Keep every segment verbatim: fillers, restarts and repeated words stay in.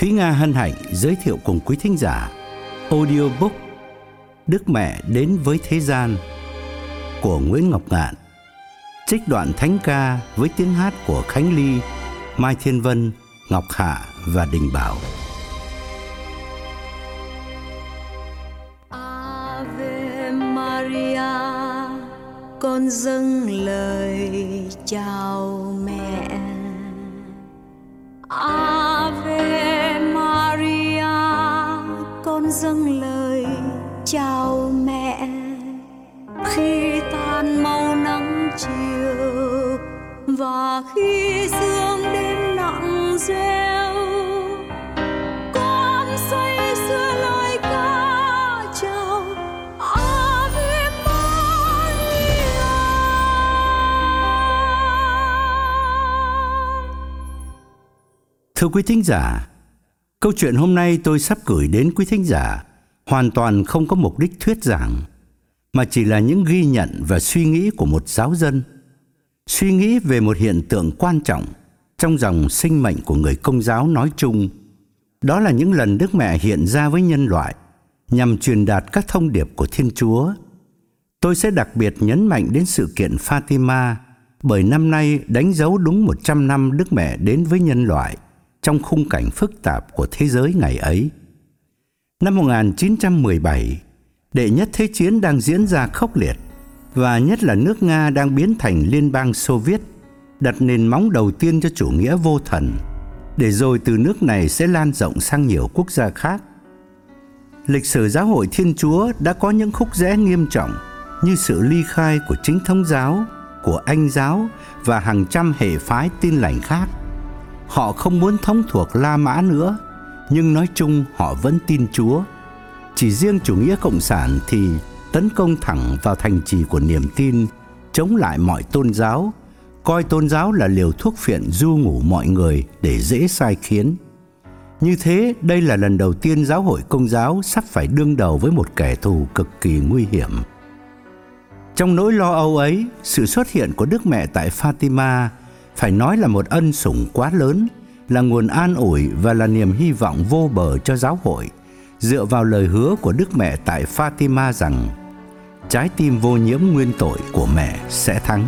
Thúy Nga hân hạnh giới thiệu cùng quý thính giả audiobook Đức Mẹ đến với thế gian của Nguyễn Ngọc Ngạn, trích đoạn thánh ca với tiếng hát của Khánh Ly, Mai Thiên Vân, Ngọc Hạ và Đình Bảo. Ave Maria, con dâng lời chào mẹ. Ave Maria, con dâng lời chào mẹ. Khi tan màu nắng chiều và khi sương đêm nặng rêu, con say sưa lời ca chào Ave Maria. Thưa quý thính giả, câu chuyện hôm nay tôi sắp gửi đến quý thính giả hoàn toàn không có mục đích thuyết giảng, mà chỉ là những ghi nhận và suy nghĩ của một giáo dân, suy nghĩ về một hiện tượng quan trọng trong dòng sinh mệnh của người Công giáo nói chung. Đó là những lần Đức Mẹ hiện ra với nhân loại nhằm truyền đạt các thông điệp của Thiên Chúa. Tôi sẽ đặc biệt nhấn mạnh đến sự kiện Fatima, bởi năm nay đánh dấu đúng một trăm năm Đức Mẹ đến với nhân loại trong khung cảnh phức tạp của thế giới ngày ấy. Năm một nghìn chín trăm mười bảy, Đệ nhất Thế chiến đang diễn ra khốc liệt, và nhất là nước Nga đang biến thành Liên bang Xô Viết, đặt nền móng đầu tiên cho chủ nghĩa vô thần, để rồi từ nước này sẽ lan rộng sang nhiều quốc gia khác. Lịch sử giáo hội Thiên Chúa đã có những khúc rẽ nghiêm trọng, như sự ly khai của Chính thống giáo, của Anh giáo và hàng trăm hệ phái Tin lành khác. Họ không muốn thống thuộc La Mã nữa, nhưng nói chung họ vẫn tin Chúa. Chỉ riêng chủ nghĩa cộng sản thì tấn công thẳng vào thành trì của niềm tin, chống lại mọi tôn giáo, coi tôn giáo là liều thuốc phiện du ngủ mọi người để dễ sai khiến. Như thế, đây là lần đầu tiên giáo hội Công giáo sắp phải đương đầu với một kẻ thù cực kỳ nguy hiểm. Trong nỗi lo âu ấy, sự xuất hiện của Đức Mẹ tại Fatima phải nói là một ân sủng quá lớn, là nguồn an ủi và là niềm hy vọng vô bờ cho giáo hội, dựa vào lời hứa của Đức Mẹ tại Fatima rằng trái tim vô nhiễm nguyên tội của mẹ sẽ thắng.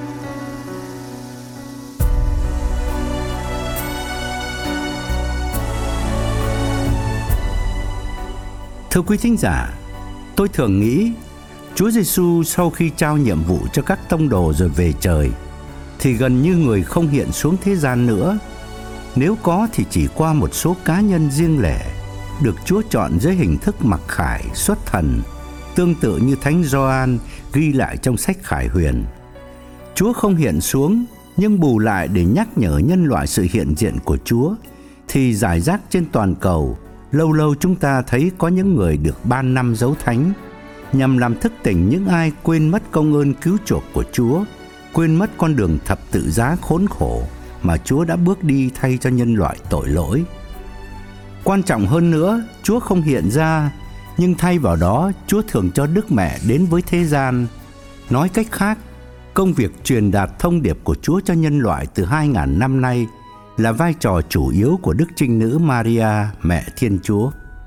Thưa quý thính giả, tôi thường nghĩ Chúa Giêsu sau khi trao nhiệm vụ cho các tông đồ rồi về trời thì gần như người không hiện xuống thế gian nữa. Nếu có thì chỉ qua một số cá nhân riêng lẻ, được Chúa chọn dưới hình thức mặc khải, xuất thần, tương tự như Thánh Gioan ghi lại trong sách Khải Huyền. Chúa không hiện xuống, nhưng bù lại để nhắc nhở nhân loại sự hiện diện của Chúa, thì rải rác trên toàn cầu, lâu lâu chúng ta thấy có những người được ban năm dấu thánh, nhằm làm thức tỉnh những ai quên mất công ơn cứu chuộc của Chúa, quên mất con đường thập tự giá khốn khổ mà Chúa đã bước đi thay cho nhân loại tội lỗi. Quan trọng hơn nữa, Chúa không hiện ra, nhưng thay vào đó, Chúa thường cho Đức Mẹ đến với thế gian. Nói cách khác, công việc truyền đạt thông điệp của Chúa cho nhân loại từ hai nghìn năm nay là vai trò chủ yếu của Đức Trinh Nữ Maria, Mẹ Thiên Chúa.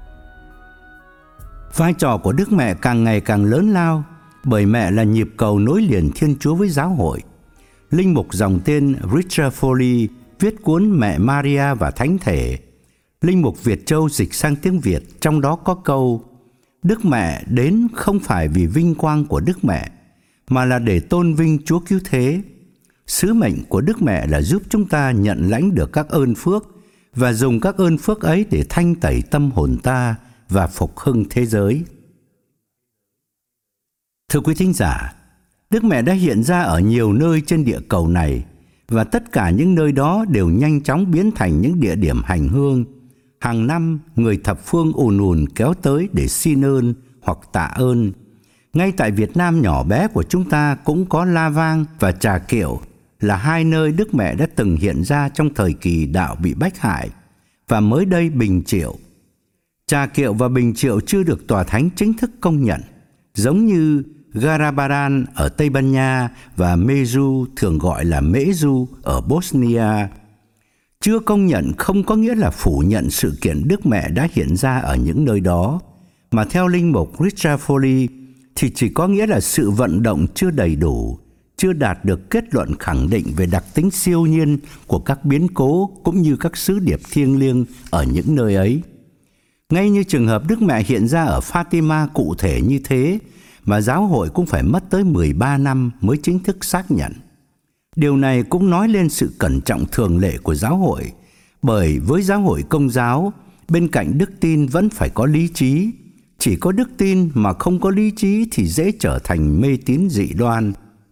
Vai trò của Đức Mẹ càng ngày càng lớn lao, bởi mẹ là nhịp cầu nối liền Thiên Chúa với giáo hội. Linh mục dòng tên Richard Foley viết cuốn Mẹ Maria và Thánh Thể. Linh mục Việt Châu dịch sang tiếng Việt, trong đó có câu: Đức Mẹ đến không phải vì vinh quang của Đức Mẹ, mà là để tôn vinh Chúa Cứu Thế. Sứ mệnh của Đức Mẹ là giúp chúng ta nhận lãnh được các ơn phước và dùng các ơn phước ấy để thanh tẩy tâm hồn ta và phục hưng thế giới. Thưa quý thính giả, Đức Mẹ đã hiện ra ở nhiều nơi trên địa cầu này, và tất cả những nơi đó đều nhanh chóng biến thành những địa điểm hành hương. Hàng năm, người thập phương ùn ùn kéo tới để xin ơn hoặc tạ ơn. Ngay tại Việt Nam nhỏ bé của chúng ta cũng có La Vang và Trà Kiệu, là hai nơi Đức Mẹ đã từng hiện ra trong thời kỳ đạo bị bách hại, và mới đây Bình Triệu. Trà Kiệu và Bình Triệu chưa được tòa thánh chính thức công nhận, giống như Garabaran ở Tây Ban Nha và Meju, thường gọi là Mễ Du, ở Bosnia. Chưa công nhận không có nghĩa là phủ nhận sự kiện Đức Mẹ đã hiện ra ở những nơi đó, mà theo linh mục Richard Foley thì chỉ có nghĩa là sự vận động chưa đầy đủ, chưa đạt được kết luận khẳng định về đặc tính siêu nhiên của các biến cố cũng như các sứ điệp thiêng liêng ở những nơi ấy. Ngay như trường hợp Đức Mẹ hiện ra ở Fatima cụ thể như thế, mà giáo hội cũng phải mất tới mười ba năm mới chính thức xác nhận. Điều này cũng nói lên sự cẩn trọng thường lệ của giáo hội, bởi với giáo hội Công giáo, bên cạnh đức tin vẫn phải có lý trí. Chỉ có đức tin mà không có lý trí thì dễ trở thành mê tín dị đoan.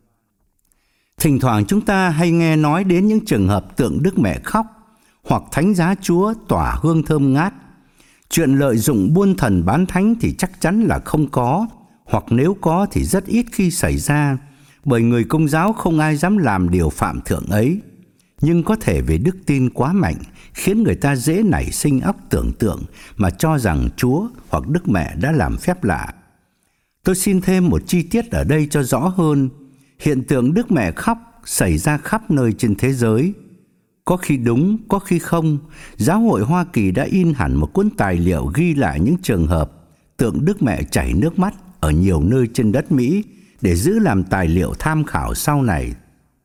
Thỉnh thoảng chúng ta hay nghe nói đến những trường hợp tượng Đức Mẹ khóc hoặc Thánh Giá Chúa tỏa hương thơm ngát. Chuyện lợi dụng buôn thần bán thánh thì chắc chắn là không có, hoặc nếu có thì rất ít khi xảy ra, bởi người Công giáo không ai dám làm điều phạm thượng ấy. Nhưng có thể vì đức tin quá mạnh khiến người ta dễ nảy sinh óc tưởng tượng mà cho rằng Chúa hoặc Đức Mẹ đã làm phép lạ. Tôi xin thêm một chi tiết ở đây cho rõ hơn. Hiện tượng Đức Mẹ khóc xảy ra khắp nơi trên thế giới. Có khi đúng, có khi không. Giáo hội Hoa Kỳ đã in hẳn một cuốn tài liệu ghi lại những trường hợp tượng Đức Mẹ chảy nước mắt ở nhiều nơi trên đất Mỹ để giữ làm tài liệu tham khảo sau này.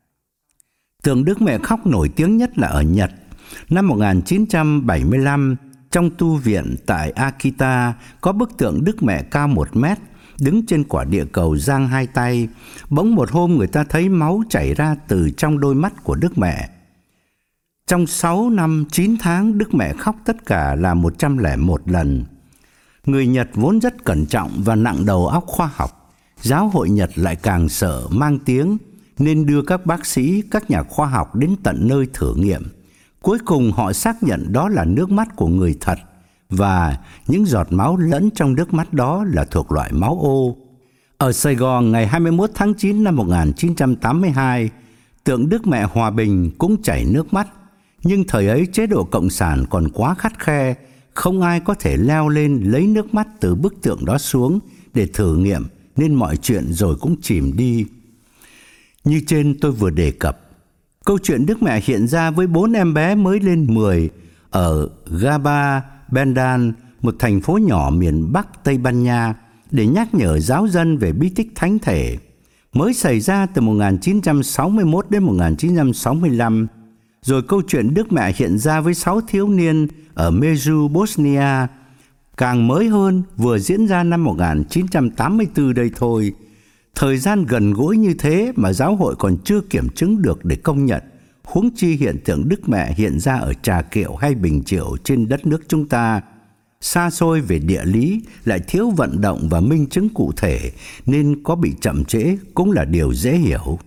Tượng Đức Mẹ khóc nổi tiếng nhất là ở Nhật. Năm một nghìn chín trăm bảy mươi lăm, trong tu viện tại Akita có bức tượng Đức Mẹ cao một mét, đứng trên quả địa cầu giang hai tay. Bỗng một hôm người ta thấy máu chảy ra từ trong đôi mắt của Đức Mẹ. Trong sáu năm chín tháng, Đức Mẹ khóc tất cả là một trăm lẻ một lần. Người Nhật vốn rất cẩn trọng và nặng đầu óc khoa học. Giáo hội Nhật lại càng sợ mang tiếng, nên đưa các bác sĩ, các nhà khoa học đến tận nơi thử nghiệm. Cuối cùng họ xác nhận đó là nước mắt của người thật, và những giọt máu lẫn trong nước mắt đó là thuộc loại máu ô. Ở Sài Gòn ngày hai mươi mốt tháng chín năm một nghìn chín trăm tám mươi hai, tượng Đức Mẹ Hòa Bình cũng chảy nước mắt. Nhưng thời ấy chế độ Cộng sản còn quá khắt khe, không ai có thể leo lên lấy nước mắt từ bức tượng đó xuống để thử nghiệm, nên mọi chuyện rồi cũng chìm đi. Như trên tôi vừa đề cập, câu chuyện Đức Mẹ hiện ra với bốn em bé mới lên mười ở Gaba Bendan, một thành phố nhỏ miền Bắc Tây Ban Nha, để nhắc nhở giáo dân về bí tích thánh thể, mới xảy ra từ một nghìn chín trăm sáu mươi mốt đến một nghìn chín trăm sáu mươi lăm. Rồi câu chuyện Đức Mẹ hiện ra với sáu thiếu niên ở Među, Bosnia, càng mới hơn, vừa diễn ra năm một nghìn chín trăm tám mươi tư đây thôi. Thời gian gần gũi như thế mà giáo hội còn chưa kiểm chứng được để công nhận, huống chi hiện tượng Đức Mẹ hiện ra ở Trà Kiệu hay Bình Triệu trên đất nước chúng ta. Xa xôi về địa lý, lại thiếu vận động và minh chứng cụ thể, nên có bị chậm trễ cũng là điều dễ hiểu.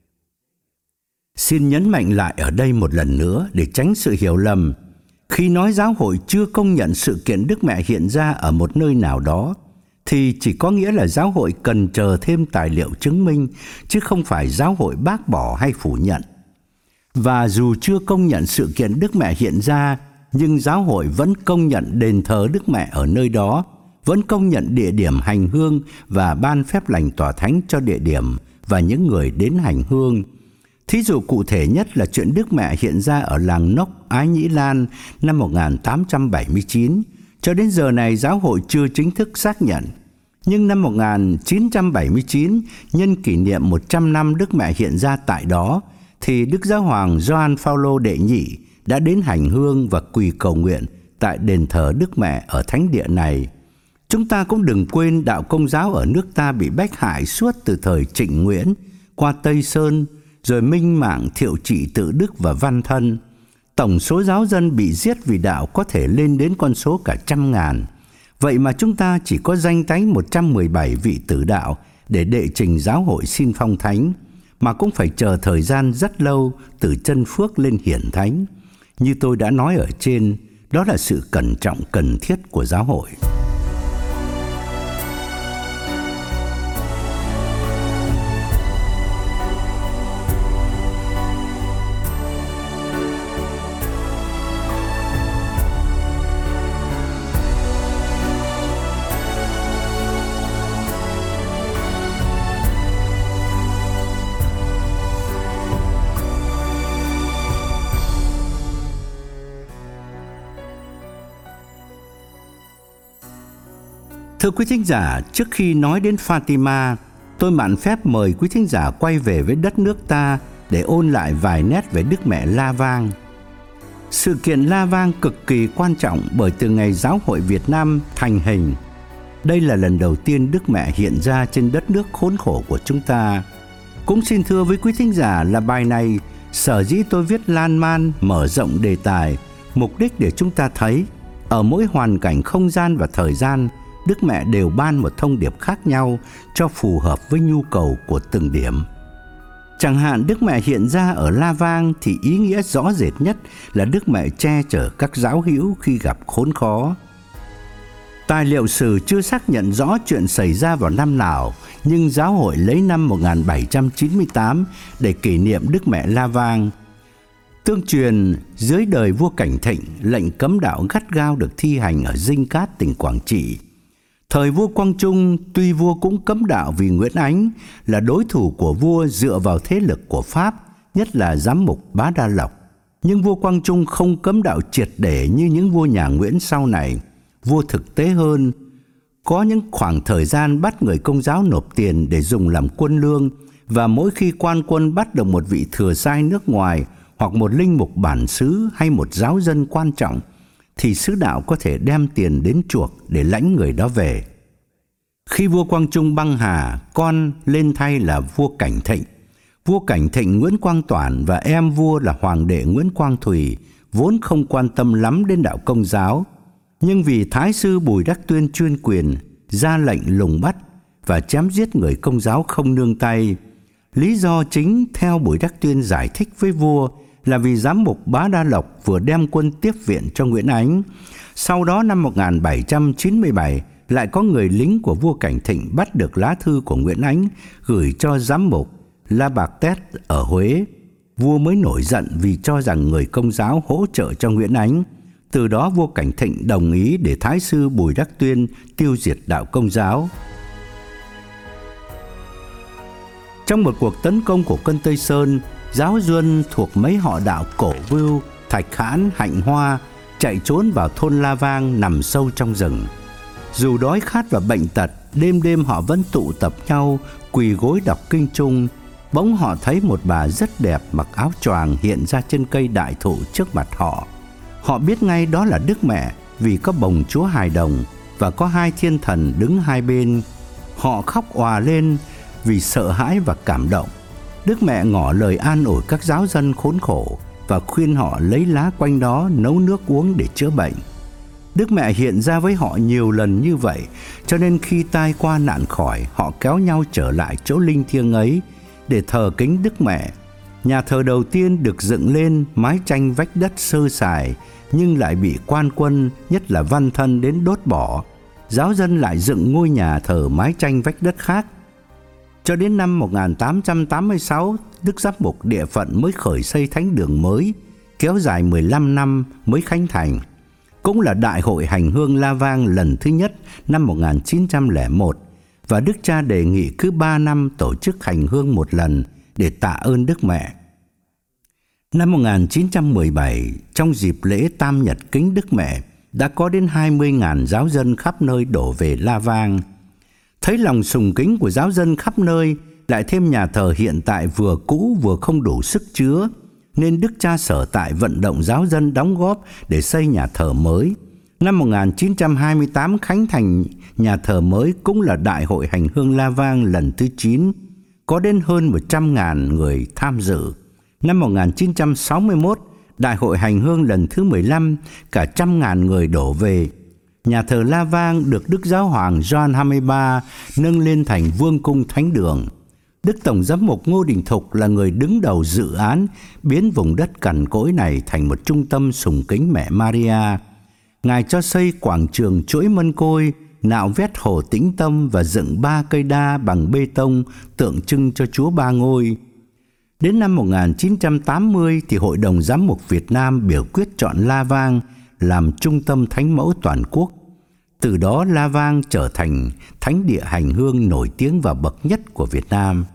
Xin nhấn mạnh lại ở đây một lần nữa để tránh sự hiểu lầm. Khi nói giáo hội chưa công nhận sự kiện Đức Mẹ hiện ra ở một nơi nào đó, thì chỉ có nghĩa là giáo hội cần chờ thêm tài liệu chứng minh, chứ không phải giáo hội bác bỏ hay phủ nhận. Và dù chưa công nhận sự kiện Đức Mẹ hiện ra, nhưng giáo hội vẫn công nhận đền thờ Đức Mẹ ở nơi đó, vẫn công nhận địa điểm hành hương và ban phép lành tòa thánh cho địa điểm và những người đến hành hương. Thí dụ cụ thể nhất là chuyện Đức Mẹ hiện ra ở làng Nốc, Ái Nhĩ Lan năm một nghìn tám trăm bảy mươi chín. Cho đến giờ này giáo hội chưa chính thức xác nhận. Nhưng năm một nghìn chín trăm bảy mươi chín, nhân kỷ niệm một trăm năm Đức Mẹ hiện ra tại đó, thì Đức Giáo hoàng Gioan Phaolô đệ nhị đã đến hành hương và quỳ cầu nguyện tại đền thờ Đức Mẹ ở thánh địa này. Chúng ta cũng đừng quên đạo Công giáo ở nước ta bị bách hại suốt từ thời Trịnh Nguyễn qua Tây Sơn, rồi Minh Mạng, Thiệu Trị, Tự Đức và Văn Thân. Tổng số giáo dân bị giết vì đạo có thể lên đến con số cả trăm ngàn. Vậy mà chúng ta chỉ có danh tánh một trăm mười bảy vị tử đạo để đệ trình giáo hội xin phong thánh, mà cũng phải chờ thời gian rất lâu từ chân phước lên hiển thánh. Như tôi đã nói ở trên, đó là sự cẩn trọng cần thiết của giáo hội. Thưa quý thính giả, trước khi nói đến Fatima, tôi mạn phép mời quý thính giả quay về với đất nước ta để ôn lại vài nét về Đức Mẹ La Vang. Sự kiện La Vang cực kỳ quan trọng bởi từ ngày Giáo hội Việt Nam thành hình, đây là lần đầu tiên Đức Mẹ hiện ra trên đất nước khốn khổ của chúng ta. Cũng xin thưa với quý thính giả là bài này sở dĩ tôi viết lan man, mở rộng đề tài, mục đích để chúng ta thấy ở mỗi hoàn cảnh không gian và thời gian, Đức Mẹ đều ban một thông điệp khác nhau cho phù hợp với nhu cầu của từng điểm. Chẳng hạn Đức Mẹ hiện ra ở La Vang thì ý nghĩa rõ rệt nhất là Đức Mẹ che chở các giáo hữu khi gặp khốn khó. Tài liệu sử chưa xác nhận rõ chuyện xảy ra vào năm nào, nhưng giáo hội lấy năm một nghìn bảy trăm chín mươi tám để kỷ niệm Đức Mẹ La Vang. Tương truyền, dưới đời vua Cảnh Thịnh, lệnh cấm đạo gắt gao được thi hành ở Dinh Cát, tỉnh Quảng Trị. Thời vua Quang Trung, tuy vua cũng cấm đạo vì Nguyễn Ánh là đối thủ của vua dựa vào thế lực của Pháp, nhất là giám mục Bá Đa Lộc. Nhưng vua Quang Trung không cấm đạo triệt để như những vua nhà Nguyễn sau này. Vua thực tế hơn, có những khoảng thời gian bắt người Công giáo nộp tiền để dùng làm quân lương, và mỗi khi quan quân bắt được một vị thừa sai nước ngoài hoặc một linh mục bản xứ hay một giáo dân quan trọng, thì sứ đạo có thể đem tiền đến chuộc để lãnh người đó về. Khi vua Quang Trung băng hà, con lên thay là vua Cảnh Thịnh. Vua Cảnh Thịnh Nguyễn Quang Toản và em vua là Hoàng đệ Nguyễn Quang Thùy vốn không quan tâm lắm đến đạo Công giáo, nhưng vì Thái sư Bùi Đắc Tuyên chuyên quyền, ra lệnh lùng bắt và chém giết người Công giáo không nương tay. Lý do chính theo Bùi Đắc Tuyên giải thích với vua là vì giám mục Bá Đa Lộc vừa đem quân tiếp viện cho Nguyễn Ánh. Sau đó năm một nghìn bảy trăm chín mươi bảy, lại có người lính của vua Cảnh Thịnh bắt được lá thư của Nguyễn Ánh gửi cho giám mục La Bạc Tét ở Huế. Vua mới nổi giận vì cho rằng người Công giáo hỗ trợ cho Nguyễn Ánh. Từ đó vua Cảnh Thịnh đồng ý để Thái sư Bùi Đắc Tuyên tiêu diệt đạo Công giáo. Trong một cuộc tấn công của quân Tây Sơn, giáo dân thuộc mấy họ đạo Cổ Vưu, Thạch Hãn, Hạnh Hoa chạy trốn vào thôn La Vang nằm sâu trong rừng. Dù đói khát và bệnh tật, đêm đêm họ vẫn tụ tập nhau, quỳ gối đọc kinh chung. Bỗng họ thấy một bà rất đẹp mặc áo choàng hiện ra trên cây đại thụ trước mặt họ. Họ biết ngay đó là Đức Mẹ vì có bồng Chúa Hài Đồng và có hai thiên thần đứng hai bên. Họ khóc òa lên vì sợ hãi và cảm động. Đức Mẹ ngỏ lời an ủi các giáo dân khốn khổ và khuyên họ lấy lá quanh đó nấu nước uống để chữa bệnh. Đức Mẹ hiện ra với họ nhiều lần như vậy, cho nên khi tai qua nạn khỏi, họ kéo nhau trở lại chỗ linh thiêng ấy để thờ kính Đức Mẹ. Nhà thờ đầu tiên được dựng lên mái tranh vách đất sơ sài, nhưng lại bị quan quân, nhất là văn thân đến đốt bỏ. Giáo dân lại dựng ngôi nhà thờ mái tranh vách đất khác. Cho đến năm một nghìn tám trăm tám mươi sáu, Đức Giám mục địa phận mới khởi xây thánh đường mới, kéo dài mười lăm năm mới khánh thành. Cũng là Đại hội hành hương La Vang lần thứ nhất năm một nghìn chín trăm lẻ một, và Đức Cha đề nghị cứ ba năm tổ chức hành hương một lần để tạ ơn Đức Mẹ. Năm một nghìn chín trăm mười bảy, trong dịp lễ Tam Nhật kính Đức Mẹ, đã có đến hai mươi nghìn giáo dân khắp nơi đổ về La Vang. Thấy lòng sùng kính của giáo dân khắp nơi, lại thêm nhà thờ hiện tại vừa cũ vừa không đủ sức chứa, nên Đức Cha sở tại vận động giáo dân đóng góp để xây nhà thờ mới. Năm một nghìn chín trăm hai mươi tám khánh thành nhà thờ mới, cũng là Đại hội hành hương La Vang lần thứ chín, có đến hơn một trăm nghìn người tham dự. Năm một nghìn chín trăm sáu mươi mốt, Đại hội hành hương lần thứ mười lăm, cả trăm ngàn người đổ về. Nhà thờ La Vang được Đức Giáo hoàng Gioan hai mươi ba nâng lên thành vương cung thánh đường. Đức Tổng giám mục Ngô Đình Thục là người đứng đầu dự án biến vùng đất cằn cỗi này thành một trung tâm sùng kính mẹ Maria. Ngài cho xây quảng trường chuỗi mân côi, nạo vét hồ Tĩnh Tâm và dựng ba cây đa bằng bê tông tượng trưng cho Chúa Ba Ngôi. Đến năm một nghìn chín trăm tám mươi thì Hội đồng Giám mục Việt Nam biểu quyết chọn La Vang làm trung tâm thánh mẫu toàn quốc. Từ đó La Vang trở thành thánh địa hành hương nổi tiếng và bậc nhất của Việt Nam.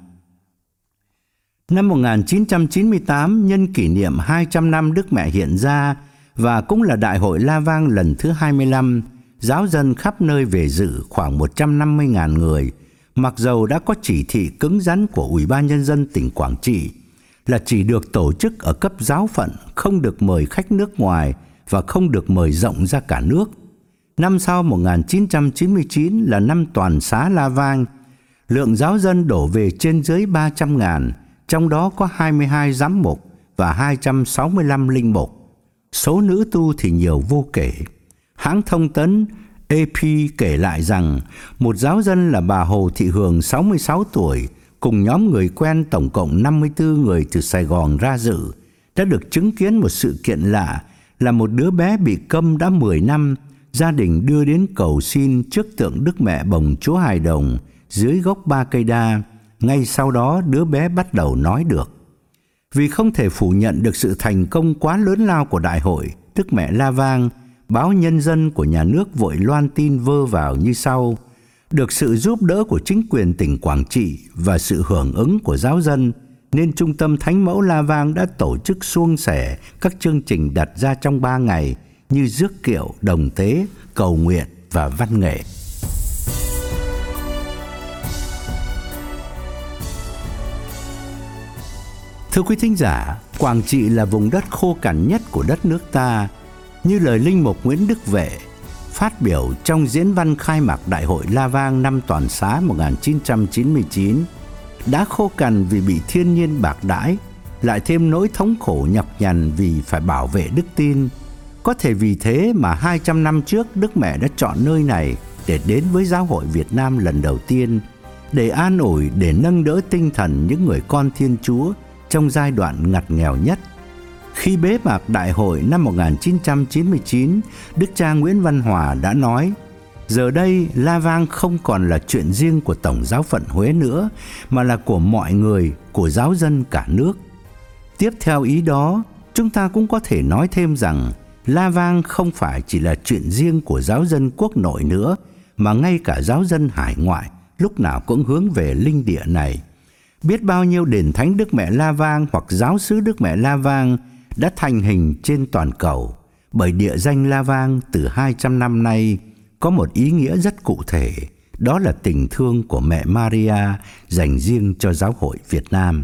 Năm một nghìn chín trăm chín mươi tám, nhân kỷ niệm hai trăm năm Đức Mẹ hiện ra và cũng là Đại hội La Vang lần thứ hai mươi lăm, giáo dân khắp nơi về dự khoảng một trăm năm mươi nghìn người, mặc dầu đã có chỉ thị cứng rắn của Ủy ban Nhân dân tỉnh Quảng Trị là chỉ được tổ chức ở cấp giáo phận, không được mời khách nước ngoài và không được mời rộng ra cả nước. Năm sau một nghìn chín trăm chín mươi chín là năm toàn xá La Vang, lượng giáo dân đổ về trên dưới ba trăm ngàn, trong đó có hai mươi hai giám mục và hai trăm sáu mươi lăm linh mục. Số nữ tu thì nhiều vô kể. Hãng thông tấn a pê kể lại rằng một giáo dân là bà Hồ Thị Hường sáu mươi sáu tuổi cùng nhóm người quen tổng cộng năm mươi tư người từ Sài Gòn ra dự đã được chứng kiến một sự kiện lạ là một đứa bé bị câm đã mười năm, gia đình đưa đến cầu xin trước tượng Đức Mẹ Bồng Chúa Hài Đồng dưới gốc ba cây đa. Ngay sau đó đứa bé bắt đầu nói được. Vì không thể phủ nhận được sự thành công quá lớn lao của đại hội Đức Mẹ La Vang, báo Nhân dân của nhà nước vội loan tin vơ vào như sau: được sự giúp đỡ của chính quyền tỉnh Quảng Trị và sự hưởng ứng của giáo dân, nên Trung tâm Thánh Mẫu La Vang đã tổ chức suôn sẻ các chương trình đặt ra trong ba ngày như rước kiệu, đồng tế, cầu nguyện và văn nghệ. Thưa quý thính giả, Quảng Trị là vùng đất khô cằn nhất của đất nước ta. Như lời Linh mục Nguyễn Đức Vệ phát biểu trong diễn văn khai mạc Đại hội La Vang năm toàn xá một nghìn chín trăm chín mươi chín, đã khô cằn vì bị thiên nhiên bạc đãi, lại thêm nỗi thống khổ nhọc nhằn vì phải bảo vệ đức tin. Có thể vì thế mà hai trăm năm trước Đức Mẹ đã chọn nơi này để đến với Giáo hội Việt Nam lần đầu tiên, để an ủi, để nâng đỡ tinh thần những người con Thiên Chúa trong giai đoạn ngặt nghèo nhất. Khi bế mạc đại hội năm một nghìn chín trăm chín mươi chín, Đức cha Nguyễn Văn Hòa đã nói: giờ đây La Vang không còn là chuyện riêng của Tổng giáo phận Huế nữa, mà là của mọi người, của giáo dân cả nước. Tiếp theo ý đó, chúng ta cũng có thể nói thêm rằng La Vang không phải chỉ là chuyện riêng của giáo dân quốc nội nữa, mà ngay cả giáo dân hải ngoại lúc nào cũng hướng về linh địa này. Biết bao nhiêu đền thánh Đức Mẹ La Vang hoặc giáo xứ Đức Mẹ La Vang đã thành hình trên toàn cầu, bởi địa danh La Vang từ hai trăm năm nay có một ý nghĩa rất cụ thể, đó là tình thương của mẹ Maria dành riêng cho Giáo hội Việt Nam.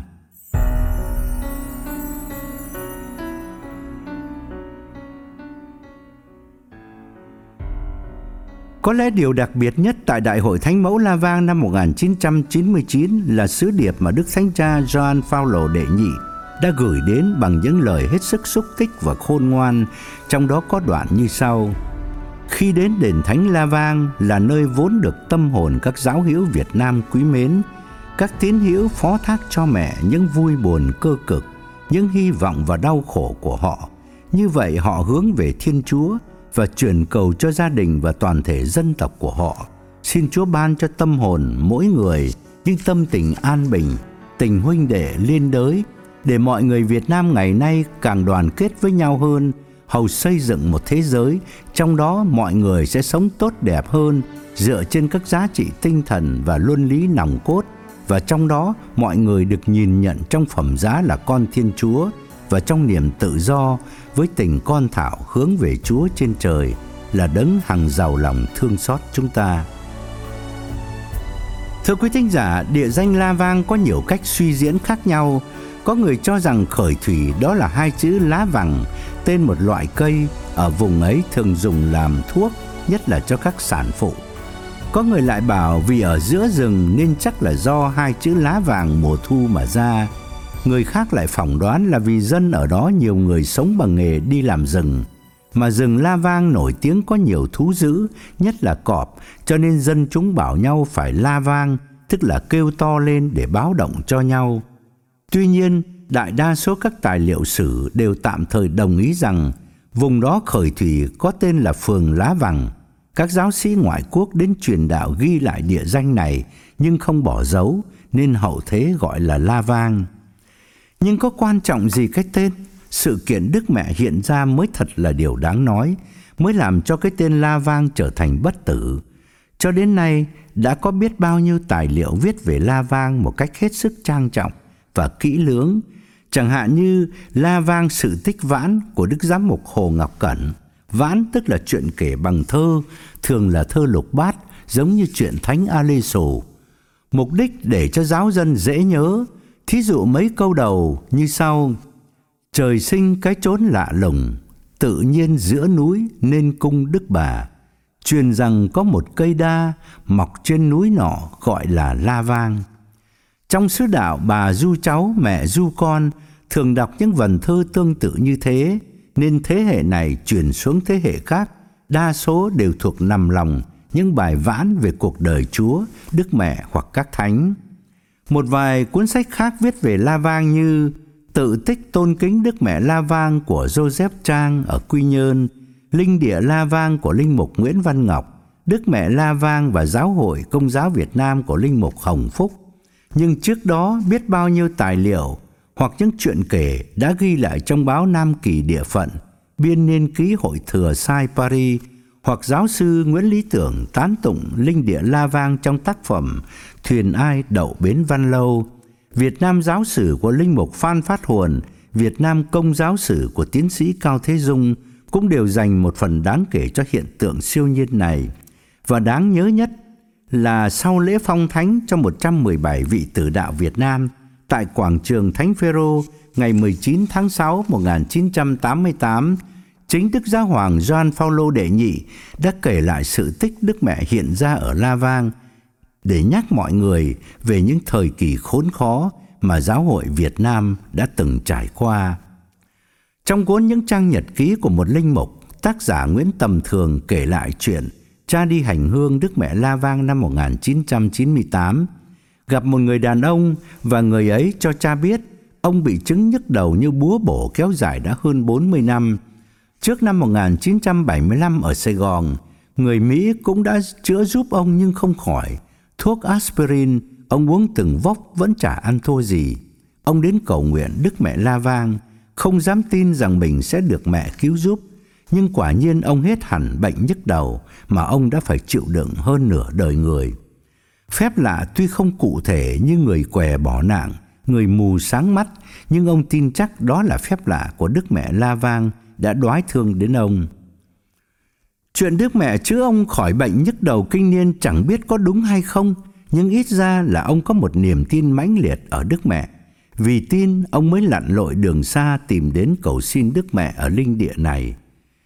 Có lẽ điều đặc biệt nhất tại Đại hội Thánh Mẫu La Vang năm một nghìn chín trăm chín mươi chín là sứ điệp mà Đức Thánh Cha Gioan Phaolô đệ nhị đã gửi đến bằng những lời hết sức xúc tích và khôn ngoan, trong đó có đoạn như sau: khi đến đền thánh La Vang là nơi vốn được tâm hồn các giáo hữu Việt Nam quý mến, các tín hữu phó thác cho mẹ những vui buồn cơ cực, những hy vọng và đau khổ của họ. Như vậy họ hướng về Thiên Chúa và truyền cầu cho gia đình và toàn thể dân tộc của họ. Xin Chúa ban cho tâm hồn mỗi người những tâm tình an bình, tình huynh đệ liên đới, để mọi người Việt Nam ngày nay càng đoàn kết với nhau hơn, hầu xây dựng một thế giới trong đó mọi người sẽ sống tốt đẹp hơn, dựa trên các giá trị tinh thần và luân lý nòng cốt, và trong đó mọi người được nhìn nhận trong phẩm giá là con Thiên Chúa, và trong niềm tự do với tình con thảo hướng về Chúa trên trời là đấng hằng giàu lòng thương xót chúng ta. Thưa quý thính giả, địa danh La Vang có nhiều cách suy diễn khác nhau. Có người cho rằng khởi thủy đó là hai chữ lá vàng, tên một loại cây ở vùng ấy thường dùng làm thuốc, nhất là cho các sản phụ. Có người lại bảo vì ở giữa rừng nên chắc là do hai chữ lá vàng mùa thu mà ra. Người khác lại phỏng đoán là vì dân ở đó nhiều người sống bằng nghề đi làm rừng, mà rừng La Vang nổi tiếng có nhiều thú dữ, nhất là cọp, cho nên dân chúng bảo nhau phải la vang, tức là kêu to lên để báo động cho nhau. Tuy nhiên, đại đa số các tài liệu sử đều tạm thời đồng ý rằng vùng đó khởi thủy có tên là phường Lá Vàng. Các giáo sĩ ngoại quốc đến truyền đạo ghi lại địa danh này nhưng không bỏ dấu, nên hậu thế gọi là La Vang. Nhưng có quan trọng gì cái tên? Sự kiện Đức Mẹ hiện ra mới thật là điều đáng nói, mới làm cho cái tên La Vang trở thành bất tử. Cho đến nay, đã có biết bao nhiêu tài liệu viết về La Vang một cách hết sức trang trọng và kỹ lưỡng, chẳng hạn như La Vang sự tích vãn của Đức Giám mục Hồ Ngọc Cẩn, Vãn tức là chuyện kể bằng thơ, thường là thơ lục bát, giống như chuyện Thánh A-lê-sồ. Mục đích để cho giáo dân dễ nhớ, thí dụ mấy câu đầu như sau: trời sinh cái chốn lạ lùng, tự nhiên giữa núi nên cung Đức Bà. Truyền rằng có một cây đa mọc trên núi nọ gọi là La Vang. Trong sứ đạo bà ru cháu, mẹ ru con thường đọc những vần thơ tương tự như thế, nên thế hệ này truyền xuống thế hệ khác, đa số đều thuộc nằm lòng những bài vãn về cuộc đời Chúa, Đức Mẹ hoặc các thánh. Một vài cuốn sách khác viết về La Vang như Tự tích tôn kính Đức Mẹ La Vang của Joseph Trang ở Quy Nhơn, Linh địa La Vang của Linh mục Nguyễn Văn Ngọc, Đức Mẹ La Vang và Giáo hội Công giáo Việt Nam của Linh mục Hồng Phúc. Nhưng trước đó biết bao nhiêu tài liệu hoặc những chuyện kể đã ghi lại trong báo Nam Kỳ Địa Phận, biên niên ký Hội Thừa Sai Paris, hoặc giáo sư Nguyễn Lý Tưởng tán tụng linh địa La Vang trong tác phẩm Thuyền Ai Đậu Bến Văn Lâu, Việt Nam giáo sử của Linh mục Phan Phát Huồn, Việt Nam Công giáo sử của tiến sĩ Cao Thế Dung cũng đều dành một phần đáng kể cho hiện tượng siêu nhiên này. Và đáng nhớ nhất là sau lễ phong thánh cho một trăm mười bảy vị tử đạo Việt Nam tại quảng trường Thánh Phêrô ngày mười chín tháng sáu năm một nghìn chín trăm tám mươi tám, chính Đức Giáo hoàng Gioan Phaolô đệ nhị đã kể lại sự tích Đức Mẹ hiện ra ở La Vang để nhắc mọi người về những thời kỳ khốn khó mà giáo hội Việt Nam đã từng trải qua. Trong cuốn Những trang nhật ký của một linh mục, tác giả Nguyễn Tầm Thường kể lại chuyện cha đi hành hương Đức Mẹ La Vang năm một nghìn chín trăm chín mươi tám, gặp một người đàn ông và người ấy cho cha biết ông bị chứng nhức đầu như búa bổ kéo dài đã hơn bốn mươi năm. Trước năm một nghìn chín trăm bảy mươi lăm ở Sài Gòn, người Mỹ cũng đã chữa giúp ông nhưng không khỏi. Thuốc aspirin ông uống từng vốc vẫn chả ăn thua gì. Ông đến cầu nguyện Đức Mẹ La Vang, không dám tin rằng mình sẽ được mẹ cứu giúp. Nhưng quả nhiên ông hết hẳn bệnh nhức đầu mà ông đã phải chịu đựng hơn nửa đời người. Phép lạ tuy không cụ thể như người què bỏ nạn, người mù sáng mắt, nhưng ông tin chắc đó là phép lạ của Đức Mẹ La Vang đã đoái thương đến ông. Chuyện Đức Mẹ chữa ông khỏi bệnh nhức đầu kinh niên chẳng biết có đúng hay không, nhưng ít ra là ông có một niềm tin mãnh liệt ở Đức Mẹ. Vì tin, ông mới lặn lội đường xa tìm đến cầu xin Đức Mẹ ở linh địa này.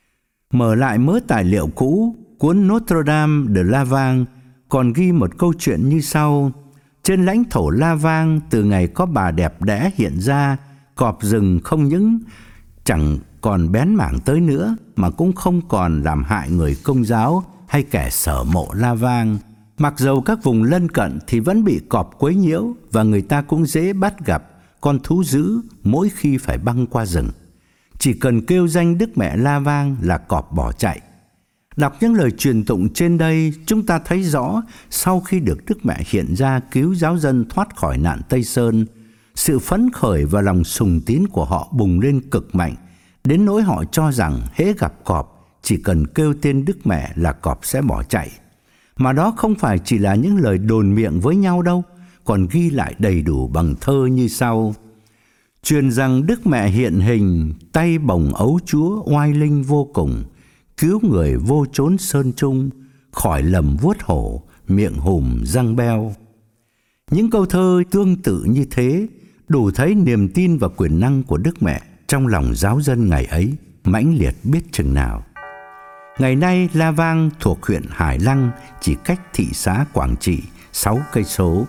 Mở lại mớ tài liệu cũ, cuốn Notre Dame de La Vang còn ghi một câu chuyện như sau: trên lãnh thổ La Vang, từ ngày có bà đẹp đẽ hiện ra, cọp rừng không những chẳng còn bén mảng tới nữa mà cũng không còn làm hại người Công giáo hay kẻ sở mộ La Vang. Mặc dầu các vùng lân cận thì vẫn bị cọp quấy nhiễu và người ta cũng dễ bắt gặp con thú dữ mỗi khi phải băng qua rừng. Chỉ cần kêu danh Đức Mẹ La Vang là cọp bỏ chạy. Đọc những lời truyền tụng trên đây, chúng ta thấy rõ sau khi được Đức Mẹ hiện ra cứu giáo dân thoát khỏi nạn Tây Sơn, sự phấn khởi và lòng sùng tín của họ bùng lên cực mạnh, đến nỗi họ cho rằng hễ gặp cọp, chỉ cần kêu tên Đức Mẹ là cọp sẽ bỏ chạy. Mà đó không phải chỉ là những lời đồn miệng với nhau đâu, còn ghi lại đầy đủ bằng thơ như sau: truyền rằng Đức Mẹ hiện hình, tay bồng ấu Chúa oai linh vô cùng, cứu người vô chốn sơn trung, khỏi lầm vuốt hổ, miệng hùm răng beo. Những câu thơ tương tự như thế đủ thấy niềm tin và quyền năng của Đức Mẹ trong lòng giáo dân ngày ấy mãnh liệt biết chừng nào. Ngày nay La Vang thuộc huyện Hải Lăng, chỉ cách thị xã Quảng Trị sáu cây số.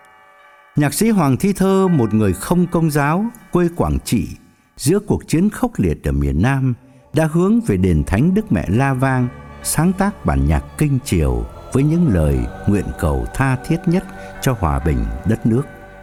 Nhạc sĩ Hoàng Thi Thơ, một người không Công giáo, quê Quảng Trị, giữa cuộc chiến khốc liệt ở miền Nam, đã hướng về đền thánh Đức Mẹ La Vang, sáng tác bản nhạc kinh chiều với những lời nguyện cầu tha thiết nhất cho hòa bình đất nước.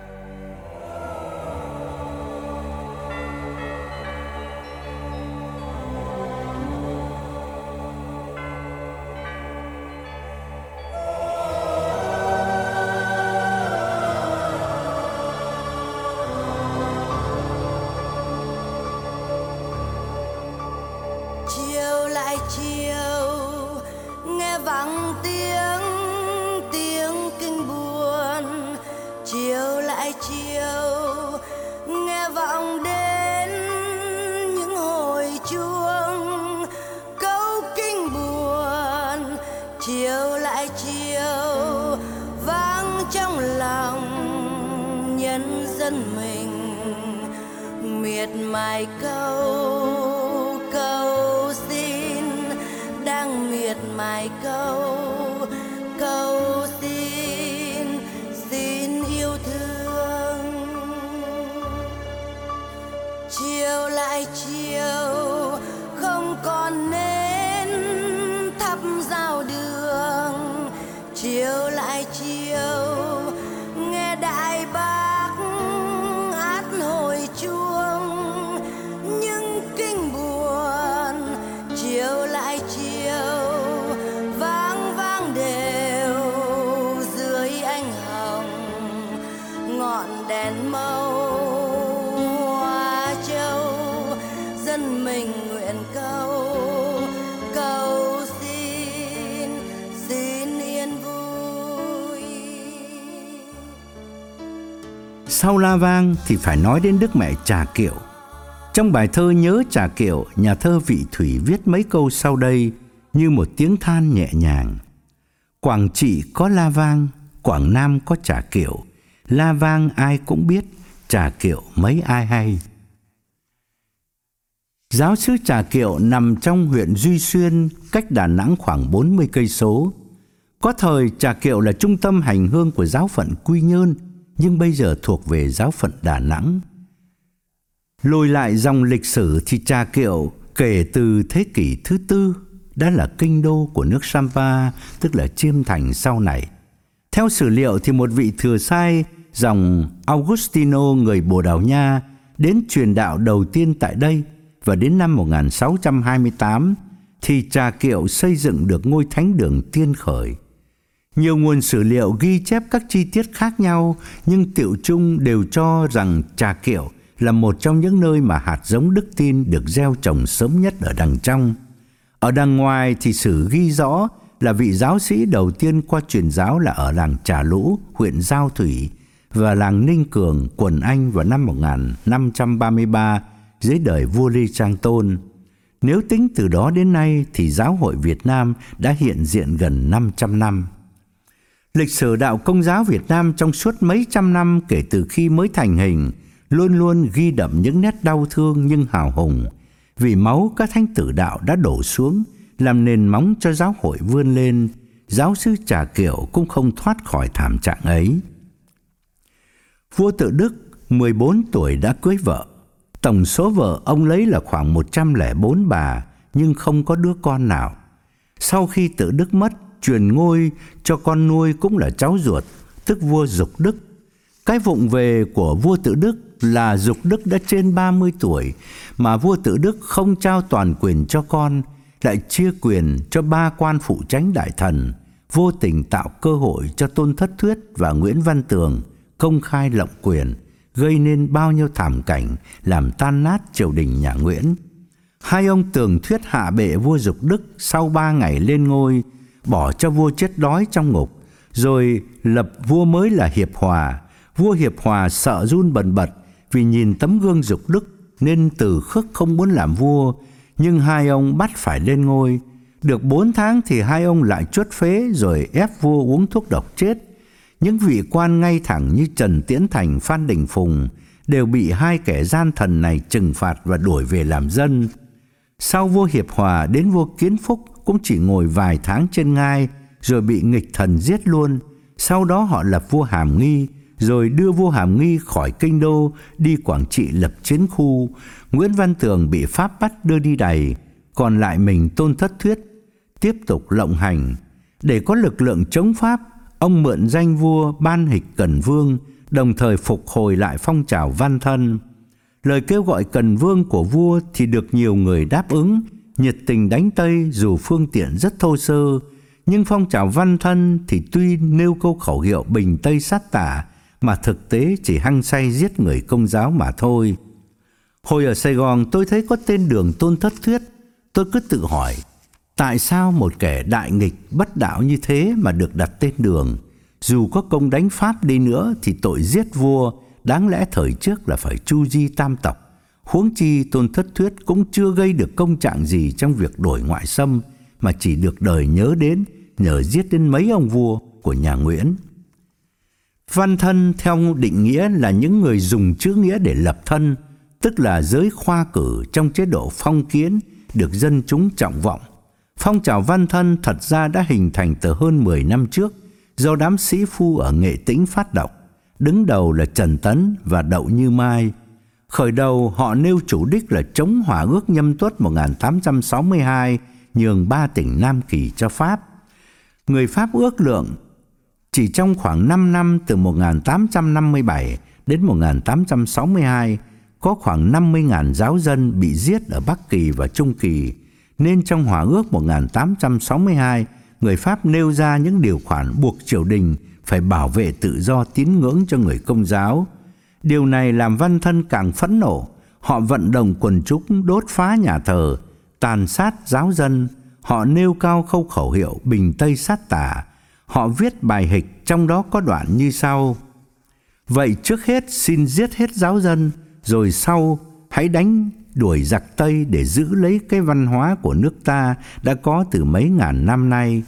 Chiều lại chiều nghe vang tiếng tiếng kinh buồn, chiều lại chiều nghe vọng đến những hồi chuông, câu chiều lại chiều vang trong lòng nhân dân mình, miệt mài câu câu xin, đang miệt mài câu câu xin, xin yêu thương. Chiều lại chiều không còn nên thắp giao đường, chiều lại chiều nghe đại bác hát hồi chuông những kinh buồn. Chiều lại chiều vang vang đều dưới ánh hồng ngọn đèn màu hoa châu, dân mình nguyện câu câu xin, xin yên vui. Sau La Vang thì phải nói đến Đức Mẹ Trà Kiệu. Trong bài thơ Nhớ Trà Kiệu, nhà thơ Vị Thủy viết mấy câu sau đây như một tiếng than nhẹ nhàng. Quảng Trị có La Vang, Quảng Nam có Trà Kiệu, La Vang ai cũng biết, Trà Kiệu mấy ai hay. Giáo xứ Trà Kiệu nằm trong huyện Duy Xuyên, cách Đà Nẵng khoảng bốn mươi cây số. Có thời Trà Kiệu là trung tâm hành hương của giáo phận Quy Nhơn, nhưng bây giờ thuộc về giáo phận Đà Nẵng. Lùi lại dòng lịch sử thì Trà Kiệu kể từ thế kỷ thứ tư đã là kinh đô của nước Sampa, tức là Chiêm Thành sau này. Theo sử liệu thì một vị thừa sai dòng Augustino người Bồ Đào Nha đến truyền đạo đầu tiên tại đây, và đến năm một nghìn sáu trăm hai mươi tám thì Trà Kiệu xây dựng được ngôi thánh đường Tiên Khởi. Nhiều nguồn sử liệu ghi chép các chi tiết khác nhau, nhưng tiệu chung đều cho rằng Trà Kiệu là một trong những nơi mà hạt giống đức tin được gieo trồng sớm nhất ở đằng trong. Ở đằng ngoài thì sử ghi rõ là vị giáo sĩ đầu tiên qua truyền giáo là ở làng Trà Lũ, huyện Giao Thủy, và làng Ninh Cường, quận Anh vào năm một nghìn năm trăm ba mươi ba dưới đời vua Lê Trang Tôn. Nếu tính từ đó đến nay thì giáo hội Việt Nam đã hiện diện gần năm trăm năm. Lịch sử đạo Công giáo Việt Nam trong suốt mấy trăm năm kể từ khi mới thành hình luôn luôn ghi đậm những nét đau thương nhưng hào hùng, vì máu các thánh tử đạo đã đổ xuống làm nền móng cho giáo hội vươn lên. Giáo xứ Trà Kiệu cũng không thoát khỏi thảm trạng ấy. Vua Tự Đức mười bốn tuổi đã cưới vợ. Tổng số vợ ông lấy là khoảng một trăm lẻ bốn bà, nhưng không có đứa con nào. Sau khi Tự Đức mất, truyền ngôi cho con nuôi cũng là cháu ruột, tức vua Dục Đức. Cái vụng về của vua Tự Đức là Dục Đức đã trên ba mươi tuổi, mà vua Tự Đức không trao toàn quyền cho con, lại chia quyền cho ba quan phụ chánh đại thần, vô tình tạo cơ hội cho Tôn Thất Thuyết và Nguyễn Văn Tường công khai lộng quyền, gây nên bao nhiêu thảm cảnh làm tan nát triều đình nhà Nguyễn. Hai ông Tường Thuyết hạ bệ vua Dục Đức sau ba ngày lên ngôi, bỏ cho vua chết đói trong ngục, rồi lập vua mới là Hiệp Hòa. Vua Hiệp Hòa sợ run bần bật vì nhìn tấm gương Dục Đức nên từ khước không muốn làm vua, nhưng hai ông bắt phải lên ngôi. Được bốn tháng thì hai ông lại chuất phế rồi ép vua uống thuốc độc chết. Những vị quan ngay thẳng như Trần Tiễn Thành, Phan Đình Phùng đều bị hai kẻ gian thần này trừng phạt và đuổi về làm dân. Sau vua Hiệp Hòa đến vua Kiến Phúc cũng chỉ ngồi vài tháng trên ngai rồi bị nghịch thần giết luôn. Sau đó họ lập vua Hàm Nghi, rồi đưa vua Hàm Nghi khỏi kinh đô đi Quảng Trị lập chiến khu. Nguyễn Văn Tường bị Pháp bắt đưa đi đày, còn lại mình Tôn Thất Thuyết tiếp tục lộng hành. Để có lực lượng chống Pháp, ông mượn danh vua ban hịch Cần Vương, đồng thời phục hồi lại phong trào văn thân. Lời kêu gọi Cần Vương của vua thì được nhiều người đáp ứng, nhiệt tình đánh Tây dù phương tiện rất thô sơ. Nhưng phong trào văn thân thì tuy nêu câu khẩu hiệu bình Tây sát tả, mà thực tế chỉ hăng say giết người Công giáo mà thôi. Hồi ở Sài Gòn tôi thấy có tên đường Tôn Thất Thuyết, tôi cứ tự hỏi, tại sao một kẻ đại nghịch bất đạo như thế mà được đặt tên đường? Dù có công đánh Pháp đi nữa thì tội giết vua đáng lẽ thời trước là phải chu di tam tộc. Huống chi Tôn Thất Thuyết cũng chưa gây được công trạng gì trong việc đổi ngoại xâm, mà chỉ được đời nhớ đến nhờ giết đến mấy ông vua của nhà Nguyễn. Văn thân theo định nghĩa là những người dùng chữ nghĩa để lập thân, tức là giới khoa cử trong chế độ phong kiến được dân chúng trọng vọng. Phong trào văn thân thật ra đã hình thành từ hơn mười năm trước do đám sĩ phu ở Nghệ Tĩnh phát động, đứng đầu là Trần Tấn và Đậu Như Mai. Khởi đầu họ nêu chủ đích là chống Hòa ước Nhâm Tuất một nghìn tám trăm sáu mươi hai, nhường ba tỉnh Nam Kỳ cho Pháp. Người Pháp ước lượng chỉ trong khoảng năm năm từ một nghìn tám trăm năm mươi bảy đến một nghìn tám trăm sáu mươi hai, có khoảng năm mươi nghìn giáo dân bị giết ở Bắc Kỳ và Trung Kỳ, nên trong Hòa ước một nghìn tám trăm sáu mươi hai, người Pháp nêu ra những điều khoản buộc triều đình phải bảo vệ tự do tín ngưỡng cho người Công giáo. Điều này làm văn thân càng phẫn nộ. Họ vận động quần chúng đốt phá nhà thờ, tàn sát giáo dân. Họ nêu cao câu khẩu hiệu bình Tây sát tà. Họ viết bài hịch, trong đó có đoạn như sau: vậy trước hết xin giết hết giáo dân, rồi sau hãy đánh đuổi giặc Tây để giữ lấy cái văn hóa của nước ta đã có từ mấy ngàn năm nay.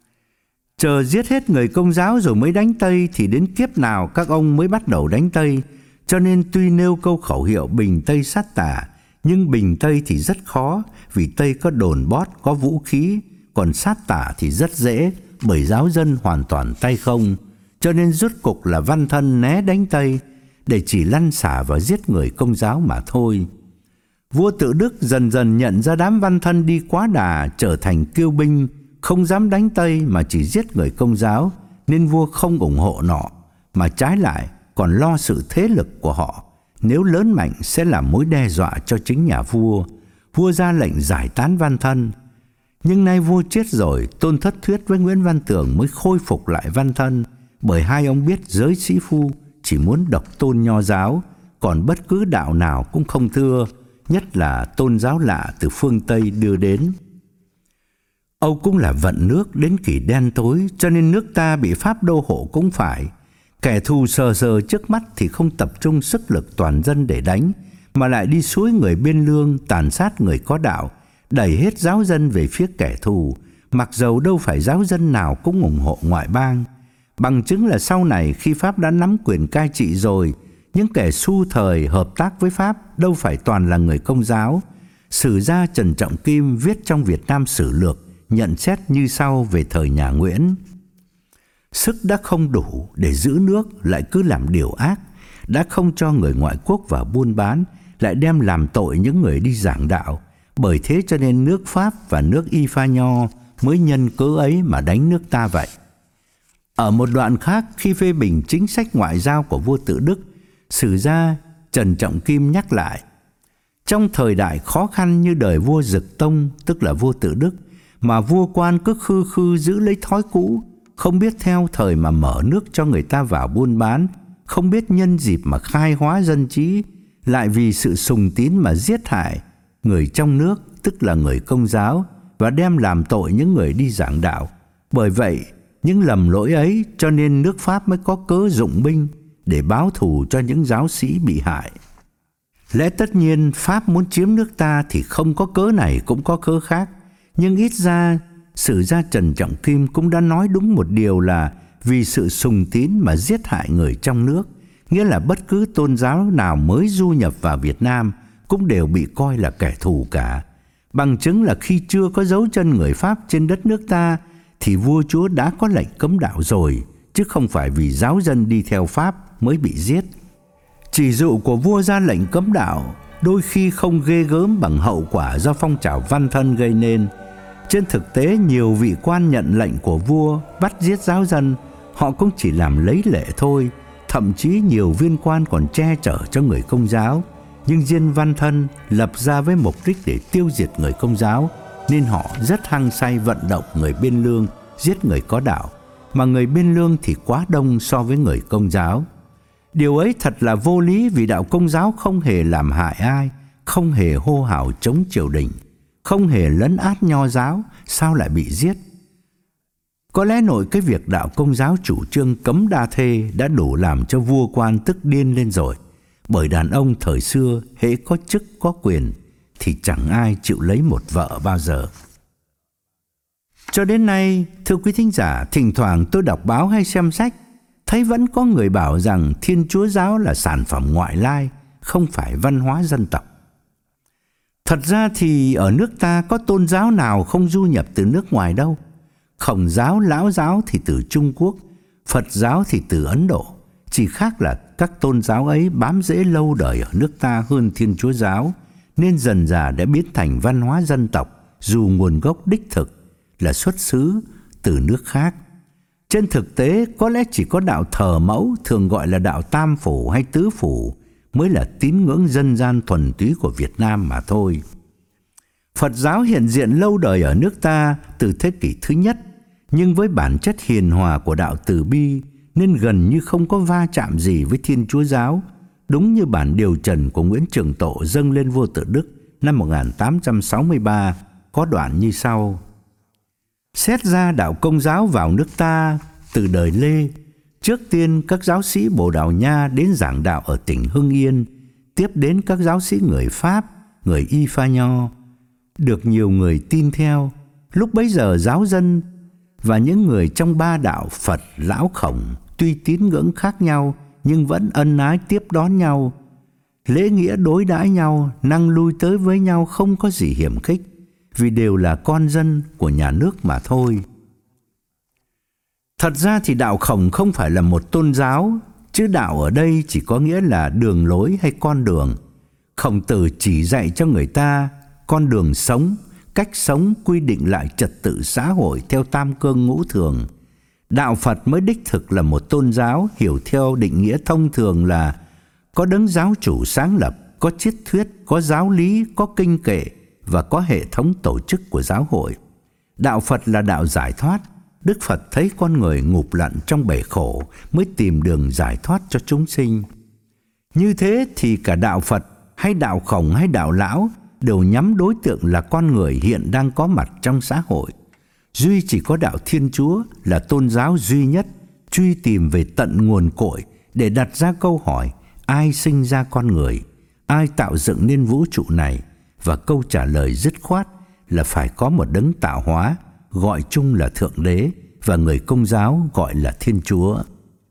Chờ giết hết người Công giáo rồi mới đánh Tây thì đến kiếp nào các ông mới bắt đầu đánh Tây. Cho nên tuy nêu câu khẩu hiệu bình Tây sát tà, nhưng bình Tây thì rất khó, vì Tây có đồn bót, có vũ khí, còn sát tà thì rất dễ, bởi giáo dân hoàn toàn tay không. Cho nên rốt cục là văn thân né đánh Tây để chỉ lăn xả và giết người Công giáo mà thôi. Vua Tự Đức dần dần nhận ra đám văn thân đi quá đà, trở thành kiêu binh, không dám đánh Tây mà chỉ giết người Công giáo, nên vua không ủng hộ nọ, mà trái lại còn lo sự thế lực của họ nếu lớn mạnh sẽ là mối đe dọa cho chính nhà vua. Vua ra lệnh giải tán văn thân. Nhưng nay vua chết rồi, Tôn Thất Thuyết với Nguyễn Văn Tường mới khôi phục lại văn thân, bởi hai ông biết giới sĩ phu chỉ muốn độc tôn nho giáo, còn bất cứ đạo nào cũng không thưa, nhất là tôn giáo lạ từ phương Tây đưa đến. Âu cũng là vận nước đến kỷ đen tối, cho nên nước ta bị Pháp đô hộ cũng phải. Kẻ thù sờ sờ trước mắt thì không tập trung sức lực toàn dân để đánh, mà lại đi xúi người biên lương, tàn sát người có đạo, đẩy hết giáo dân về phía kẻ thù, mặc dầu đâu phải giáo dân nào cũng ủng hộ ngoại bang. Bằng chứng là sau này khi Pháp đã nắm quyền cai trị rồi, những kẻ xu thời hợp tác với Pháp đâu phải toàn là người Công giáo. Sử gia Trần Trọng Kim viết trong Việt Nam Sử Lược nhận xét như sau về thời nhà Nguyễn: sức đã không đủ để giữ nước lại cứ làm điều ác, đã không cho người ngoại quốc vào buôn bán lại đem làm tội những người đi giảng đạo. Bởi thế cho nên nước Pháp và nước Y Pha Nho mới nhân cớ ấy mà đánh nước ta vậy. Ở một đoạn khác, khi phê bình chính sách ngoại giao của vua Tự Đức, sử gia Trần Trọng Kim nhắc lại: trong thời đại khó khăn như đời vua Dực Tông, tức là vua Tự Đức, mà vua quan cứ khư khư giữ lấy thói cũ, không biết theo thời mà mở nước cho người ta vào buôn bán, không biết nhân dịp mà khai hóa dân trí, lại vì sự sùng tín mà giết hại người trong nước, tức là người Công giáo, và đem làm tội những người đi giảng đạo. Bởi vậy, những lầm lỗi ấy cho nên nước Pháp mới có cớ dụng binh để báo thù cho những giáo sĩ bị hại. Lẽ tất nhiên Pháp muốn chiếm nước ta thì không có cớ này cũng có cớ khác, nhưng ít ra sử gia Trần Trọng Kim cũng đã nói đúng một điều là vì sự sùng tín mà giết hại người trong nước, nghĩa là bất cứ tôn giáo nào mới du nhập vào Việt Nam cũng đều bị coi là kẻ thù cả. Bằng chứng là khi chưa có dấu chân người Pháp trên đất nước ta thì vua chúa đã có lệnh cấm đạo rồi, chứ không phải vì giáo dân đi theo Pháp mới bị giết. Chỉ dụ của vua ra lệnh cấm đạo đôi khi không ghê gớm bằng hậu quả do phong trào văn thân gây nên. Trên thực tế, nhiều vị quan nhận lệnh của vua bắt giết giáo dân, họ cũng chỉ làm lấy lệ thôi. Thậm chí nhiều viên quan còn che chở cho người Công giáo. Nhưng riêng văn thân lập ra với mục đích để tiêu diệt người Công giáo, nên họ rất hăng say vận động người biên lương giết người có đạo, mà người biên lương thì quá đông so với người Công giáo. Điều ấy thật là vô lý, vì đạo Công giáo không hề làm hại ai, không hề hô hào chống triều đình, không hề lấn át nho giáo, sao lại bị giết? Có lẽ nội cái việc đạo Công giáo chủ trương cấm đa thê đã đủ làm cho vua quan tức điên lên rồi. Bởi đàn ông thời xưa hễ có chức có quyền thì chẳng ai chịu lấy một vợ bao giờ. Cho đến nay, thưa quý thính giả, thỉnh thoảng tôi đọc báo hay xem sách, thấy vẫn có người bảo rằng Thiên Chúa giáo là sản phẩm ngoại lai, không phải văn hóa dân tộc. Thật ra thì ở nước ta có tôn giáo nào không du nhập từ nước ngoài đâu. Khổng giáo, Lão giáo thì từ Trung Quốc, Phật giáo thì từ Ấn Độ. Chỉ khác là các tôn giáo ấy bám rễ lâu đời ở nước ta hơn Thiên Chúa giáo, nên dần dà đã biến thành văn hóa dân tộc, dù nguồn gốc đích thực là xuất xứ từ nước khác. Trên thực tế, có lẽ chỉ có đạo thờ mẫu, thường gọi là đạo Tam Phủ hay Tứ Phủ, mới là tín ngưỡng dân gian thuần túy của Việt Nam mà thôi. Phật giáo hiện diện lâu đời ở nước ta từ thế kỷ thứ nhất, nhưng với bản chất hiền hòa của đạo Từ Bi nên gần như không có va chạm gì với Thiên Chúa giáo, đúng như bản điều trần của Nguyễn Trường Tộ dâng lên vua Tự Đức năm một nghìn tám trăm sáu mươi ba có đoạn như sau: Xét ra đạo Công giáo vào nước ta từ đời Lê, trước tiên các giáo sĩ Bồ Đào Nha đến giảng đạo ở tỉnh Hưng Yên, tiếp đến các giáo sĩ người Pháp, người Y Pha Nho, được nhiều người tin theo. Lúc bấy giờ giáo dân và những người trong ba đạo Phật, Lão, Khổng tuy tín ngưỡng khác nhau nhưng vẫn ân ái tiếp đón nhau, lễ nghĩa đối đãi nhau, năng lui tới với nhau không có gì hiểm khích, vì đều là con dân của nhà nước mà thôi. Thật ra thì đạo Khổng không phải là một tôn giáo, chứ đạo ở đây chỉ có nghĩa là đường lối hay con đường. Khổng Tử chỉ dạy cho người ta con đường sống, cách sống, quy định lại trật tự xã hội theo tam cương ngũ thường. Đạo Phật mới đích thực là một tôn giáo, hiểu theo định nghĩa thông thường là có đấng giáo chủ sáng lập, có triết thuyết, có giáo lý, có kinh kệ và có hệ thống tổ chức của giáo hội. Đạo Phật là đạo giải thoát. Đức Phật thấy con người ngụp lặn trong bể khổ mới tìm đường giải thoát cho chúng sinh. Như thế thì cả đạo Phật hay đạo Khổng hay đạo Lão đều nhắm đối tượng là con người hiện đang có mặt trong xã hội. Duy chỉ có đạo Thiên Chúa là tôn giáo duy nhất truy tìm về tận nguồn cội để đặt ra câu hỏi: ai sinh ra con người? Ai tạo dựng nên vũ trụ này? Và câu trả lời dứt khoát là phải có một đấng tạo hóa, gọi chung là Thượng Đế, và người Công giáo gọi là Thiên Chúa.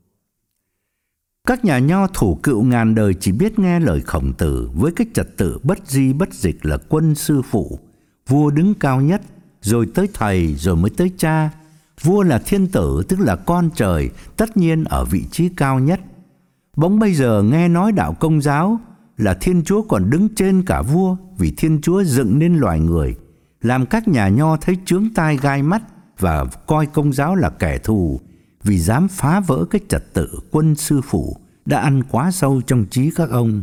Các nhà nho thủ cựu ngàn đời chỉ biết nghe lời Khổng Tử với cái trật tự bất di bất dịch là quân sư phụ, vua đứng cao nhất, rồi tới thầy, rồi mới tới cha. Vua là thiên tử, tức là con trời, tất nhiên ở vị trí cao nhất. Bỗng bây giờ nghe nói đạo Công giáo là Thiên Chúa còn đứng trên cả vua, vì Thiên Chúa dựng nên loài người, làm các nhà nho thấy chướng tai gai mắt và coi Công giáo là kẻ thù, vì dám phá vỡ cái trật tự quân sư phụ đã ăn quá sâu trong trí các ông.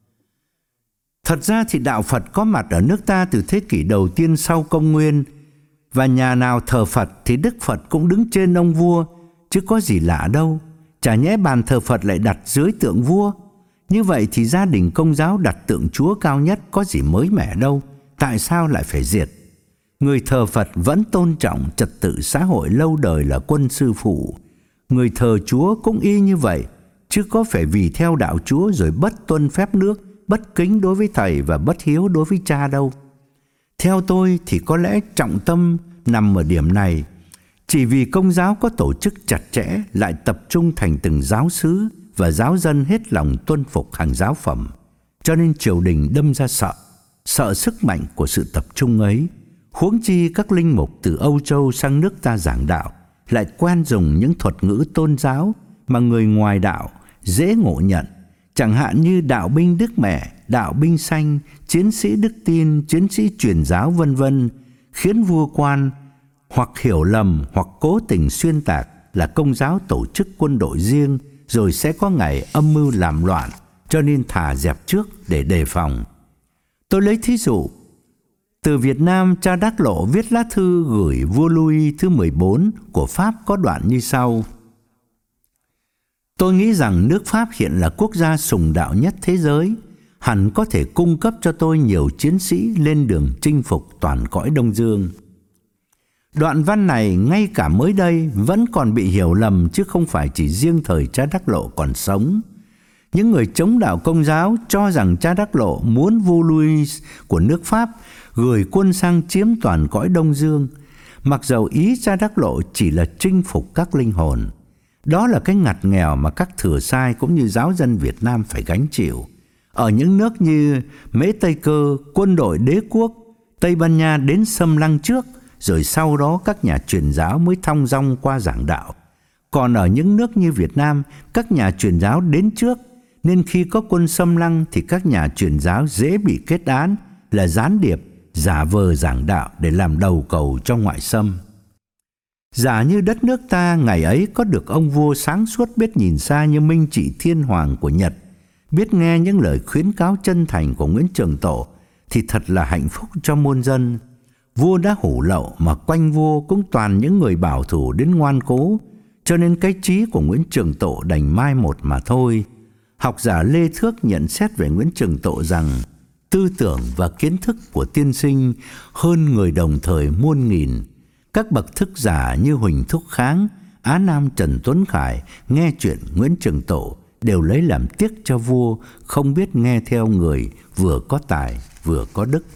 Thật ra thì đạo Phật có mặt ở nước ta từ thế kỷ đầu tiên sau công nguyên, và nhà nào thờ Phật thì Đức Phật cũng đứng trên ông vua, chứ có gì lạ đâu. Chả nhẽ bàn thờ Phật lại đặt dưới tượng vua? Như vậy thì gia đình Công giáo đặt tượng Chúa cao nhất có gì mới mẻ đâu. Tại sao lại phải diệt? Người thờ Phật vẫn tôn trọng trật tự xã hội lâu đời là quân sư phụ. Người thờ Chúa cũng y như vậy, chứ có phải vì theo đạo Chúa rồi bất tuân phép nước, bất kính đối với thầy và bất hiếu đối với cha đâu. Theo tôi thì có lẽ trọng tâm nằm ở điểm này. Chỉ vì Công giáo có tổ chức chặt chẽ, lại tập trung thành từng giáo xứ và giáo dân hết lòng tuân phục hàng giáo phẩm, cho nên triều đình đâm ra sợ, sợ sức mạnh của sự tập trung ấy. Huống chi các linh mục từ Âu Châu sang nước ta giảng đạo lại quen dùng những thuật ngữ tôn giáo mà người ngoài đạo dễ ngộ nhận, chẳng hạn như đạo binh Đức Mẹ, đạo binh xanh, chiến sĩ đức tin, chiến sĩ truyền giáo vân vân, khiến vua quan hoặc hiểu lầm hoặc cố tình xuyên tạc là Công giáo tổ chức quân đội riêng rồi sẽ có ngày âm mưu làm loạn, cho nên thà dẹp trước để đề phòng. Tôi lấy thí dụ, từ Việt Nam, cha Đắc Lộ viết lá thư gửi vua Louis thứ mười bốn của Pháp có đoạn như sau: Tôi nghĩ rằng nước Pháp hiện là quốc gia sùng đạo nhất thế giới, hẳn có thể cung cấp cho tôi nhiều chiến sĩ lên đường chinh phục toàn cõi Đông Dương. Đoạn văn này ngay cả mới đây vẫn còn bị hiểu lầm, chứ không phải chỉ riêng thời cha Đắc Lộ còn sống. Những người chống đạo Công giáo cho rằng cha Đắc Lộ muốn vua Louis của nước Pháp gửi quân sang chiếm toàn cõi Đông Dương, mặc dầu ý cha Đắc Lộ chỉ là chinh phục các linh hồn. Đó là cái ngặt nghèo mà các thừa sai cũng như giáo dân Việt Nam phải gánh chịu. Ở những nước như Mễ Tây Cơ, quân đội đế quốc Tây Ban Nha đến xâm lăng trước, rồi sau đó các nhà truyền giáo mới thong dong qua giảng đạo. Còn ở những nước như Việt Nam, các nhà truyền giáo đến trước, nên khi có quân xâm lăng thì các nhà truyền giáo dễ bị kết án là gián điệp, giả vờ giảng đạo để làm đầu cầu cho ngoại xâm. Giả như đất nước ta ngày ấy có được ông vua sáng suốt biết nhìn xa như Minh Trị Thiên Hoàng của Nhật, biết nghe những lời khuyến cáo chân thành của Nguyễn Trường Tộ, thì thật là hạnh phúc cho muôn dân. Vua đã hủ lậu mà quanh vua cũng toàn những người bảo thủ đến ngoan cố, cho nên cái trí của Nguyễn Trường Tộ đành mai một mà thôi. Học giả Lê Thước nhận xét về Nguyễn Trường Tộ rằng tư tưởng và kiến thức của tiên sinh hơn người đồng thời muôn nghìn. Các bậc thức giả như Huỳnh Thúc Kháng, Á Nam Trần Tuấn Khải nghe chuyện Nguyễn Trường Tộ đều lấy làm tiếc cho vua không biết nghe theo người vừa có tài vừa có đức.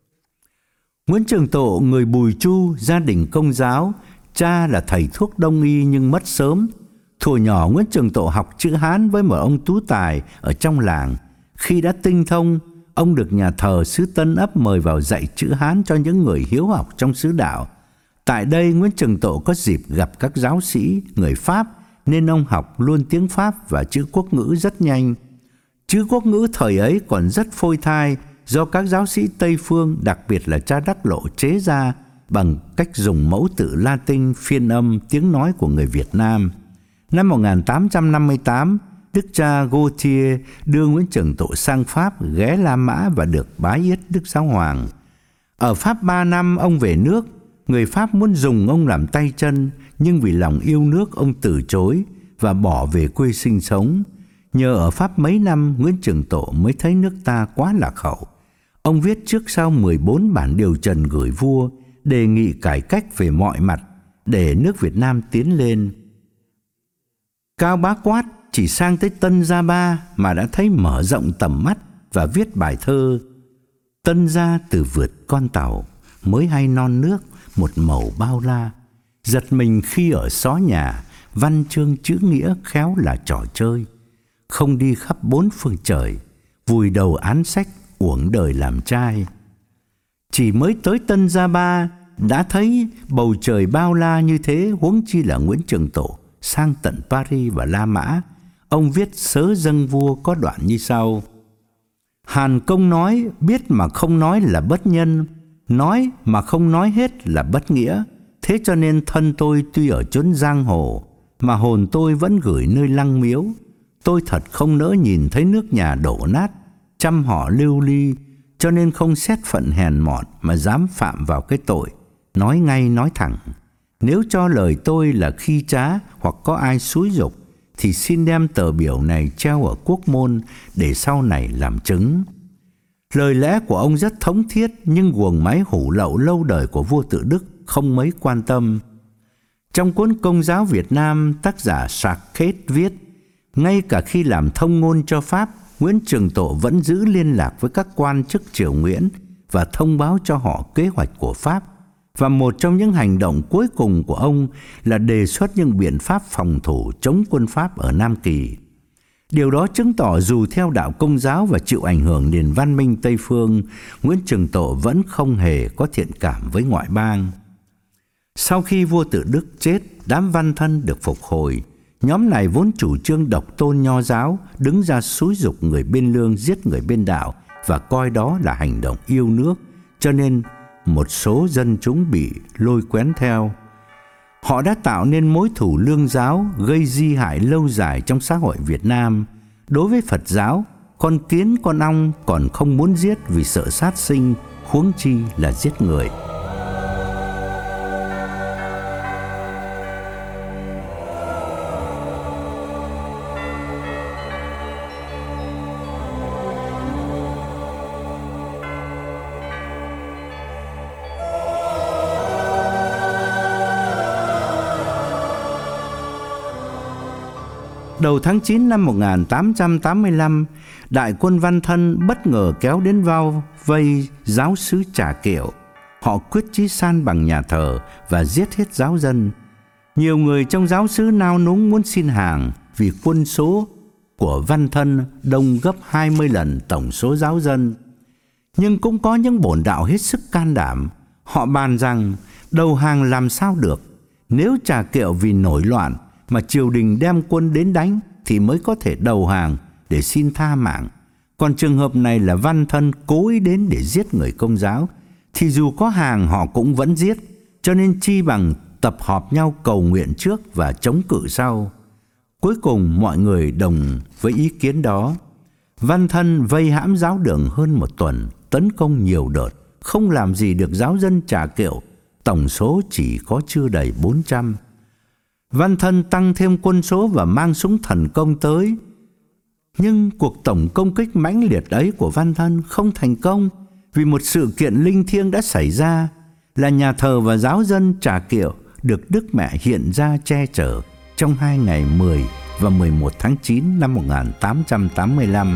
Nguyễn Trường Tộ người Bùi Chu, gia đình công giáo, cha là thầy thuốc đông y nhưng mất sớm. Thuở nhỏ Nguyễn Trường Tộ học chữ Hán với một ông tú tài ở trong làng. Khi đã tinh thông, ông được nhà thờ xứ Tân Ấp mời vào dạy chữ Hán cho những người hiếu học trong xứ đạo. Tại đây Nguyễn Trường Tộ có dịp gặp các giáo sĩ người Pháp, nên ông học luôn tiếng Pháp và chữ quốc ngữ rất nhanh. Chữ quốc ngữ thời ấy còn rất phôi thai do các giáo sĩ Tây Phương, đặc biệt là cha Đắc Lộ chế ra bằng cách dùng mẫu tự Latin phiên âm tiếng nói của người Việt Nam. Năm một nghìn tám trăm năm mươi tám, đức cha Gautier đưa Nguyễn Trường Tộ sang Pháp, ghé La Mã và được bái yết Đức Giáo Hoàng. Ở Pháp ba năm ông về nước, người Pháp muốn dùng ông làm tay chân, nhưng vì lòng yêu nước ông từ chối và bỏ về quê sinh sống. Nhờ ở Pháp mấy năm, Nguyễn Trường Tộ mới thấy nước ta quá lạc hậu. Ông viết trước sau mười bốn bản điều trần gửi vua, đề nghị cải cách về mọi mặt để nước Việt Nam tiến lên. Cao Bá Quát chỉ sang tới Tân Gia Ba mà đã thấy mở rộng tầm mắt và viết bài thơ Tân Gia từ vượt con tàu, mới hay non nước một màu bao la. Giật mình khi ở xó nhà, văn chương chữ nghĩa khéo là trò chơi. Không đi khắp bốn phương trời, vùi đầu án sách, uổng đời làm trai. Chỉ mới tới Tân Gia Ba đã thấy bầu trời bao la như thế, huống chi là Nguyễn Trường Tộ sang tận Paris và La Mã. Ông viết sớ dâng vua có đoạn như sau: Hàn Công nói, biết mà không nói là bất nhân, nói mà không nói hết là bất nghĩa. Thế cho nên thân tôi tuy ở chốn giang hồ, mà hồn tôi vẫn gửi nơi lăng miếu. Tôi thật không nỡ nhìn thấy nước nhà đổ nát, trăm họ lưu ly, cho nên không xét phận hèn mọn mà dám phạm vào cái tội. Nói ngay nói thẳng, nếu cho lời tôi là khi trá hoặc có ai xúi giục, thì xin đem tờ biểu này treo ở quốc môn để sau này làm chứng. Lời lẽ của ông rất thống thiết, nhưng guồng máy hủ lậu lâu đời của vua Tự Đức không mấy quan tâm. Trong cuốn Công giáo Việt Nam, tác giả Sarket viết, ngay cả khi làm thông ngôn cho Pháp, Nguyễn Trường Tộ vẫn giữ liên lạc với các quan chức triều Nguyễn và thông báo cho họ kế hoạch của Pháp. Và một trong những hành động cuối cùng của ông là đề xuất những biện pháp phòng thủ chống quân Pháp ở Nam Kỳ. Điều đó chứng tỏ dù theo đạo Công giáo và chịu ảnh hưởng nền văn minh Tây phương, Nguyễn Trường Tộ vẫn không hề có thiện cảm với ngoại bang. Sau khi vua Tự Đức chết, đám văn thân được phục hồi. Nhóm này vốn chủ trương độc tôn nho giáo, đứng ra xúi giục người bên lương giết người bên đạo và coi đó là hành động yêu nước, cho nên một số dân chúng bị lôi kéo theo. Họ đã tạo nên mối thù lương giáo gây di hại lâu dài trong xã hội Việt Nam. Đối với Phật giáo, con kiến con ong còn không muốn giết vì sợ sát sinh, huống chi là giết người. Đầu tháng chín năm một nghìn tám trăm tám mươi lăm, đại quân văn thân bất ngờ kéo đến bao vây giáo sứ Trà Kiệu. họ quyết chí san bằng nhà thờ và giết hết giáo dân. Nhiều người trong giáo xứ nao núng muốn xin hàng vì quân số của Văn Thân đông gấp hai mươi lần tổng số giáo dân. Nhưng cũng có những bổn đạo hết sức can đảm. Họ bàn rằng đầu hàng làm sao được, nếu Trà Kiệu vì nổi loạn mà triều đình đem quân đến đánh thì mới có thể đầu hàng để xin tha mạng. Còn trường hợp này là Văn Thân cố ý đến để giết người Công giáo, thì dù có hàng họ cũng vẫn giết, cho nên chi bằng tập họp nhau cầu nguyện trước và chống cự sau. Cuối cùng mọi người đồng với ý kiến đó. Văn Thân vây hãm giáo đường hơn một tuần, tấn công nhiều đợt, không làm gì được giáo dân Trà Kiệu, tổng số chỉ có chưa đầy bốn trăm. Văn Thân tăng thêm quân số và mang súng thần công tới. Nhưng cuộc tổng công kích mãnh liệt ấy của Văn Thân không thành công, vì một sự kiện linh thiêng đã xảy ra, là nhà thờ và giáo dân Trà Kiệu được Đức Mẹ hiện ra che chở trong hai ngày mười và mười một tháng chín năm một nghìn tám trăm tám mươi lăm.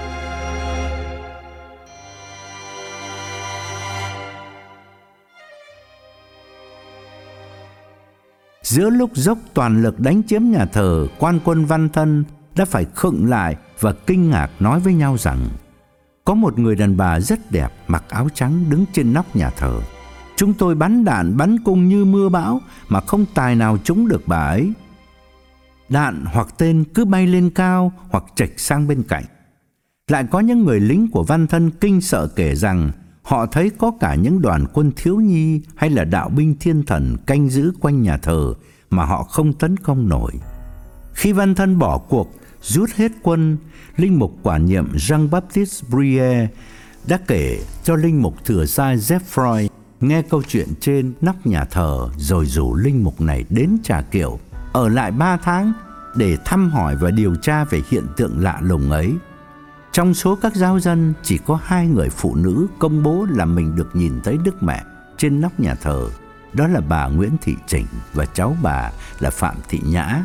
Giữa lúc dốc toàn lực đánh chiếm nhà thờ, quan quân Văn Thân đã phải khựng lại và kinh ngạc nói với nhau rằng có một người đàn bà rất đẹp mặc áo trắng đứng trên nóc nhà thờ. Chúng tôi bắn đạn bắn cung như mưa bão mà không tài nào trúng được bà ấy. Đạn hoặc tên cứ bay lên cao hoặc chệch sang bên cạnh. Lại có những người lính của Văn Thân kinh sợ kể rằng họ thấy có cả những đoàn quân thiếu nhi hay là đạo binh thiên thần canh giữ quanh nhà thờ mà họ không tấn công nổi. Khi Văn Thân bỏ cuộc, rút hết quân, linh mục quản nhiệm Jean-Baptiste Bruyer đã kể cho linh mục thừa sai Geoffroy nghe câu chuyện trên nóc nhà thờ, rồi rủ linh mục này đến Trà Kiệu ở lại ba tháng để thăm hỏi và điều tra về hiện tượng lạ lùng ấy. Trong số các giáo dân, chỉ có hai người phụ nữ công bố là mình được nhìn thấy Đức Mẹ trên nóc nhà thờ. Đó là bà Nguyễn Thị Chỉnh và cháu bà là Phạm Thị Nhã.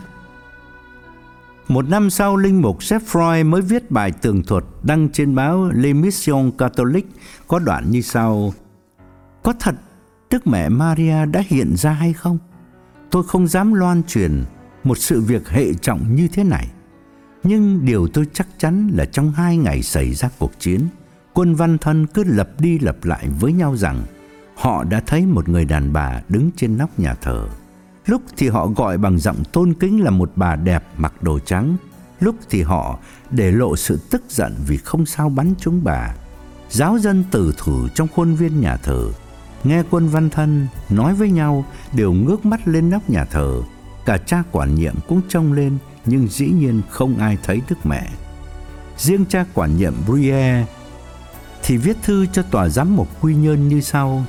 Một năm sau, linh mục Geoffroy mới viết bài tường thuật đăng trên báo L'Émission Catholique có đoạn như sau: có thật Đức Mẹ Maria đã hiện ra hay không? Tôi không dám loan truyền một sự việc hệ trọng như thế này. Nhưng điều tôi chắc chắn là trong hai ngày xảy ra cuộc chiến, quân Văn Thân cứ lặp đi lặp lại với nhau rằng họ đã thấy một người đàn bà đứng trên nóc nhà thờ. Lúc thì họ gọi bằng giọng tôn kính là một bà đẹp mặc đồ trắng, lúc thì họ để lộ sự tức giận vì không sao bắn trúng bà. Giáo dân tử thủ trong khuôn viên nhà thờ nghe quân Văn Thân nói với nhau đều ngước mắt lên nóc nhà thờ. Cả cha quản nhiệm cũng trông lên, nhưng dĩ nhiên không ai thấy Đức Mẹ. Riêng cha quản nhiệm Bruyer thì viết thư cho tòa giám mục Quy Nhơn như sau: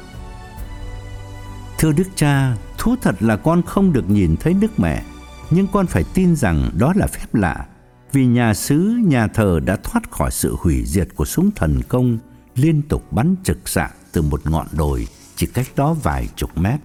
thưa Đức Cha, thú thật là con không được nhìn thấy Đức Mẹ, nhưng con phải tin rằng đó là phép lạ, vì nhà xứ, nhà thờ đã thoát khỏi sự hủy diệt của súng thần công liên tục bắn trực xạ từ một ngọn đồi chỉ cách đó vài chục mét.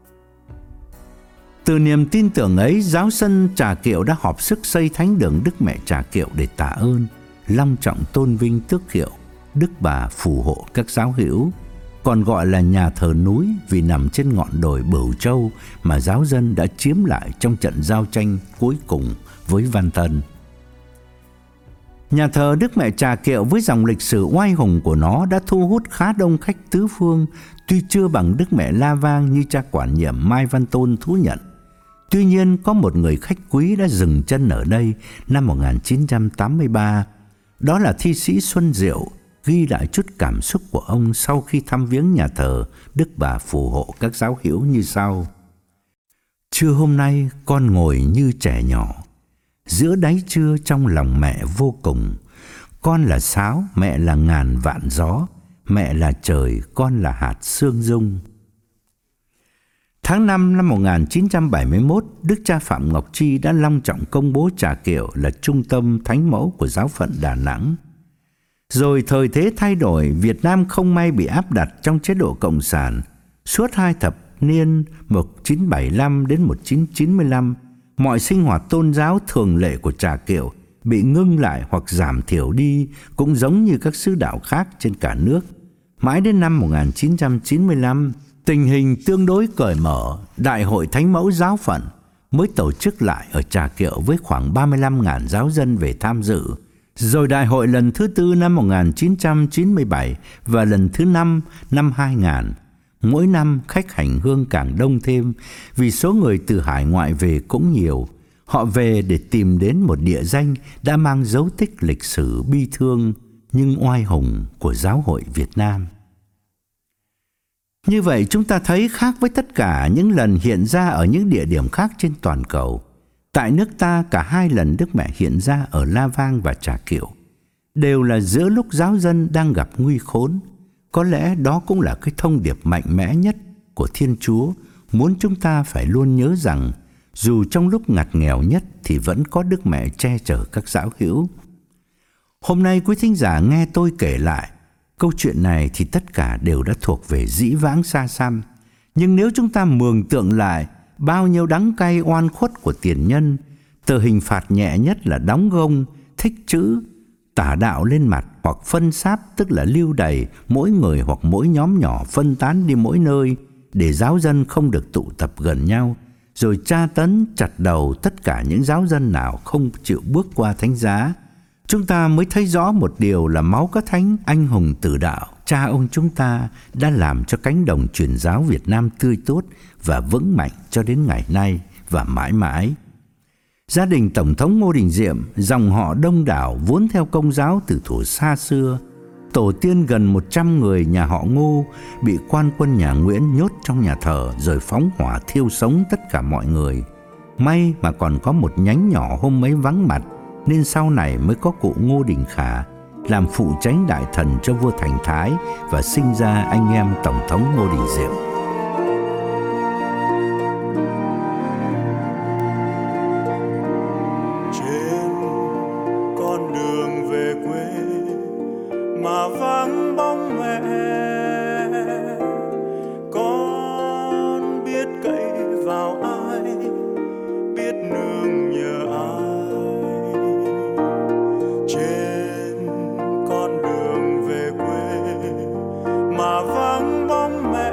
Từ niềm tin tưởng ấy, giáo dân Trà Kiệu đã họp sức xây thánh đường Đức Mẹ Trà Kiệu để tạ ơn, long trọng tôn vinh tước hiệu Đức Bà phù hộ các giáo hữu, còn gọi là nhà thờ núi vì nằm trên ngọn đồi Bửu Châu mà giáo dân đã chiếm lại trong trận giao tranh cuối cùng với Văn Thân. Nhà thờ Đức Mẹ Trà Kiệu với dòng lịch sử oai hùng của nó đã thu hút khá đông khách tứ phương, tuy chưa bằng Đức Mẹ La Vang như cha quản nhiệm Mai Văn Tôn thú nhận. Tuy nhiên, có một người khách quý đã dừng chân ở đây năm một nghìn chín trăm tám mươi ba. Đó là thi sĩ Xuân Diệu, ghi lại chút cảm xúc của ông sau khi thăm viếng nhà thờ Đức Bà phù hộ các giáo hữu như sau: trưa hôm nay con ngồi như trẻ nhỏ, giữa đáy trưa trong lòng mẹ vô cùng. Con là sáo, mẹ là ngàn vạn gió, mẹ là trời, con là hạt sương dung. Tháng năm năm một nghìn chín trăm bảy mươi mốt, Đức cha Phạm Ngọc Chi đã long trọng công bố Trà Kiệu là trung tâm thánh mẫu của giáo phận Đà Nẵng. Rồi thời thế thay đổi, Việt Nam không may bị áp đặt trong chế độ cộng sản. Suốt hai thập niên một nghìn chín trăm bảy mươi lăm đến một nghìn chín trăm chín mươi lăm, mọi sinh hoạt tôn giáo thường lệ của Trà Kiệu bị ngưng lại hoặc giảm thiểu đi, cũng giống như các xứ đạo khác trên cả nước. Mãi đến năm một nghìn chín trăm chín mươi lăm, tình hình tương đối cởi mở, Đại hội Thánh mẫu giáo phận mới tổ chức lại ở Trà Kiệu với khoảng ba mươi lăm nghìn giáo dân về tham dự. Rồi đại hội lần thứ tư năm một nghìn chín trăm chín mươi bảy và lần thứ năm năm hai nghìn. Mỗi năm khách hành hương càng đông thêm vì số người từ hải ngoại về cũng nhiều. Họ về để tìm đến một địa danh đã mang dấu tích lịch sử bi thương nhưng oai hùng của giáo hội Việt Nam. Như vậy chúng ta thấy khác với tất cả những lần hiện ra ở những địa điểm khác trên toàn cầu. Tại nước ta cả hai lần Đức Mẹ hiện ra ở La Vang và Trà Kiệu đều là giữa lúc giáo dân đang gặp nguy khốn. Có lẽ đó cũng là cái thông điệp mạnh mẽ nhất của Thiên Chúa, muốn chúng ta phải luôn nhớ rằng dù trong lúc ngặt nghèo nhất thì vẫn có Đức Mẹ che chở các giáo hữu. Hôm nay quý thính giả nghe tôi kể lại câu chuyện này thì tất cả đều đã thuộc về dĩ vãng xa xăm. Nhưng nếu chúng ta mường tượng lại bao nhiêu đắng cay oan khuất của tiền nhân, từ hình phạt nhẹ nhất là đóng gông, thích chữ, tả đạo lên mặt hoặc phân sáp, tức là lưu đày mỗi người hoặc mỗi nhóm nhỏ phân tán đi mỗi nơi để giáo dân không được tụ tập gần nhau, rồi tra tấn chặt đầu tất cả những giáo dân nào không chịu bước qua thánh giá, chúng ta mới thấy rõ một điều là máu các thánh anh hùng tử đạo, cha ông chúng ta đã làm cho cánh đồng truyền giáo Việt Nam tươi tốt và vững mạnh cho đến ngày nay và mãi mãi. Gia đình Tổng thống Ngô Đình Diệm, dòng họ đông đảo vốn theo Công giáo từ thuở xa xưa. Tổ tiên gần một trăm người nhà họ Ngô bị quan quân nhà Nguyễn nhốt trong nhà thờ rồi phóng hỏa thiêu sống tất cả mọi người. May mà còn có một nhánh nhỏ hôm mấy vắng mặt, nên sau này mới có cụ Ngô Đình Khả làm phụ chánh đại thần cho vua Thành Thái và sinh ra anh em Tổng thống Ngô Đình Diệm. Trên con đường về quê mà vắng bóng mẹ, con biết cậy vào ai, biết nương nhờ ai. Trên con đường về quê mà vắng bóng mẹ,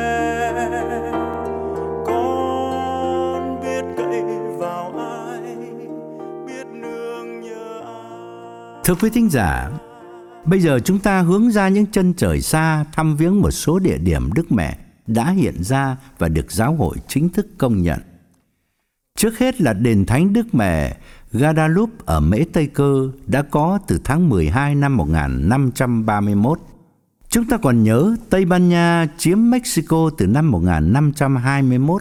con biết cậy vào ai, biết nương nhờ ai. Thưa quý thính giả, bây giờ chúng ta hướng ra những chân trời xa thăm viếng một số địa điểm Đức Mẹ đã hiện ra và được giáo hội chính thức công nhận. Trước hết là đền thánh Đức Mẹ Guadalupe ở Mễ Tây Cơ đã có từ tháng mười hai năm một nghìn năm trăm ba mươi mốt. Chúng ta còn nhớ Tây Ban Nha chiếm Mexico từ năm một nghìn năm trăm hai mươi mốt.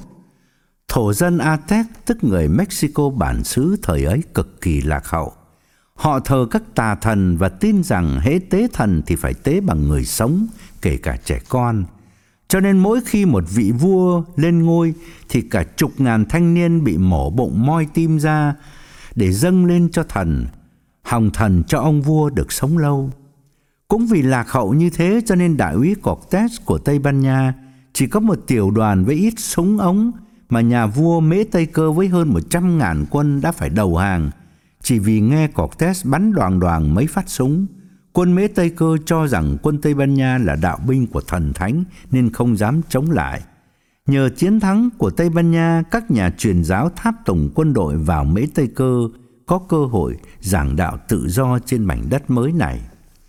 Thổ dân Aztec, tức người Mexico bản xứ thời ấy, cực kỳ lạc hậu. Họ thờ các tà thần và tin rằng hễ tế thần thì phải tế bằng người sống, kể cả trẻ con. Cho nên mỗi khi một vị vua lên ngôi thì cả chục ngàn thanh niên bị mổ bụng moi tim ra để dâng lên cho thần, hòng thần cho ông vua được sống lâu. Cũng vì lạc hậu như thế cho nên đại úy Cortés của Tây Ban Nha chỉ có một tiểu đoàn với ít súng ống mà nhà vua Mễ Tây Cơ với hơn một trăm ngàn quân đã phải đầu hàng, chỉ vì nghe Cortés bắn đoàng đoàng mấy phát súng. Quân Mễ Tây Cơ cho rằng quân Tây Ban Nha là đạo binh của thần thánh nên không dám chống lại. Nhờ chiến thắng của Tây Ban Nha, các nhà truyền giáo tháp tùng quân đội vào Mễ Tây Cơ có cơ hội giảng đạo tự do trên mảnh đất mới này.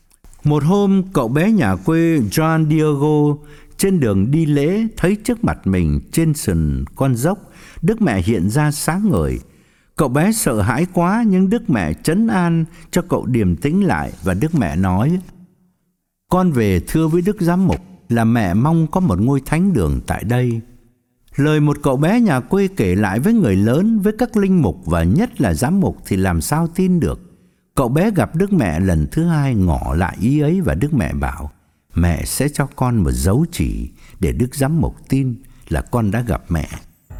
Một hôm, cậu bé nhà quê Juan Diego trên đường đi lễ thấy trước mặt mình trên sườn con dốc Đức Mẹ hiện ra sáng ngời. Cậu bé sợ hãi quá nhưng Đức Mẹ trấn an cho cậu điềm tĩnh lại và Đức Mẹ nói: "Con về thưa với Đức Giám mục là mẹ mong có một ngôi thánh đường tại đây." Lời một cậu bé nhà quê kể lại với người lớn, với các linh mục và nhất là giám mục thì làm sao tin được. Cậu bé gặp Đức Mẹ lần thứ hai ngỏ lại ý ấy và Đức Mẹ bảo: "Mẹ sẽ cho con một dấu chỉ để Đức Giám mục tin là con đã gặp mẹ."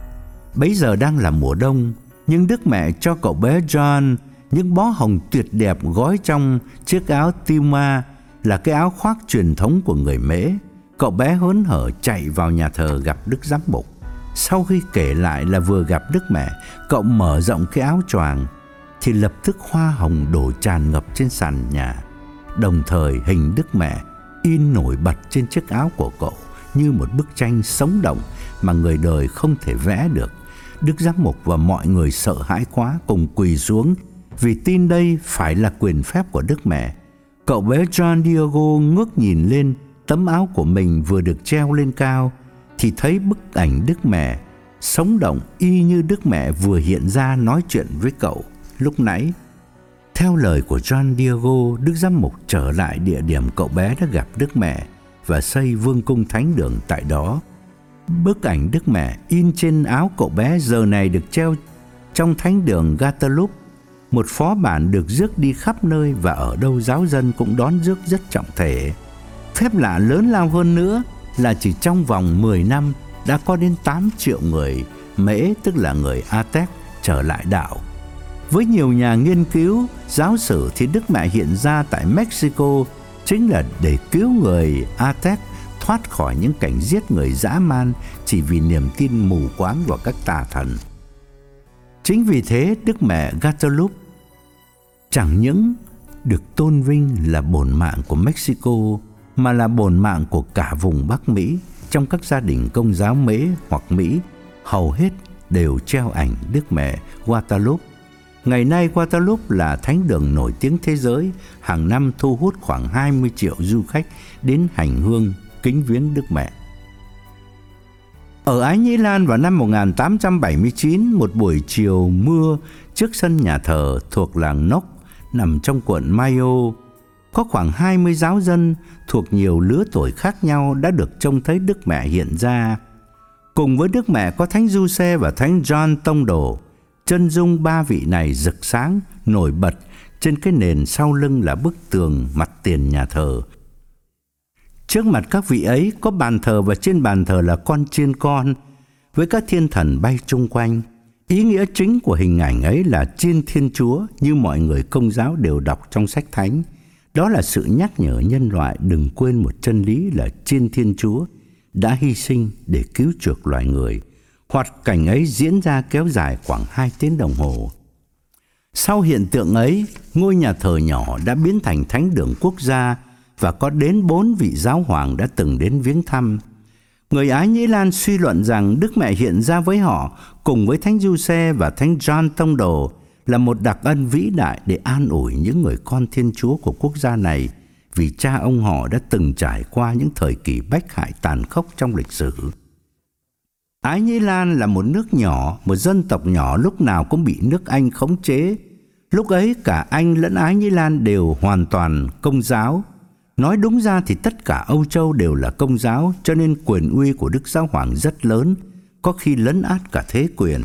Bấy giờ đang là mùa đông, nhưng Đức Mẹ cho cậu bé John những bó hồng tuyệt đẹp gói trong chiếc áo tiuma, là cái áo khoác truyền thống của người Mễ. Cậu bé hớn hở chạy vào nhà thờ gặp Đức Giám mục. Sau khi kể lại là vừa gặp Đức Mẹ, cậu mở rộng cái áo choàng thì lập tức hoa hồng đổ tràn ngập trên sàn nhà. Đồng thời hình Đức Mẹ in nổi bật trên chiếc áo của cậu như một bức tranh sống động mà người đời không thể vẽ được. Đức giám mục và mọi người sợ hãi quá, cùng quỳ xuống vì tin đây phải là quyền phép của Đức Mẹ. Cậu bé John Diego ngước nhìn lên tấm áo của mình vừa được treo lên cao thì thấy bức ảnh Đức Mẹ sống động y như Đức Mẹ vừa hiện ra nói chuyện với cậu lúc nãy. Theo lời của John Diego, Đức giám mục trở lại địa điểm cậu bé đã gặp Đức Mẹ và xây vương cung thánh đường tại đó. Bức ảnh Đức Mẹ in trên áo cậu bé giờ này được treo trong thánh đường Guadalupe, một phó bản được rước đi khắp nơi và ở đâu giáo dân cũng đón rước rất trọng thể. Phép lạ lớn lao hơn nữa là chỉ trong vòng mười năm đã có đến tám triệu người Mễ, tức là người Aztec, trở lại đạo. Với nhiều nhà nghiên cứu giáo sử thì Đức Mẹ hiện ra tại Mexico chính là để cứu người Aztec thoát khỏi những cảnh giết người dã man chỉ vì niềm tin mù quáng vào các tà thần. Chính vì thế Đức Mẹ Guadalupe chẳng những được tôn vinh là bổn mạng của Mexico mà là bổn mạng của cả vùng Bắc Mỹ. Trong các gia đình Công giáo Mễ hoặc Mỹ, hầu hết đều treo ảnh Đức Mẹ Guadalupe. Ngày nay Guadalupe là thánh đường nổi tiếng thế giới, hàng năm thu hút khoảng hai mươi triệu du khách đến hành hương kính viếng Đức Mẹ. Ở Ái Nhĩ Lan vào năm một nghìn tám trăm bảy mươi chín, một buổi chiều mưa trước sân nhà thờ thuộc làng Nóc nằm trong quận Mayo, có khoảng hai mươi giáo dân thuộc nhiều lứa tuổi khác nhau đã được trông thấy Đức Mẹ hiện ra. Cùng với Đức Mẹ có Thánh Giuse và Thánh John Tông Đồ. Chân dung ba vị này rực sáng, nổi bật trên cái nền sau lưng là bức tường mặt tiền nhà thờ. Trước mặt các vị ấy có bàn thờ và trên bàn thờ là con chiên con với các thiên thần bay chung quanh. Ý nghĩa chính của hình ảnh ấy là chiên Thiên Chúa như mọi người Công giáo đều đọc trong sách thánh. Đó là sự nhắc nhở nhân loại đừng quên một chân lý là chiên Thiên Chúa đã hy sinh để cứu chuộc loài người. Hoạt cảnh ấy diễn ra kéo dài khoảng hai tiếng đồng hồ. Sau hiện tượng ấy, ngôi nhà thờ nhỏ đã biến thành thánh đường quốc gia và có đến bốn vị giáo hoàng đã từng đến viếng thăm. Người Ái Nhĩ Lan suy luận rằng Đức Mẹ hiện ra với họ cùng với Thánh Giuse và Thánh John Tông Đồ là một đặc ân vĩ đại để an ủi những người con Thiên Chúa của quốc gia này vì cha ông họ đã từng trải qua những thời kỳ bách hại tàn khốc trong lịch sử. Ái Nhĩ Lan là một nước nhỏ, một dân tộc nhỏ lúc nào cũng bị nước Anh khống chế. Lúc ấy cả Anh lẫn Ái Nhĩ Lan đều hoàn toàn Công giáo. Nói đúng ra thì tất cả Âu Châu đều là Công giáo, cho nên quyền uy của Đức Giáo Hoàng rất lớn, có khi lấn át cả thế quyền.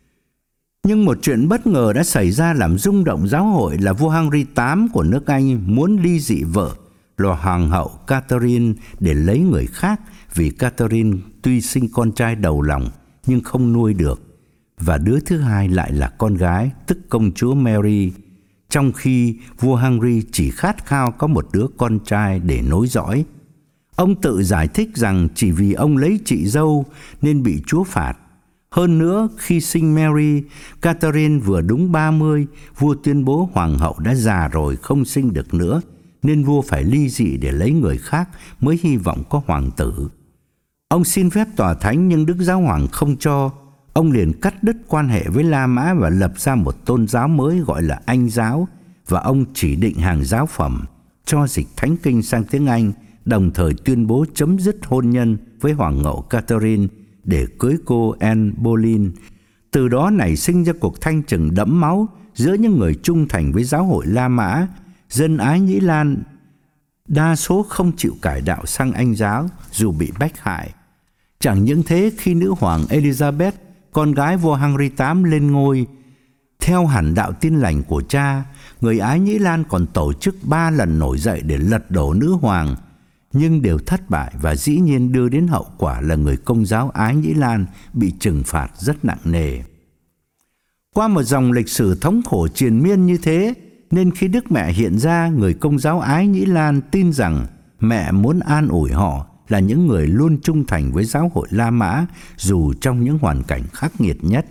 Nhưng một chuyện bất ngờ đã xảy ra làm rung động giáo hội là vua Henry đệ tám của nước Anh muốn ly dị vợ là Hoàng hậu Catherine để lấy người khác, vì Catherine tuy sinh con trai đầu lòng nhưng không nuôi được, và đứa thứ hai lại là con gái, tức công chúa Mary, trong khi vua Henry chỉ khát khao có một đứa con trai để nối dõi. Ông tự giải thích rằng chỉ vì ông lấy chị dâu nên bị Chúa phạt. Hơn nữa, khi sinh Mary, Catherine vừa đúng ba mươi, vua tuyên bố hoàng hậu đã già rồi không sinh được nữa, nên vua phải ly dị để lấy người khác mới hy vọng có hoàng tử. Ông xin phép tòa thánh nhưng Đức Giáo Hoàng không cho. Ông liền cắt đứt quan hệ với La Mã và lập ra một tôn giáo mới gọi là Anh giáo, và ông chỉ định hàng giáo phẩm, cho dịch thánh kinh sang tiếng Anh, đồng thời tuyên bố chấm dứt hôn nhân với hoàng hậu Catherine để cưới cô Anne Boleyn. Từ đó nảy sinh ra cuộc thanh trừng đẫm máu giữa những người trung thành với giáo hội La Mã. Dân Ái Nhĩ Lan đa số không chịu cải đạo sang Anh giáo dù bị bách hại. Chẳng những thế, khi nữ hoàng Elizabeth, con gái vua Henry đệ tám lên ngôi, theo hẳn đạo Tin lành của cha, người Ái Nhĩ Lan còn tổ chức ba lần nổi dậy để lật đổ nữ hoàng, nhưng đều thất bại và dĩ nhiên đưa đến hậu quả là người Công giáo Ái Nhĩ Lan bị trừng phạt rất nặng nề. Qua một dòng lịch sử thống khổ triền miên như thế, nên khi Đức Mẹ hiện ra, người Công giáo Ái Nhĩ Lan tin rằng mẹ muốn an ủi họ là những người luôn trung thành với giáo hội La Mã dù trong những hoàn cảnh khắc nghiệt nhất.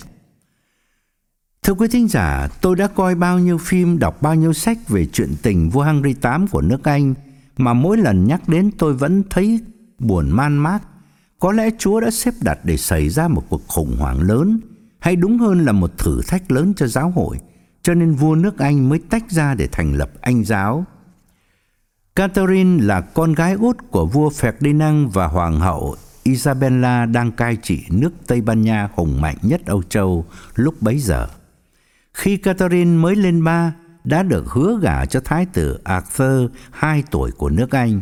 Thưa quý thính giả, tôi đã coi bao nhiêu phim, đọc bao nhiêu sách về chuyện tình vua Henry đệ tám của nước Anh mà mỗi lần nhắc đến tôi vẫn thấy buồn man mác. Có lẽ Chúa đã xếp đặt để xảy ra một cuộc khủng hoảng lớn, hay đúng hơn là một thử thách lớn cho giáo hội, cho nên vua nước Anh mới tách ra để thành lập Anh giáo. Catherine là con gái út của vua Ferdinand và hoàng hậu Isabella đang cai trị nước Tây Ban Nha hùng mạnh nhất Âu Châu lúc bấy giờ. Khi Catherine mới lên ba, đã được hứa gả cho thái tử Arthur hai tuổi của nước Anh.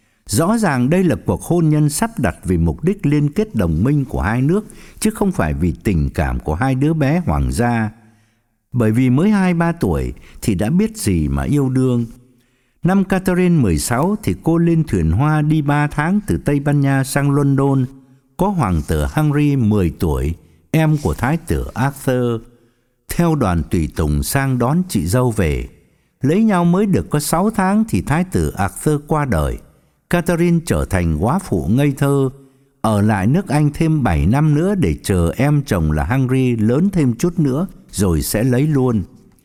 Rõ ràng đây là cuộc hôn nhân sắp đặt vì mục đích liên kết đồng minh của hai nước, chứ không phải vì tình cảm của hai đứa bé hoàng gia. Bởi vì mới hai ba tuổi thì đã biết gì mà yêu đương. Năm Catherine mười sáu thì cô lên thuyền hoa đi ba tháng từ Tây Ban Nha sang London. Có hoàng tử Henry mười tuổi, em của thái tử Arthur, theo đoàn tùy tùng sang đón chị dâu về. Lấy nhau mới được có sáu tháng thì thái tử Arthur qua đời. Catherine trở thành góa phụ ngây thơ, ở lại nước Anh thêm bảy năm nữa để chờ em chồng là Henry lớn thêm chút nữa rồi sẽ lấy luôn.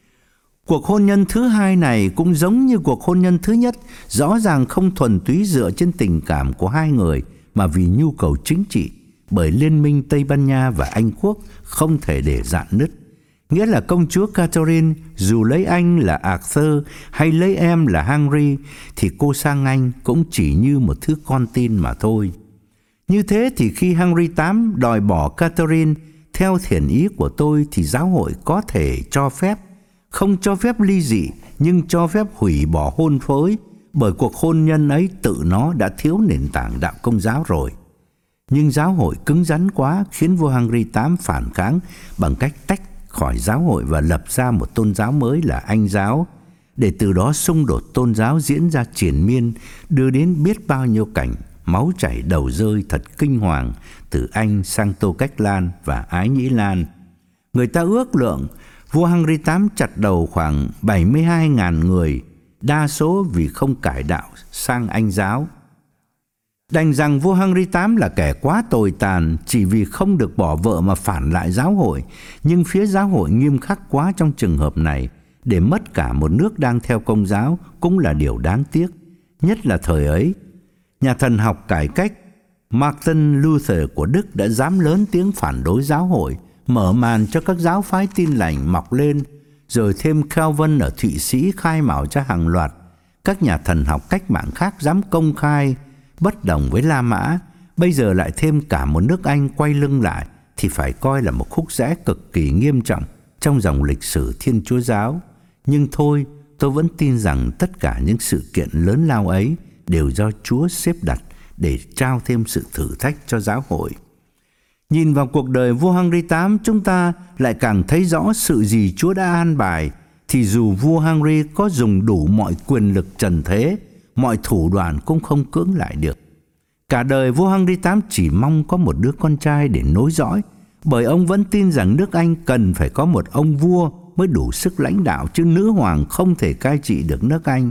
Cuộc hôn nhân thứ hai này cũng giống như cuộc hôn nhân thứ nhất, rõ ràng không thuần túy dựa trên tình cảm của hai người mà vì nhu cầu chính trị, bởi liên minh Tây Ban Nha và Anh Quốc không thể để rạn nứt. Nghĩa là công chúa Catherine dù lấy anh là Arthur hay lấy em là Henry thì cô sang Anh cũng chỉ như một thứ con tin mà thôi. Như thế thì khi Henry tám đòi bỏ Catherine, theo thiện ý của tôi thì giáo hội có thể cho phép, không cho phép ly dị nhưng cho phép hủy bỏ hôn phối, bởi cuộc hôn nhân ấy tự nó đã thiếu nền tảng đạo Công giáo rồi. Nhưng giáo hội cứng rắn quá khiến vua Henry tám phản kháng bằng cách tách khỏi giáo hội và lập ra một tôn giáo mới là Anh giáo, để từ đó xung đột tôn giáo diễn ra triền miên, đưa đến biết bao nhiêu cảnh máu chảy đầu rơi thật kinh hoàng từ Anh sang Tô Cách Lan và Ái Nhĩ Lan. Người ta ước lượng vua Henry tám chặt đầu khoảng bảy mươi hai nghìn người, đa số vì không cải đạo sang Anh giáo. Đành rằng vua Henry tám là kẻ quá tồi tàn chỉ vì không được bỏ vợ mà phản lại giáo hội, nhưng phía giáo hội nghiêm khắc quá trong trường hợp này, để mất cả một nước đang theo Công giáo cũng là điều đáng tiếc. Nhất là thời ấy, nhà thần học cải cách Martin Luther của Đức đã dám lớn tiếng phản đối giáo hội, mở màn cho các giáo phái Tin lành mọc lên, rồi thêm Calvin ở Thụy Sĩ khai mào cho hàng loạt các nhà thần học cách mạng khác dám công khai bất đồng với La Mã. Bây giờ lại thêm cả một nước Anh quay lưng lại thì phải coi là một khúc rẽ cực kỳ nghiêm trọng trong dòng lịch sử Thiên Chúa giáo. Nhưng thôi, tôi vẫn tin rằng tất cả những sự kiện lớn lao ấy đều do Chúa xếp đặt để trao thêm sự thử thách cho giáo hội. Nhìn vào cuộc đời vua Henry tám, chúng ta lại càng thấy rõ sự gì Chúa đã an bài, thì dù vua Henry có dùng đủ mọi quyền lực trần thế, mọi thủ đoạn cũng không cưỡng lại được. Cả đời vua Henry tám chỉ mong có một đứa con trai để nối dõi, bởi ông vẫn tin rằng nước Anh cần phải có một ông vua mới đủ sức lãnh đạo, chứ nữ hoàng không thể cai trị được nước Anh.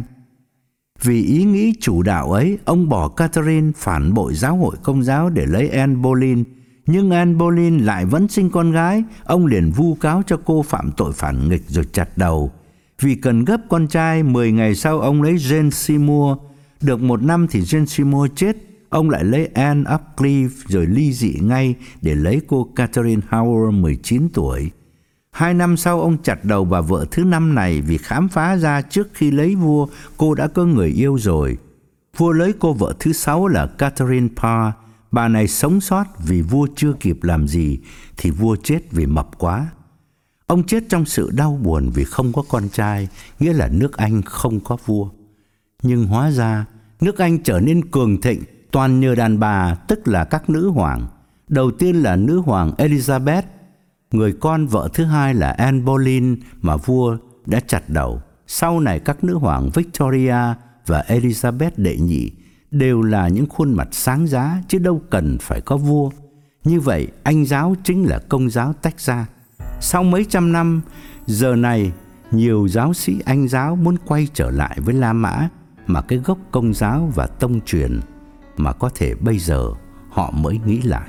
Vì ý nghĩ chủ đạo ấy, ông bỏ Catherine, phản bội giáo hội Công giáo để lấy Anne Boleyn. Nhưng Anne Boleyn lại vẫn sinh con gái, ông liền vu cáo cho cô phạm tội phản nghịch rồi chặt đầu. Vì cần gấp con trai, mười ngày sau ông lấy Jane Seymour. Được một năm thì Jane Seymour chết, ông lại lấy Anne Upcliff rồi ly dị ngay để lấy cô Catherine Howard mười chín tuổi. Hai năm sau ông chặt đầu bà vợ thứ năm này vì khám phá ra trước khi lấy vua cô đã có người yêu rồi. Vua lấy cô vợ thứ sáu là Catherine Parr. Bà này sống sót vì vua chưa kịp làm gì thì vua chết vì mập quá. Ông chết trong sự đau buồn vì không có con trai, nghĩa là nước Anh không có vua. Nhưng hóa ra nước Anh trở nên cường thịnh toàn nhờ đàn bà, tức là các nữ hoàng. Đầu tiên là nữ hoàng Elizabeth, người con vợ thứ hai là Anne Boleyn mà vua đã chặt đầu. Sau này các nữ hoàng Victoria và Elizabeth đệ nhị đều là những khuôn mặt sáng giá, chứ đâu cần phải có vua. Như vậy Anh giáo chính là Công giáo tách ra. Sau mấy trăm năm, giờ này nhiều giáo sĩ Anh giáo muốn quay trở lại với La Mã, mà cái gốc Công giáo và tông truyền mà có thể bây giờ họ mới nghĩ lại.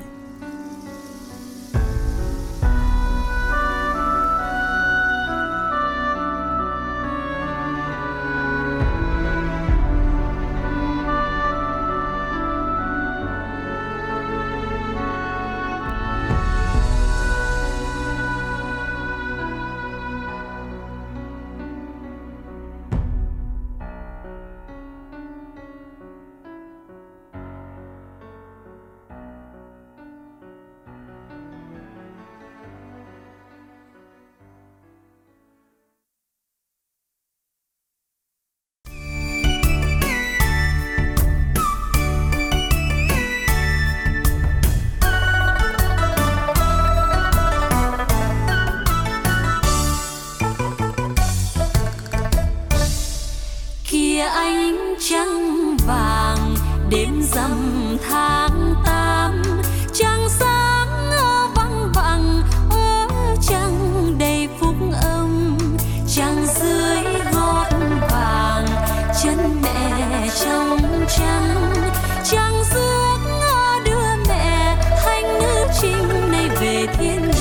ánh trăng vàng đêm rằm tháng tám, trăng sáng vắng vắng ở trăng đầy phúc âm, trăng dưới gót vàng chân mẹ trong trăng, trăng rước đưa mẹ thanh nữ trinh này về thiên đình.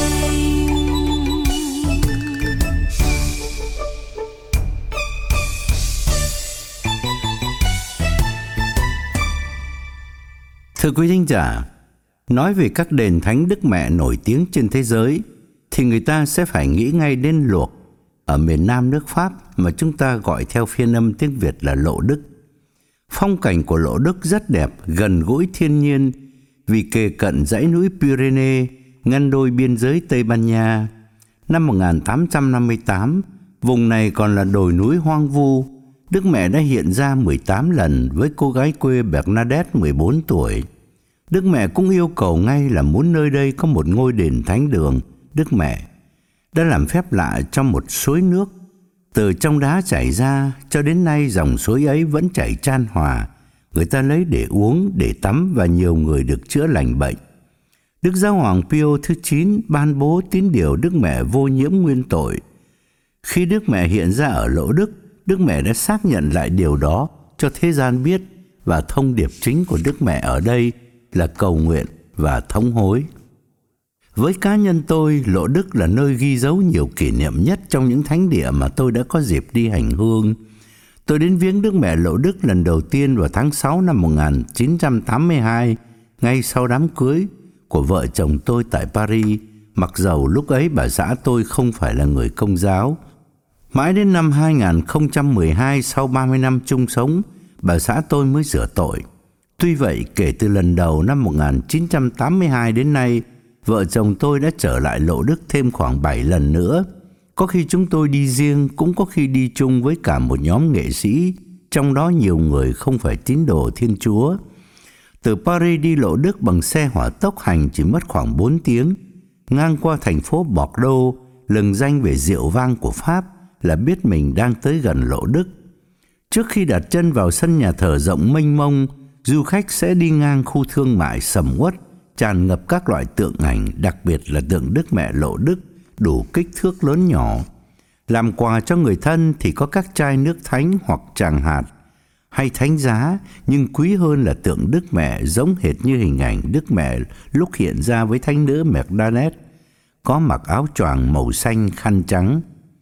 Thưa quý thính giả, nói về các đền thánh Đức Mẹ nổi tiếng trên thế giới thì người ta sẽ phải nghĩ ngay đến Luộc ở miền Nam nước Pháp mà chúng ta gọi theo phiên âm tiếng Việt là Lộ Đức. Phong cảnh của Lộ Đức rất đẹp, gần gũi thiên nhiên vì kề cận dãy núi Pyrenees ngăn đôi biên giới Tây Ban Nha. Năm một nghìn tám trăm năm mươi tám, vùng này còn là đồi núi hoang vu. Đức Mẹ đã hiện ra mười tám lần với cô gái quê Bernadette mười bốn tuổi. Đức Mẹ cũng yêu cầu ngay là muốn nơi đây có một ngôi đền thánh đường. Đức Mẹ đã làm phép lạ trong một suối nước từ trong đá chảy ra, cho đến nay dòng suối ấy vẫn chảy chan hòa. Người ta lấy để uống, để tắm và nhiều người được chữa lành bệnh. Đức Giáo hoàng Pio thứ chín ban bố tín điều Đức Mẹ vô nhiễm nguyên tội. Khi Đức Mẹ hiện ra ở Lộ Đức, Đức Mẹ đã xác nhận lại điều đó cho thế gian biết, và thông điệp chính của Đức Mẹ ở đây là cầu nguyện và thống hối. Với cá nhân tôi, Lộ Đức là nơi ghi dấu nhiều kỷ niệm nhất trong những thánh địa mà tôi đã có dịp đi hành hương. Tôi đến viếng Đức Mẹ Lộ Đức lần đầu tiên vào tháng sáu năm một nghìn chín trăm tám mươi hai, ngay sau đám cưới của vợ chồng tôi tại Paris, mặc dầu lúc ấy bà xã tôi không phải là người Công giáo. Mãi đến năm hai nghìn không trăm mười hai, sau ba mươi năm chung sống, bà xã tôi mới rửa tội. Tuy vậy, kể từ lần đầu năm một nghìn chín trăm tám mươi hai đến nay, vợ chồng tôi đã trở lại Lộ Đức thêm khoảng bảy lần nữa. Có khi chúng tôi đi riêng, cũng có khi đi chung với cả một nhóm nghệ sĩ, trong đó nhiều người không phải tín đồ Thiên Chúa. Từ Paris đi Lộ Đức bằng xe hỏa tốc hành chỉ mất khoảng bốn tiếng. Ngang qua thành phố Bordeaux, lừng danh về rượu vang của Pháp, là biết mình đang tới gần Lộ Đức. Trước khi đặt chân vào sân nhà thờ rộng mênh mông, du khách sẽ đi ngang khu thương mại sầm uất, tràn ngập các loại tượng ảnh, đặc biệt là tượng Đức Mẹ Lộ Đức, đủ kích thước lớn nhỏ. Làm quà cho người thân thì có các chai nước thánh hoặc tràng hạt hay thánh giá, nhưng quý hơn là tượng Đức Mẹ giống hệt như hình ảnh Đức Mẹ lúc hiện ra với thánh nữ Bernadette, có mặc áo choàng màu xanh khăn trắng.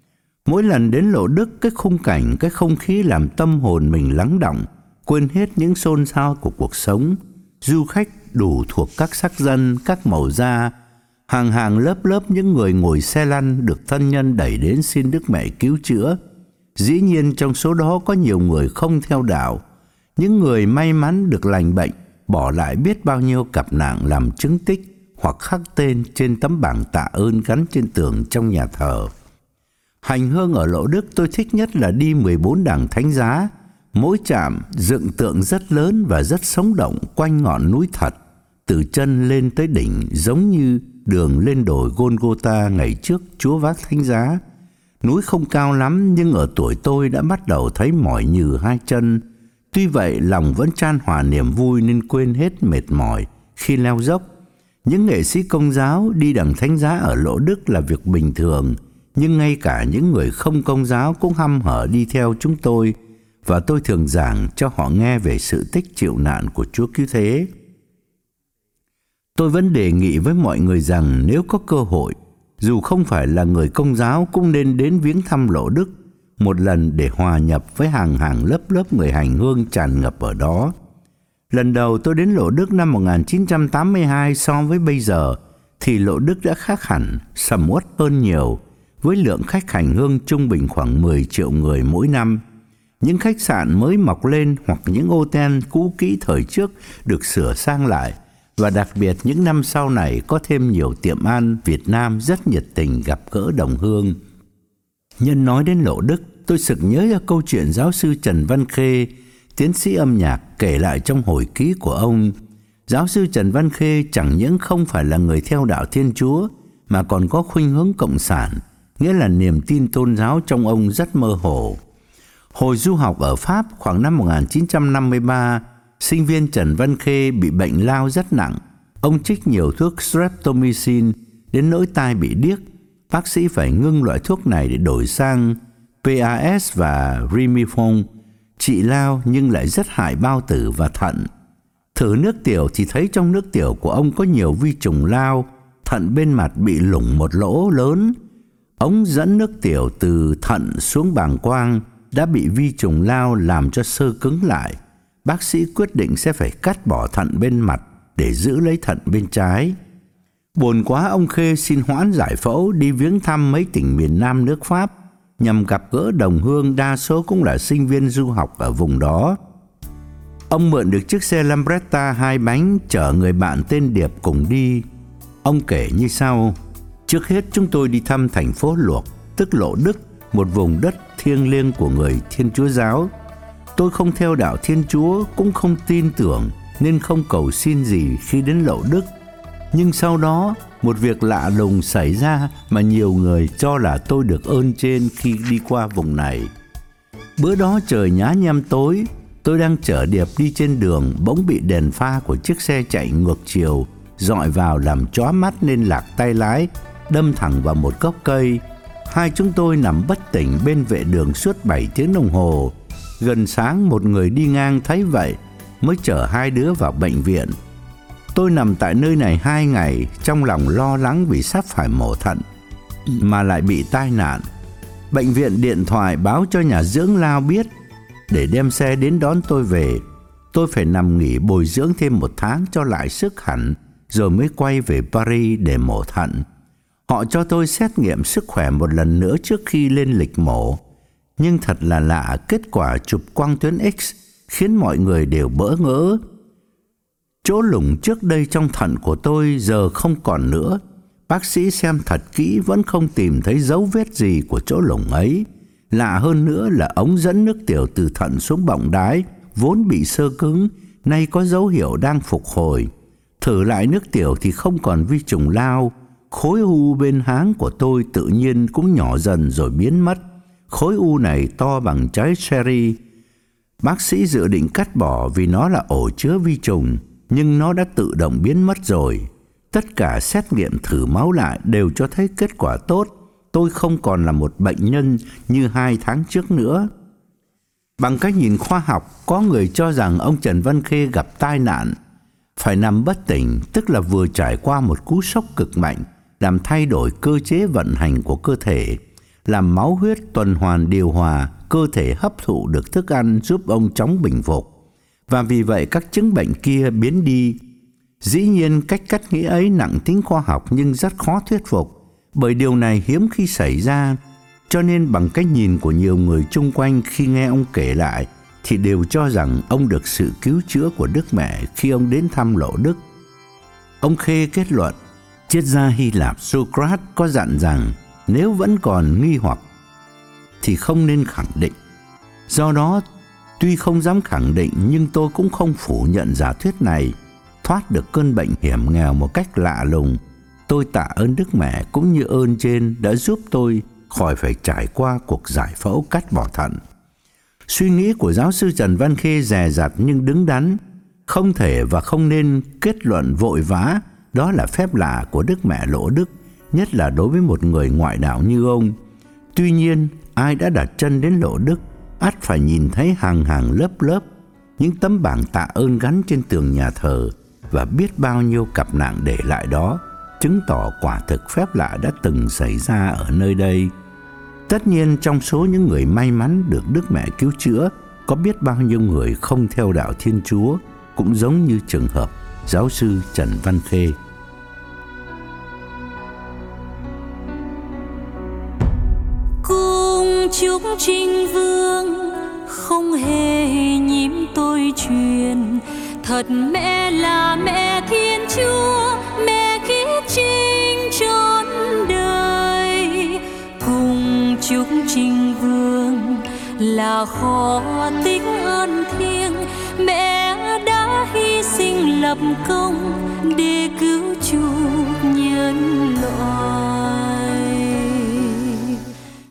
Mỗi lần đến Lộ Đức, cái khung cảnh, cái không khí làm tâm hồn mình lắng đọng, quên hết những xôn xao của cuộc sống. Du khách đủ thuộc các sắc dân, các màu da, hàng hàng lớp lớp những người ngồi xe lăn được thân nhân đẩy đến xin Đức Mẹ cứu chữa. Dĩ nhiên trong số đó có nhiều người không theo đạo, những người may mắn được lành bệnh, bỏ lại biết bao nhiêu cặp nạn làm chứng tích hoặc khắc tên trên tấm bảng tạ ơn gắn trên tường trong nhà thờ. Hành hương ở Lộ Đức tôi thích nhất là đi mười bốn đàng thánh giá. Mỗi trạm dựng tượng rất lớn và rất sống động quanh ngọn núi thật, từ chân lên tới đỉnh, giống như đường lên đồi Golgotha ngày trước Chúa vác thánh giá. Núi không cao lắm, nhưng ở tuổi tôi đã bắt đầu thấy mỏi nhừ hai chân. Tuy vậy lòng vẫn chan hòa niềm vui nên quên hết mệt mỏi khi leo dốc. Những nghệ sĩ Công giáo đi đằng thánh giá ở Lộ Đức là việc bình thường, nhưng ngay cả những người không Công giáo cũng hăm hở đi theo chúng tôi, và tôi thường giảng cho họ nghe về sự tích chịu nạn của Chúa Cứu Thế. Tôi vẫn đề nghị với mọi người rằng nếu có cơ hội, dù không phải là người Công giáo cũng nên đến viếng thăm Lộ Đức một lần để hòa nhập với hàng hàng lớp lớp người hành hương tràn ngập ở đó. Lần đầu tôi đến Lộ Đức năm một nghìn chín trăm tám mươi hai so với bây giờ thì Lộ Đức đã khác hẳn, sầm uất hơn nhiều, với lượng khách hành hương trung bình khoảng mười triệu người mỗi năm. Những khách sạn mới mọc lên hoặc những hotel cũ kỹ thời trước được sửa sang lại, và đặc biệt những năm sau này có thêm nhiều tiệm ăn Việt Nam rất nhiệt tình gặp gỡ đồng hương. Nhân nói đến Lộ Đức, tôi sực nhớ ra câu chuyện giáo sư Trần Văn Khê, tiến sĩ âm nhạc, kể lại trong hồi ký của ông. Giáo sư Trần Văn Khê chẳng những không phải là người theo đạo Thiên Chúa mà còn có khuynh hướng cộng sản, nghĩa là niềm tin tôn giáo trong ông rất mơ hồ. Hồi du học ở Pháp khoảng năm một nghìn chín trăm năm mươi ba, sinh viên Trần Văn Khê bị bệnh lao rất nặng. Ông trích nhiều thuốc streptomycin đến nỗi tai bị điếc. Bác sĩ phải ngưng loại thuốc này để đổi sang pê a ét và Rimifon, trị lao nhưng lại rất hại bao tử và thận. Thử nước tiểu thì thấy trong nước tiểu của ông có nhiều vi trùng lao, thận bên mặt bị lủng một lỗ lớn. Ống dẫn nước tiểu từ thận xuống bàng quang đã bị vi trùng lao làm cho xơ cứng lại. Bác sĩ quyết định sẽ phải cắt bỏ thận bên mặt để giữ lấy thận bên trái. Buồn quá, ông Khê xin hoãn giải phẫu đi viếng thăm mấy tỉnh miền Nam nước Pháp nhằm gặp gỡ đồng hương, đa số cũng là sinh viên du học ở vùng đó. Ông mượn được chiếc xe Lambretta hai bánh chở người bạn tên Điệp cùng đi. Ông kể như sau: trước hết chúng tôi đi thăm thành phố Luộc, tức Lộ Đức, một vùng đất thiêng liêng của người Thiên Chúa giáo. Tôi không theo đạo Thiên Chúa, cũng không tin tưởng nên không cầu xin gì khi đến Lộ Đức. Nhưng sau đó, một việc lạ lùng xảy ra mà nhiều người cho là tôi được ơn trên khi đi qua vùng này. Bữa đó trời nhá nhem tối, tôi đang chở Điệp đi trên đường, bỗng bị đèn pha của chiếc xe chạy ngược chiều dọi vào làm chóa mắt nên lạc tay lái, đâm thẳng vào một gốc cây. Hai chúng tôi nằm bất tỉnh bên vệ đường suốt bảy tiếng đồng hồ. Gần sáng một người đi ngang thấy vậy mới chở hai đứa vào bệnh viện. Tôi nằm tại nơi này hai ngày, trong lòng lo lắng vì sắp phải mổ thận mà lại bị tai nạn. Bệnh viện điện thoại báo cho nhà dưỡng lao biết để đem xe đến đón tôi về. Tôi phải nằm nghỉ bồi dưỡng thêm một tháng cho lại sức hẳn, rồi mới quay về Paris để mổ thận. Họ cho tôi xét nghiệm sức khỏe một lần nữa trước khi lên lịch mổ. Nhưng thật là lạ, kết quả chụp quang tuyến X khiến mọi người đều bỡ ngỡ. Chỗ lủng trước đây trong thận của tôi giờ không còn nữa. Bác sĩ xem thật kỹ vẫn không tìm thấy dấu vết gì của chỗ lủng ấy. Lạ hơn nữa là ống dẫn nước tiểu từ thận xuống bọng đái vốn bị xơ cứng, nay có dấu hiệu đang phục hồi. Thử lại nước tiểu thì không còn vi trùng lao. Khối u bên háng của tôi tự nhiên cũng nhỏ dần rồi biến mất. Khối u này to bằng trái cherry. Bác sĩ dự định cắt bỏ vì nó là ổ chứa vi trùng, nhưng nó đã tự động biến mất rồi. Tất cả xét nghiệm thử máu lại đều cho thấy kết quả tốt. Tôi không còn là một bệnh nhân như hai tháng trước nữa. Bằng cách nhìn khoa học, có người cho rằng ông Trần Văn Khê gặp tai nạn, phải nằm bất tỉnh, tức là vừa trải qua một cú sốc cực mạnh, làm thay đổi cơ chế vận hành của cơ thể, làm máu huyết tuần hoàn điều hòa, cơ thể hấp thụ được thức ăn giúp ông chóng bình phục. Và vì vậy các chứng bệnh kia biến đi. Dĩ nhiên cách cách nghĩ ấy nặng tính khoa học nhưng rất khó thuyết phục, bởi điều này hiếm khi xảy ra. Cho nên bằng cách nhìn của nhiều người chung quanh khi nghe ông kể lại thì đều cho rằng ông được sự cứu chữa của Đức Mẹ khi ông đến thăm Lộ Đức. Ông Khê kết luận, triết gia Hy Lạp Socrates có dặn rằng nếu vẫn còn nghi hoặc thì không nên khẳng định. Do đó, tuy không dám khẳng định nhưng tôi cũng không phủ nhận giả thuyết này. Thoát được cơn bệnh hiểm nghèo một cách lạ lùng, tôi tạ ơn Đức Mẹ cũng như ơn trên đã giúp tôi khỏi phải trải qua cuộc giải phẫu cắt bỏ thận. Suy nghĩ của giáo sư Trần Văn Khê dè dặt nhưng đứng đắn. Không thể và không nên kết luận vội vã đó là phép lạ của Đức Mẹ Lộ Đức, nhất là đối với một người ngoại đạo như ông. Tuy nhiên, ai đã đặt chân đến Lộ Đức ắt phải nhìn thấy hàng hàng lớp lớp những tấm bảng tạ ơn gắn trên tường nhà thờ và biết bao nhiêu cặp nạn để lại đó, chứng tỏ quả thực phép lạ đã từng xảy ra ở nơi đây. Tất nhiên trong số những người may mắn được Đức Mẹ cứu chữa, có biết bao nhiêu người không theo đạo Thiên Chúa, cũng giống như trường hợp giáo sư Trần Văn Khê. Cung chúc Trinh Vương không hề nhím tôi truyền, thật mẹ là mẹ Thiên Chúa, mẹ kiết trinh trọn đời. Cùng chúc Trinh Vương là kho tích ơn thiêng, mẹ đã hy sinh lập công để cứu chuộc nhân loại.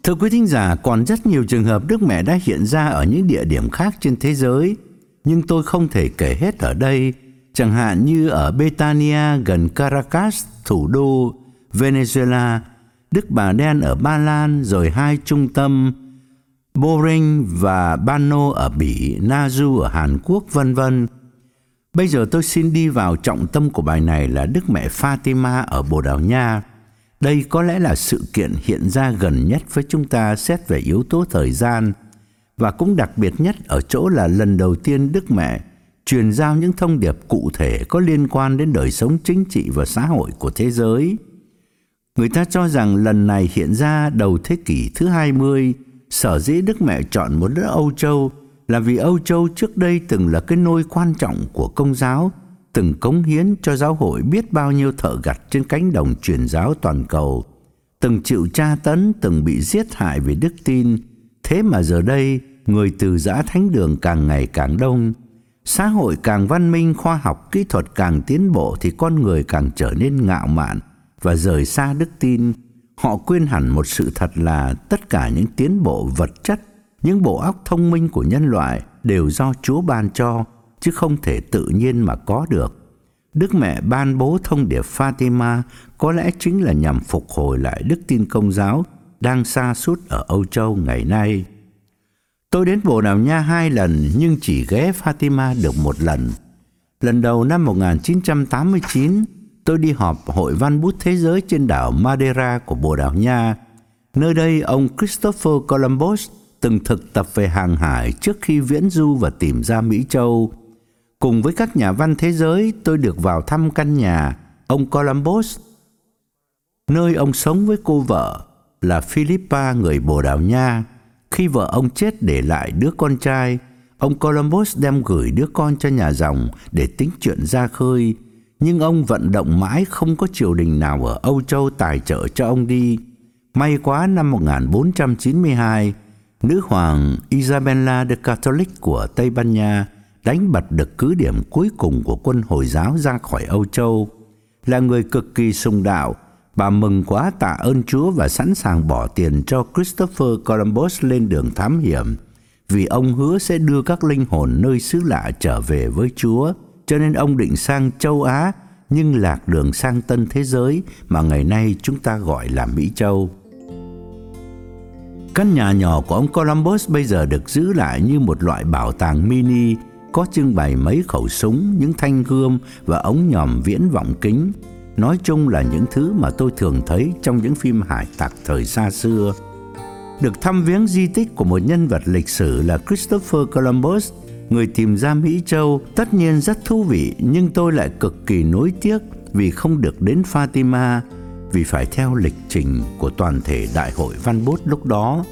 Thưa quý thính giả, còn rất nhiều trường hợp Đức Mẹ đã hiện ra ở những địa điểm khác trên thế giới, nhưng tôi không thể kể hết ở đây. Chẳng hạn như ở Betania gần Caracas, thủ đô Venezuela, Đức Bà Đen ở Ba Lan, rồi hai trung tâm Boring và Bano ở Bỉ, Nazu ở Hàn Quốc, vân vân. Bây giờ tôi xin đi vào trọng tâm của bài này là Đức Mẹ Fatima ở Bồ Đào Nha. Đây có lẽ là sự kiện hiện ra gần nhất với chúng ta xét về yếu tố thời gian, và cũng đặc biệt nhất ở chỗ là lần đầu tiên Đức Mẹ truyền giao những thông điệp cụ thể có liên quan đến đời sống chính trị và xã hội của thế giới. Người ta cho rằng lần này hiện ra đầu thế kỷ thứ hai mươi, sở dĩ Đức Mẹ chọn một đất Âu Châu là vì Âu Châu trước đây từng là cái nôi quan trọng của Công giáo, từng cống hiến cho giáo hội biết bao nhiêu thợ gặt trên cánh đồng truyền giáo toàn cầu, từng chịu tra tấn, từng bị giết hại vì đức tin. Thế mà giờ đây, người từ giã thánh đường càng ngày càng đông, xã hội càng văn minh, khoa học kỹ thuật càng tiến bộ, thì con người càng trở nên ngạo mạn và rời xa đức tin. Họ quên hẳn một sự thật là tất cả những tiến bộ vật chất, những bộ óc thông minh của nhân loại đều do Chúa ban cho, chứ không thể tự nhiên mà có được. Đức Mẹ ban bố thông điệp Fatima có lẽ chính là nhằm phục hồi lại đức tin Công giáo đang sa sút ở Âu Châu ngày nay. Tôi đến Bồ Đào Nha hai lần nhưng chỉ ghé Fatima được một lần. Lần đầu năm một nghìn chín trăm tám mươi chín, tôi đi họp Hội Văn bút Thế giới trên đảo Madeira của Bồ Đào Nha. Nơi đây ông Christopher Columbus từng thực tập về hàng hải trước khi viễn du và tìm ra Mỹ Châu. Cùng với các nhà văn thế giới, tôi được vào thăm căn nhà ông Columbus, nơi ông sống với cô vợ là Philippa, người Bồ Đào Nha. Khi vợ ông chết để lại đứa con trai, ông Columbus đem gửi đứa con cho nhà dòng để tính chuyện ra khơi. Nhưng ông vận động mãi không có triều đình nào ở Âu Châu tài trợ cho ông đi. May quá năm một nghìn bốn trăm chín mươi hai, nữ hoàng Isabella the Catholic của Tây Ban Nha đánh bật được cứ điểm cuối cùng của quân Hồi giáo ra khỏi Âu Châu. Là người cực kỳ sùng đạo, bà mừng quá tạ ơn Chúa và sẵn sàng bỏ tiền cho Christopher Columbus lên đường thám hiểm, vì ông hứa sẽ đưa các linh hồn nơi xứ lạ trở về với Chúa. Cho nên ông định sang châu Á nhưng lạc đường sang tân thế giới mà ngày nay chúng ta gọi là Mỹ Châu. Căn nhà nhỏ của ông Columbus bây giờ được giữ lại như một loại bảo tàng mini, có trưng bày mấy khẩu súng, những thanh gươm và ống nhòm viễn vọng kính. Nói chung là những thứ mà tôi thường thấy trong những phim hải tặc thời xa xưa. Được thăm viếng di tích của một nhân vật lịch sử là Christopher Columbus, người tìm ra Mỹ Châu, tất nhiên rất thú vị, nhưng tôi lại cực kỳ nối tiếc vì không được đến Fatima, vì phải theo lịch trình của toàn thể Đại hội Văn bút lúc đó.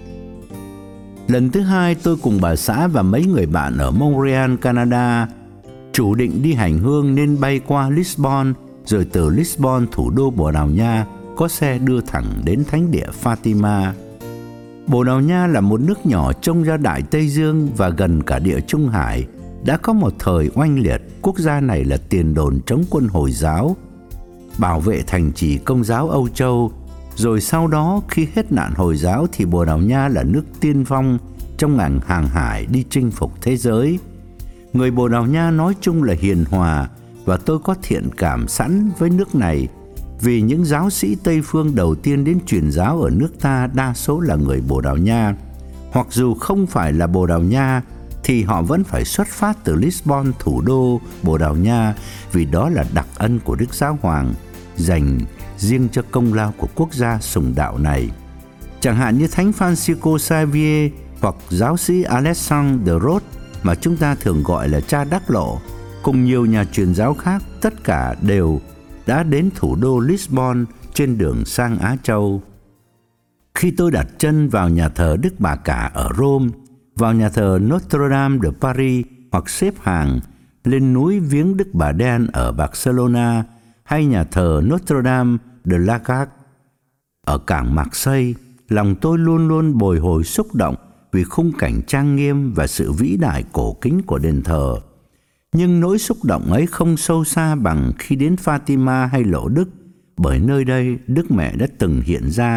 Lần thứ hai, tôi cùng bà xã và mấy người bạn ở Montreal, Canada, chủ định đi hành hương nên bay qua Lisbon, rồi từ Lisbon, thủ đô Bồ Đào Nha, có xe đưa thẳng đến thánh địa Fatima. Bồ Đào Nha là một nước nhỏ trông ra Đại Tây Dương và gần cả Địa Trung Hải. Đã có một thời oanh liệt, quốc gia này là tiền đồn chống quân Hồi giáo, bảo vệ thành trì Công giáo Âu Châu. Rồi sau đó khi hết nạn Hồi giáo thì Bồ Đào Nha là nước tiên phong trong ngành hàng hải đi chinh phục thế giới. Người Bồ Đào Nha nói chung là hiền hòa, và tôi có thiện cảm sẵn với nước này vì những giáo sĩ Tây phương đầu tiên đến truyền giáo ở nước ta đa số là người Bồ Đào Nha. Hoặc dù không phải là Bồ Đào Nha thì họ vẫn phải xuất phát từ Lisbon, thủ đô Bồ Đào Nha, vì đó là đặc ân của Đức Giáo Hoàng dành riêng cho công lao của quốc gia sùng đạo này. Chẳng hạn như Thánh Francisco Xavier hoặc giáo sĩ Alexandre de Rhodes mà chúng ta thường gọi là cha Đắc Lộ, cùng nhiều nhà truyền giáo khác, tất cả đều đã đến thủ đô Lisbon trên đường sang Á Châu. Khi tôi đặt chân vào nhà thờ Đức Bà Cả ở Rome, vào nhà thờ Notre Dame de Paris, hoặc xếp hàng lên núi viếng Đức Bà Đen ở Barcelona, hay nhà thờ Notre Dame de la Garde ở cảng Marseille, lòng tôi luôn luôn bồi hồi xúc động vì khung cảnh trang nghiêm và sự vĩ đại cổ kính của đền thờ. Nhưng nỗi xúc động ấy không sâu xa bằng khi đến Fatima hay Lộ Đức, bởi nơi đây Đức Mẹ đã từng hiện ra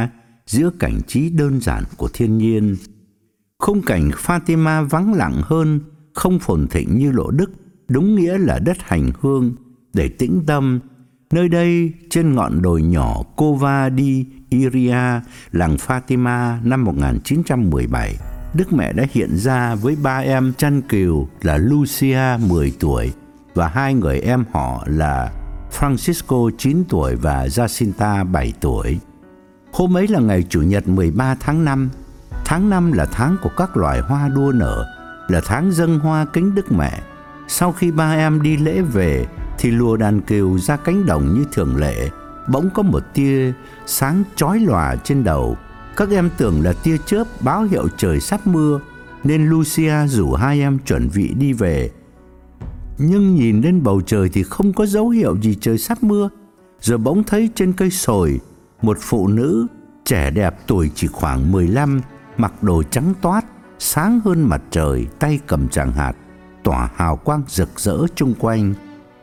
giữa cảnh trí đơn giản của thiên nhiên. Khung cảnh Fatima vắng lặng hơn, không phồn thịnh như Lộ Đức, đúng nghĩa là đất hành hương để tĩnh tâm. Nơi đây, trên ngọn đồi nhỏ Cova di Iria, làng Fatima năm một nghìn chín trăm mười bảy, Đức Mẹ đã hiện ra với ba em chăn cừu là Lucia mười tuổi và hai người em họ là Francisco chín tuổi và Jacinta bảy tuổi. Hôm ấy là ngày Chủ nhật mười ba tháng năm. Tháng năm là tháng của các loài hoa đua nở, là tháng dâng hoa kính Đức Mẹ. Sau khi ba em đi lễ về thì lùa đàn cừu ra cánh đồng như thường lệ. Bỗng có một tia sáng chói lòa trên đầu. Các em tưởng là tia chớp báo hiệu trời sắp mưa, nên Lucia rủ hai em chuẩn bị đi về. Nhưng nhìn lên bầu trời thì không có dấu hiệu gì trời sắp mưa. Rồi bỗng thấy trên cây sồi, một phụ nữ trẻ đẹp, tuổi chỉ khoảng mười lăm, mặc đồ trắng toát, sáng hơn mặt trời, tay cầm tràng hạt, tỏa hào quang rực rỡ chung quanh.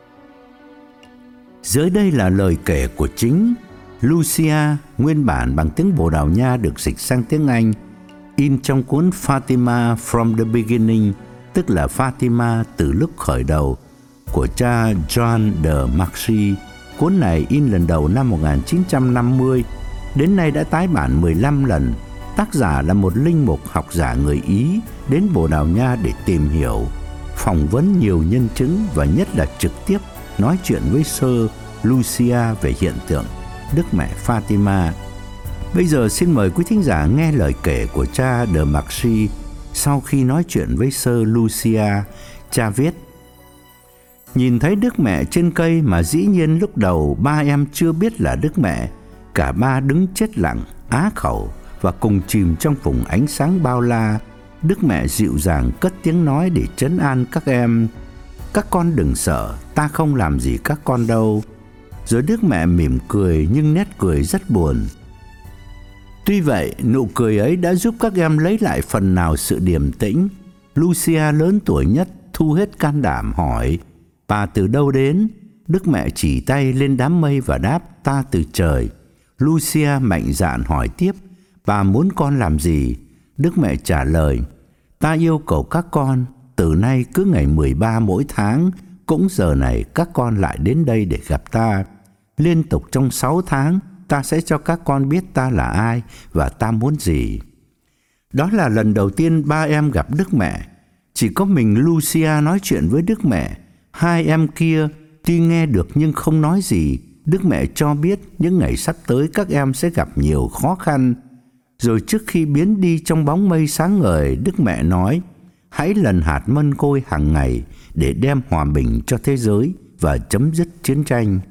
Dưới đây là lời kể của chính Lucia, nguyên bản bằng tiếng Bồ Đào Nha được dịch sang tiếng Anh, in trong cuốn Fatima from the Beginning, tức là Fatima từ lúc khởi đầu, của cha John de Marcy. Cuốn này in lần đầu năm một nghìn chín trăm năm mươi, đến nay đã tái bản mười lăm lần. Tác giả là một linh mục học giả người Ý đến Bồ Đào Nha để tìm hiểu, phỏng vấn nhiều nhân chứng và nhất là trực tiếp nói chuyện với sơ Lucia về hiện tượng Đức Mẹ Fatima. Bây giờ xin mời quý thính giả nghe lời kể của cha de Marcy sau khi nói chuyện với sơ Lucia. Cha viết: nhìn thấy Đức Mẹ trên cây mà dĩ nhiên lúc đầu ba em chưa biết là Đức Mẹ. Cả ba đứng chết lặng, á khẩu và cùng chìm trong vùng ánh sáng bao la. Đức Mẹ dịu dàng cất tiếng nói để trấn an các em: các con đừng sợ, ta không làm gì các con đâu. Rồi Đức Mẹ mỉm cười, nhưng nét cười rất buồn. Tuy vậy, nụ cười ấy đã giúp các em lấy lại phần nào sự điềm tĩnh. Lucia lớn tuổi nhất thu hết can đảm hỏi: bà từ đâu đến? Đức Mẹ chỉ tay lên đám mây và đáp: ta từ trời. Lucia mạnh dạn hỏi tiếp: bà muốn con làm gì? Đức Mẹ trả lời: ta yêu cầu các con từ nay cứ ngày mười ba mỗi tháng, cũng giờ này các con lại đến đây để gặp ta. Liên tục trong sáu tháng, ta sẽ cho các con biết ta là ai và ta muốn gì. Đó là lần đầu tiên ba em gặp Đức Mẹ. Chỉ có mình Lucia nói chuyện với Đức Mẹ. Hai em kia tuy nghe được nhưng không nói gì. Đức Mẹ cho biết những ngày sắp tới các em sẽ gặp nhiều khó khăn. Rồi trước khi biến đi trong bóng mây sáng ngời, Đức Mẹ nói: hãy lần hạt mân côi hàng ngày để đem hòa bình cho thế giới và chấm dứt chiến tranh.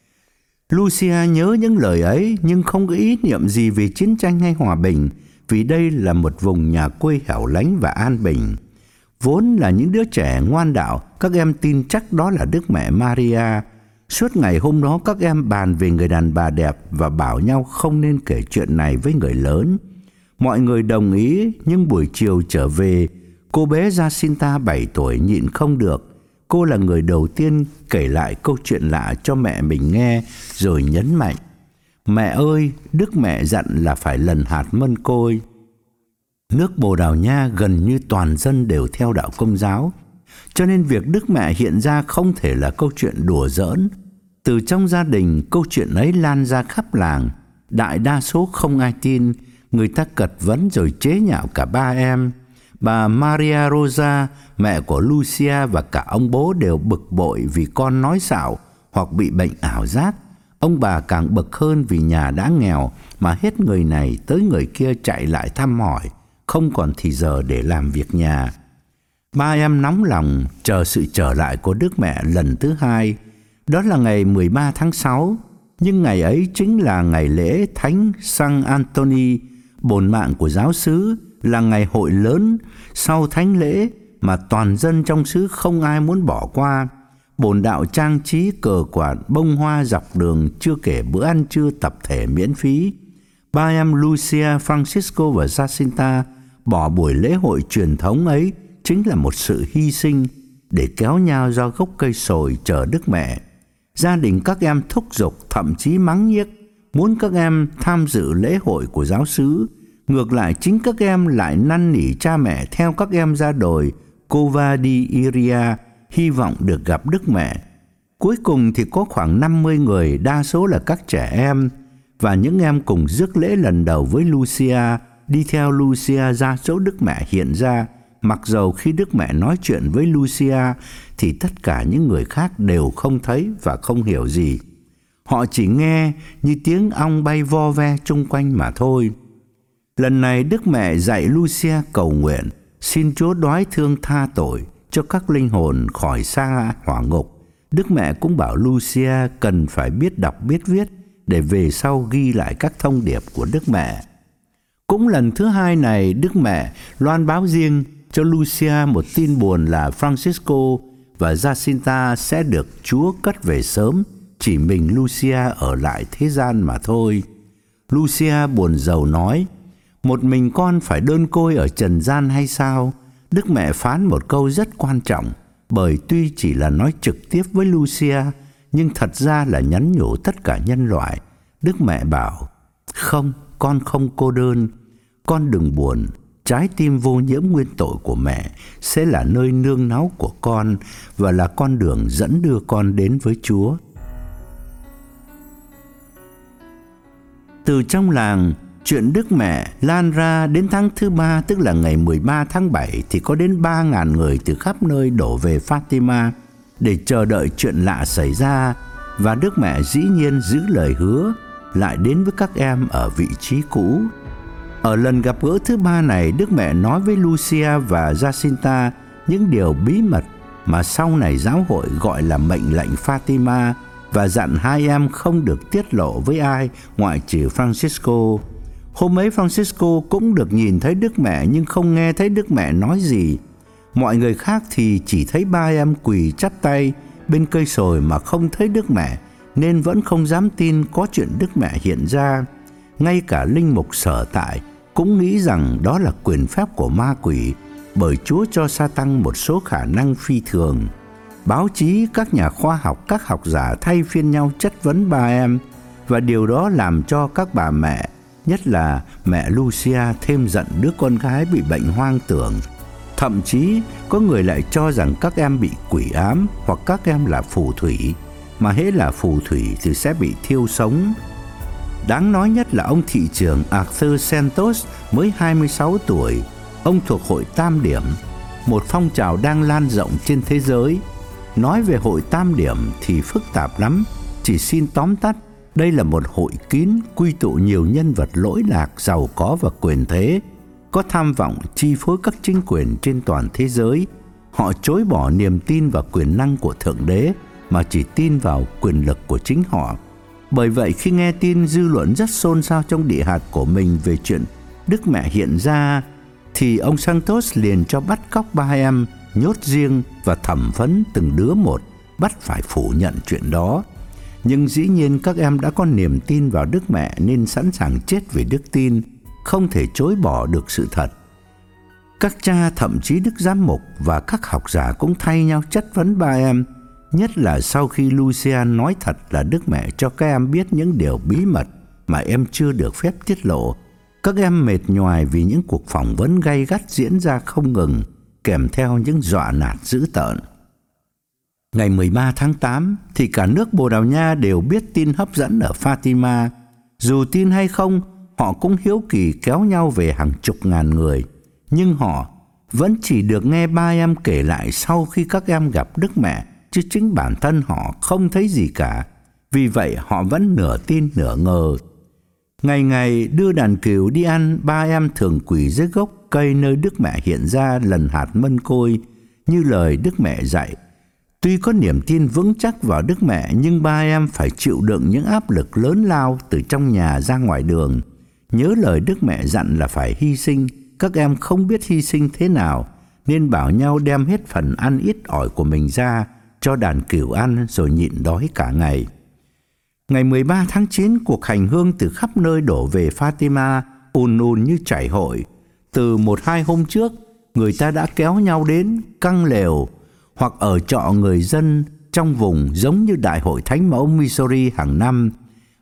Lucia nhớ những lời ấy nhưng không có ý niệm gì về chiến tranh hay hòa bình, vì đây là một vùng nhà quê hẻo lánh và an bình. Vốn là những đứa trẻ ngoan đạo, các em tin chắc đó là Đức Mẹ Maria. Suốt ngày hôm đó các em bàn về người đàn bà đẹp và bảo nhau không nên kể chuyện này với người lớn. Mọi người đồng ý, nhưng buổi chiều trở về, cô bé Jacinta bảy tuổi nhịn không được. Cô là người đầu tiên kể lại câu chuyện lạ cho mẹ mình nghe, rồi nhấn mạnh: mẹ ơi, Đức Mẹ dặn là phải lần hạt mân côi. Nước Bồ Đào Nha gần như toàn dân đều theo đạo Công giáo, cho nên việc Đức Mẹ hiện ra không thể là câu chuyện đùa giỡn. Từ trong gia đình, câu chuyện ấy lan ra khắp làng. Đại đa số không ai tin. Người ta cật vấn rồi chế nhạo cả ba em. Bà Maria Rosa, mẹ của Lucia, và cả ông bố đều bực bội vì con nói xạo hoặc bị bệnh ảo giác. Ông bà càng bực hơn vì nhà đã nghèo mà hết người này tới người kia chạy lại thăm hỏi, không còn thì giờ để làm việc nhà. Ba em nóng lòng chờ sự trở lại của Đức Mẹ lần thứ hai. Đó là ngày mười ba tháng sáu, nhưng ngày ấy chính là ngày lễ Thánh San Antony, bổn mạng của giáo xứ, là ngày hội lớn sau thánh lễ mà toàn dân trong xứ không ai muốn bỏ qua. Bổn đạo trang trí cờ quạt, bông hoa dọc đường, chưa kể bữa ăn trưa tập thể miễn phí. Ba em Lucia, Francisco và Jacinta bỏ buổi lễ hội truyền thống ấy chính là một sự hy sinh để kéo nhau ra gốc cây sồi chờ Đức Mẹ. Gia đình các em thúc giục, thậm chí mắng nhiếc. muốn các em tham dự lễ hội của giáo xứ. Ngược lại, chính các em lại năn nỉ cha mẹ theo các em ra đồi Cova di Iria, hy vọng được gặp Đức Mẹ. Cuối cùng thì có khoảng năm mươi người, đa số là các trẻ em, và những em cùng rước lễ lần đầu với Lucia, đi theo Lucia ra chỗ Đức Mẹ hiện ra. Mặc dầu khi Đức Mẹ nói chuyện với Lucia thì tất cả những người khác đều không thấy và không hiểu gì. Họ chỉ nghe như tiếng ong bay vo ve chung quanh mà thôi. Lần này Đức Mẹ dạy Lucia cầu nguyện, xin Chúa đoái thương tha tội cho các linh hồn khỏi xa hỏa ngục. Đức Mẹ cũng bảo Lucia cần phải biết đọc biết viết để về sau ghi lại các thông điệp của Đức Mẹ. Cũng lần thứ hai này, Đức Mẹ loan báo riêng cho Lucia một tin buồn là Francisco và Jacinta sẽ được Chúa cất về sớm, chỉ mình Lucia ở lại thế gian mà thôi. Lucia buồn rầu nói, một mình con phải đơn côi ở trần gian hay sao? Đức Mẹ phán một câu rất quan trọng, bởi tuy chỉ là nói trực tiếp với Lucia, nhưng thật ra là nhắn nhủ tất cả nhân loại. Đức Mẹ bảo, không, con không cô đơn, con đừng buồn, trái tim vô nhiễm nguyên tội của mẹ sẽ là nơi nương náu của con và là con đường dẫn đưa con đến với Chúa. Từ trong làng, chuyện Đức Mẹ lan ra đến tháng thứ ba, tức là ngày mười ba tháng bảy, thì có đến ba ngàn người từ khắp nơi đổ về Fatima để chờ đợi chuyện lạ xảy ra, và Đức Mẹ dĩ nhiên giữ lời hứa lại đến với các em ở vị trí cũ. Ở lần gặp gỡ thứ ba này, Đức Mẹ nói với Lucia và Jacinta những điều bí mật mà sau này giáo hội gọi là mệnh lệnh Fatima, và dặn hai em không được tiết lộ với ai ngoại trừ Francisco. Hôm ấy Francisco cũng được nhìn thấy Đức Mẹ nhưng không nghe thấy Đức Mẹ nói gì. Mọi người khác thì chỉ thấy ba em quỳ chắp tay bên cây sồi mà không thấy Đức Mẹ, nên vẫn không dám tin có chuyện Đức Mẹ hiện ra. Ngay cả linh mục sở tại cũng nghĩ rằng đó là quyền phép của ma quỷ, bởi Chúa cho Sa-tăng một số khả năng phi thường. Báo chí, các nhà khoa học, các học giả thay phiên nhau chất vấn ba em, và điều đó làm cho các bà mẹ, nhất là mẹ Lucia, thêm giận đứa con gái bị bệnh hoang tưởng. Thậm chí có người lại cho rằng các em bị quỷ ám hoặc các em là phù thủy, mà hễ là phù thủy thì sẽ bị thiêu sống. Đáng nói nhất là ông thị trưởng Arthur Santos mới hai mươi sáu tuổi. Ông thuộc hội Tam Điểm, một phong trào đang lan rộng trên thế giới. Nói về hội Tam Điểm thì phức tạp lắm, chỉ xin tóm tắt, đây là một hội kín quy tụ nhiều nhân vật lỗi lạc, giàu có và quyền thế, có tham vọng chi phối các chính quyền trên toàn thế giới. Họ chối bỏ niềm tin vào quyền năng của Thượng Đế mà chỉ tin vào quyền lực của chính họ. Bởi vậy khi nghe tin dư luận rất xôn xao trong địa hạt của mình về chuyện Đức Mẹ hiện ra, thì ông Santos liền cho bắt cóc ba em, nhốt riêng và thẩm vấn từng đứa một, bắt phải phủ nhận chuyện đó. Nhưng dĩ nhiên các em đã có niềm tin vào Đức Mẹ nên sẵn sàng chết vì đức tin, không thể chối bỏ được sự thật. Các cha, thậm chí Đức Giám mục và các học giả cũng thay nhau chất vấn ba em, nhất là sau khi Lucia nói thật là Đức Mẹ cho các em biết những điều bí mật mà em chưa được phép tiết lộ. Các em mệt nhoài vì những cuộc phỏng vấn gay gắt diễn ra không ngừng, kèm theo những dọa nạt dữ tợn. Ngày mười ba tháng tám thì cả nước Bồ Đào Nha đều biết tin hấp dẫn ở Fatima. Dù tin hay không, họ cũng hiếu kỳ kéo nhau về hàng chục ngàn người. Nhưng họ vẫn chỉ được nghe ba em kể lại sau khi các em gặp Đức Mẹ, chứ chính bản thân họ không thấy gì cả. Vì vậy họ vẫn nửa tin nửa ngờ. Ngày ngày đưa đàn cừu đi ăn, ba em thường quỳ dưới gốc cây nơi Đức Mẹ hiện ra lần hạt mân côi như lời Đức Mẹ dạy. Tuy có niềm tin vững chắc vào Đức Mẹ, nhưng ba em phải chịu đựng những áp lực lớn lao từ trong nhà ra ngoài đường. Nhớ lời Đức Mẹ dặn là phải hy sinh, các em không biết hy sinh thế nào, nên bảo nhau đem hết phần ăn ít ỏi của mình ra cho đàn cừu ăn rồi nhịn đói cả ngày. Ngày mười ba tháng chín, cuộc hành hương từ khắp nơi đổ về Fatima ùn ùn như chảy hội. Từ một hai hôm trước, người ta đã kéo nhau đến căng lều hoặc ở trọ người dân trong vùng, giống như Đại hội Thánh Mẫu Missouri hàng năm.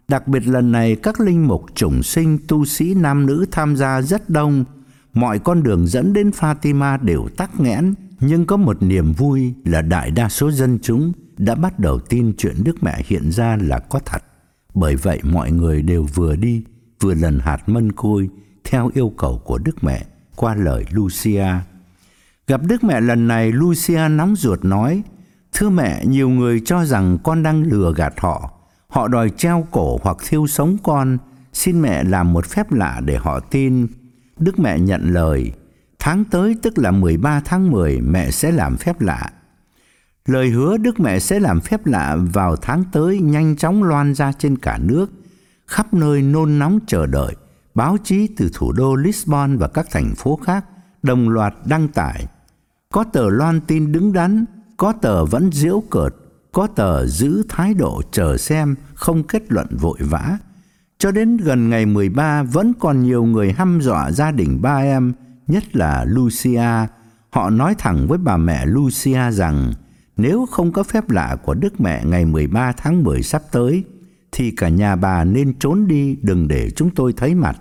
Đặc biệt lần này các linh mục, chủng sinh, tu sĩ nam nữ tham gia rất đông. Mọi con đường dẫn đến Fatima đều tắc nghẽn, nhưng có một niềm vui là đại đa số dân chúng đã bắt đầu tin chuyện Đức Mẹ hiện ra là có thật. Bởi vậy mọi người đều vừa đi vừa lần hạt mân côi theo yêu cầu của Đức Mẹ qua lời Lucia. Gặp Đức Mẹ lần này, Lucia nóng ruột nói: "Thưa mẹ, nhiều người cho rằng con đang lừa gạt họ. Họ đòi treo cổ hoặc thiêu sống con. Xin mẹ làm một phép lạ để họ tin." Đức Mẹ nhận lời: "Tháng tới, tức là mười ba tháng mười, mẹ sẽ làm phép lạ." Lời hứa Đức Mẹ sẽ làm phép lạ vào tháng tới nhanh chóng loan ra trên cả nước. Khắp nơi nôn nóng chờ đợi. Báo chí từ thủ đô Lisbon và các thành phố khác đồng loạt đăng tải. Có tờ loan tin đứng đắn, có tờ vẫn giễu cợt, có tờ giữ thái độ chờ xem, không kết luận vội vã. Cho đến gần ngày mười ba vẫn còn nhiều người hăm dọa gia đình ba em, nhất là Lucia. Họ nói thẳng với bà mẹ Lucia rằng nếu không có phép lạ của Đức Mẹ ngày mười ba tháng mười sắp tới thì cả nhà bà nên trốn đi, đừng để chúng tôi thấy mặt.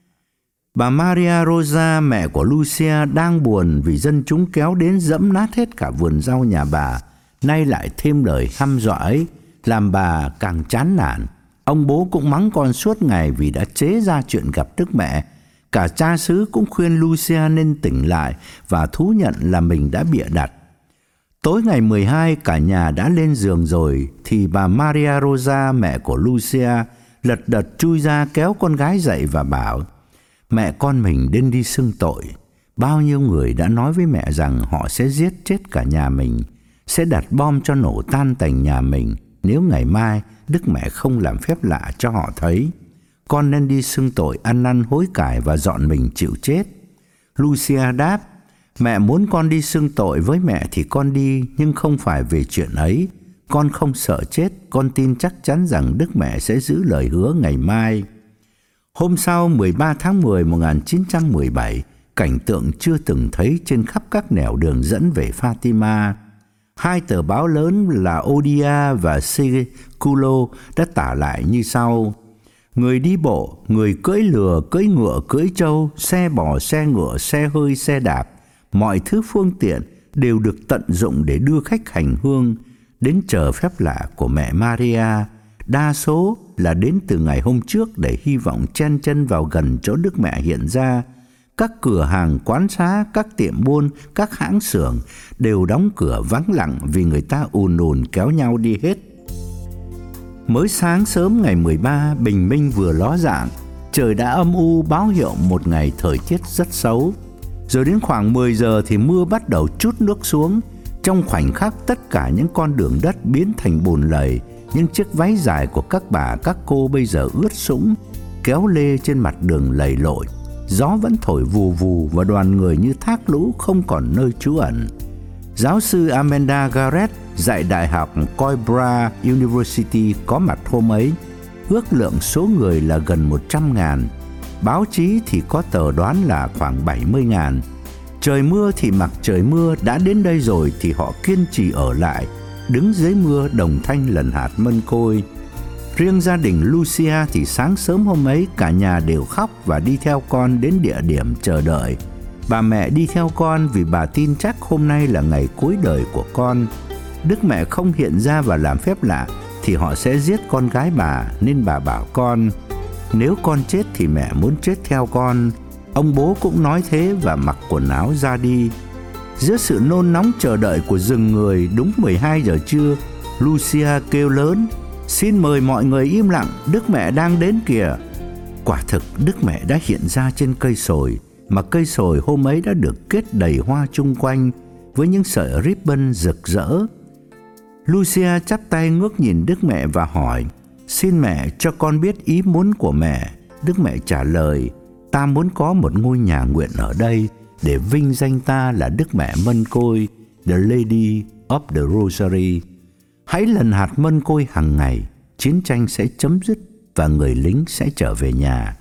Bà Maria Rosa, mẹ của Lucia, đang buồn vì dân chúng kéo đến dẫm nát hết cả vườn rau nhà bà. Nay lại thêm lời hăm dọa ấy, làm bà càng chán nản. Ông bố cũng mắng con suốt ngày vì đã chế ra chuyện gặp Đức Mẹ. Cả cha xứ cũng khuyên Lucia nên tỉnh lại và thú nhận là mình đã bịa đặt. Tối ngày mười hai, cả nhà đã lên giường rồi thì bà Maria Rosa, mẹ của Lucia, lật đật chui ra kéo con gái dậy và bảo: "Mẹ con mình đến đi xưng tội. Bao nhiêu người đã nói với mẹ rằng họ sẽ giết chết cả nhà mình, sẽ đặt bom cho nổ tan tành nhà mình nếu ngày mai Đức Mẹ không làm phép lạ cho họ thấy. Con nên đi xưng tội, ăn năn hối cải và dọn mình chịu chết." Lucia đáp: "Mẹ muốn con đi xưng tội với mẹ thì con đi, nhưng không phải về chuyện ấy. Con không sợ chết, con tin chắc chắn rằng Đức Mẹ sẽ giữ lời hứa ngày mai." Hôm sau, mười ba tháng mười một nghìn chín trăm mười bảy, cảnh tượng chưa từng thấy trên khắp các nẻo đường dẫn về Fatima. Hai tờ báo lớn là Odia và Seculo đã tả lại như sau: người đi bộ, người cưỡi lừa, cưỡi ngựa, cưỡi trâu, xe bò, xe ngựa, xe hơi, xe đạp, mọi thứ phương tiện đều được tận dụng để đưa khách hành hương đến chờ phép lạ của mẹ Maria. Đa số là đến từ ngày hôm trước để hy vọng chen chân vào gần chỗ Đức Mẹ hiện ra. Các cửa hàng, quán xá, các tiệm buôn, các hãng xưởng đều đóng cửa vắng lặng vì người ta ùn ùn kéo nhau đi hết. Mới sáng sớm ngày mười ba, bình minh vừa ló dạng, trời đã âm u báo hiệu một ngày thời tiết rất xấu. Rồi đến khoảng mười giờ thì mưa bắt đầu trút nước xuống. Trong khoảnh khắc, tất cả những con đường đất biến thành bùn lầy. Những chiếc váy dài của các bà, các cô bây giờ ướt sũng, kéo lê trên mặt đường lầy lội. Gió vẫn thổi vù vù và đoàn người như thác lũ không còn nơi trú ẩn. Giáo sư Amanda Garrett dạy Đại học Coimbra University có mặt hôm ấy. Ước lượng số người là gần một trăm ngàn. Báo chí thì có tờ đoán là khoảng bảy mươi ngàn. Trời mưa thì mặc trời mưa, đã đến đây rồi thì họ kiên trì ở lại, đứng dưới mưa đồng thanh lần hạt mân côi. Riêng gia đình Lucia thì sáng sớm hôm ấy cả nhà đều khóc và đi theo con đến địa điểm chờ đợi. Bà mẹ đi theo con vì bà tin chắc hôm nay là ngày cuối đời của con. Đức Mẹ không hiện ra và làm phép lạ thì họ sẽ giết con gái bà, nên bà bảo con: nếu con chết thì mẹ muốn chết theo con. Ông bố cũng nói thế và mặc quần áo ra đi. Giữa sự nôn nóng chờ đợi của rừng người, đúng mười hai giờ trưa, Lucia kêu lớn: xin mời mọi người im lặng, Đức Mẹ đang đến kìa. Quả thực Đức Mẹ đã hiện ra trên cây sồi, mà cây sồi hôm ấy đã được kết đầy hoa chung quanh với những sợi ribbon rực rỡ. Lucia chắp tay ngước nhìn Đức Mẹ và hỏi: xin mẹ cho con biết ý muốn của mẹ. Đức Mẹ trả lời: ta muốn có một ngôi nhà nguyện ở đây để vinh danh ta là Đức Mẹ Mân Côi, The Lady of the Rosary. Hãy lần hạt mân côi hàng ngày, chiến tranh sẽ chấm dứt và người lính sẽ trở về nhà.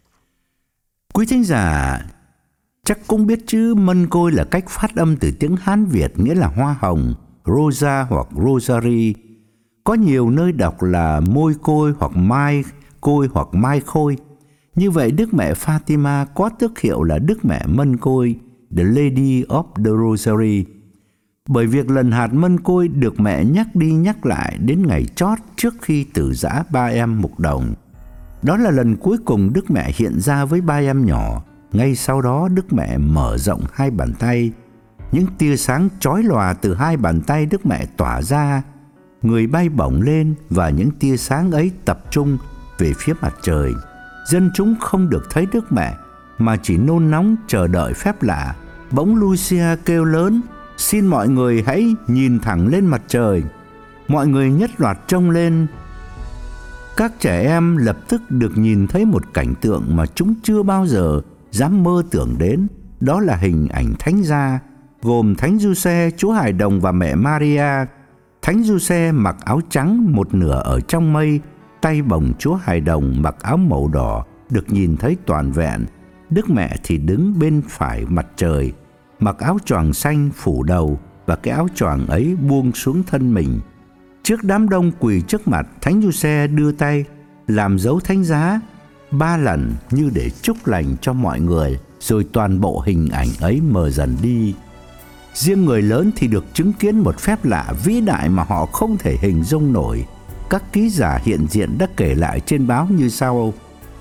Quý thính giả chắc cũng biết chứ, mân côi là cách phát âm từ tiếng Hán Việt nghĩa là hoa hồng, rosa hoặc rosary. Có nhiều nơi đọc là môi côi hoặc mai côi hoặc mai khôi. Như vậy Đức Mẹ Fatima có tước hiệu là Đức Mẹ Mân Côi, The Lady of the Rosary, bởi việc lần hạt mân côi được mẹ nhắc đi nhắc lại đến ngày chót trước khi tử giã ba em mục đồng. Đó là lần cuối cùng Đức Mẹ hiện ra với ba em nhỏ. Ngay sau đó Đức Mẹ mở rộng hai bàn tay. Những tia sáng chói lòa từ hai bàn tay Đức Mẹ tỏa ra. Người bay bổng lên và những tia sáng ấy tập trung về phía mặt trời. Dân chúng không được thấy Đức Mẹ mà chỉ nôn nóng chờ đợi phép lạ. Bỗng Lucia kêu lớn: "Xin mọi người hãy nhìn thẳng lên mặt trời." Mọi người nhất loạt trông lên. Các trẻ em lập tức được nhìn thấy một cảnh tượng mà chúng chưa bao giờ dám mơ tưởng đến. Đó là hình ảnh Thánh Gia, gồm Thánh Giuse, Chúa Hài Đồng và mẹ Maria. Thánh Giuse mặc áo trắng một nửa ở trong mây, tay bồng Chúa Hài Đồng mặc áo màu đỏ được nhìn thấy toàn vẹn. Đức Mẹ thì đứng bên phải mặt trời, mặc áo choàng xanh phủ đầu, và cái áo choàng ấy buông xuống thân mình. Trước đám đông quỳ trước mặt, Thánh Giuse đưa tay làm dấu thánh giá ba lần như để chúc lành cho mọi người, rồi toàn bộ hình ảnh ấy mờ dần đi. Riêng người lớn thì được chứng kiến một phép lạ vĩ đại mà họ không thể hình dung nổi. Các ký giả hiện diện đã kể lại trên báo như sau.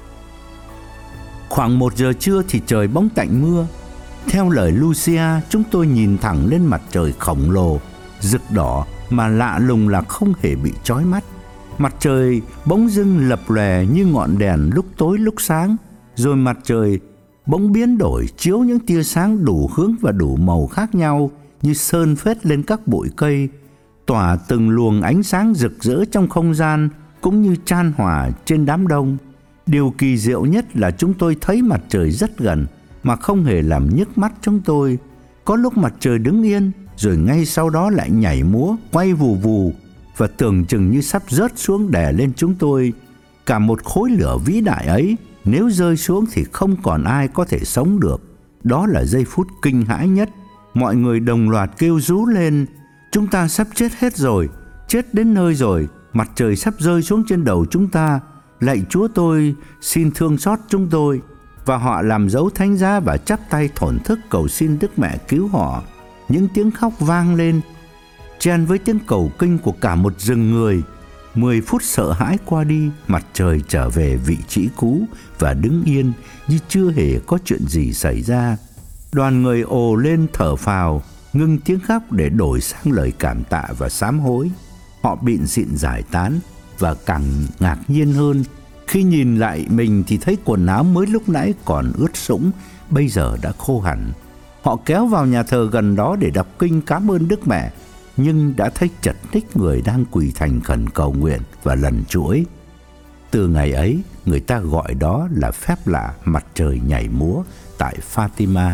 Khoảng một giờ trưa thì trời bỗng tạnh mưa. Theo lời Lucia, chúng tôi nhìn thẳng lên mặt trời khổng lồ, rực đỏ mà lạ lùng là không hề bị chói mắt. Mặt trời bỗng dưng lập lòe như ngọn đèn lúc tối lúc sáng, rồi mặt trời bỗng biến đổi, chiếu những tia sáng đủ hướng và đủ màu khác nhau như sơn phết lên các bụi cây, tỏa từng luồng ánh sáng rực rỡ trong không gian cũng như chan hòa trên đám đông. Điều kỳ diệu nhất là chúng tôi thấy mặt trời rất gần mà không hề làm nhức mắt chúng tôi. Có lúc mặt trời đứng yên, rồi ngay sau đó lại nhảy múa, quay vù vù và tưởng chừng như sắp rớt xuống đè lên chúng tôi. Cả một khối lửa vĩ đại ấy, nếu rơi xuống thì không còn ai có thể sống được. Đó là giây phút kinh hãi nhất. Mọi người đồng loạt kêu rú lên: "Chúng ta sắp chết hết rồi, chết đến nơi rồi, mặt trời sắp rơi xuống trên đầu chúng ta. Lạy Chúa tôi, xin thương xót chúng tôi." Và họ làm dấu thánh giá và chắp tay thổn thức cầu xin Đức Mẹ cứu họ. Những tiếng khóc vang lên, chen với tiếng cầu kinh của cả một rừng người. Mười phút sợ hãi qua đi, mặt trời trở về vị trí cũ và đứng yên như chưa hề có chuyện gì xảy ra. Đoàn người ồ lên thở phào, ngưng tiếng khóc để đổi sang lời cảm tạ và sám hối. Họ bịn xịn giải tán và càng ngạc nhiên hơn khi nhìn lại mình thì thấy quần áo mới lúc nãy còn ướt sũng bây giờ đã khô hẳn. Họ kéo vào nhà thờ gần đó để đọc kinh cảm ơn Đức Mẹ, nhưng đã thấy chật ních người đang quỳ thành khẩn cầu nguyện và lần chuỗi. Từ ngày ấy, người ta gọi đó là phép lạ mặt trời nhảy múa tại Fatima.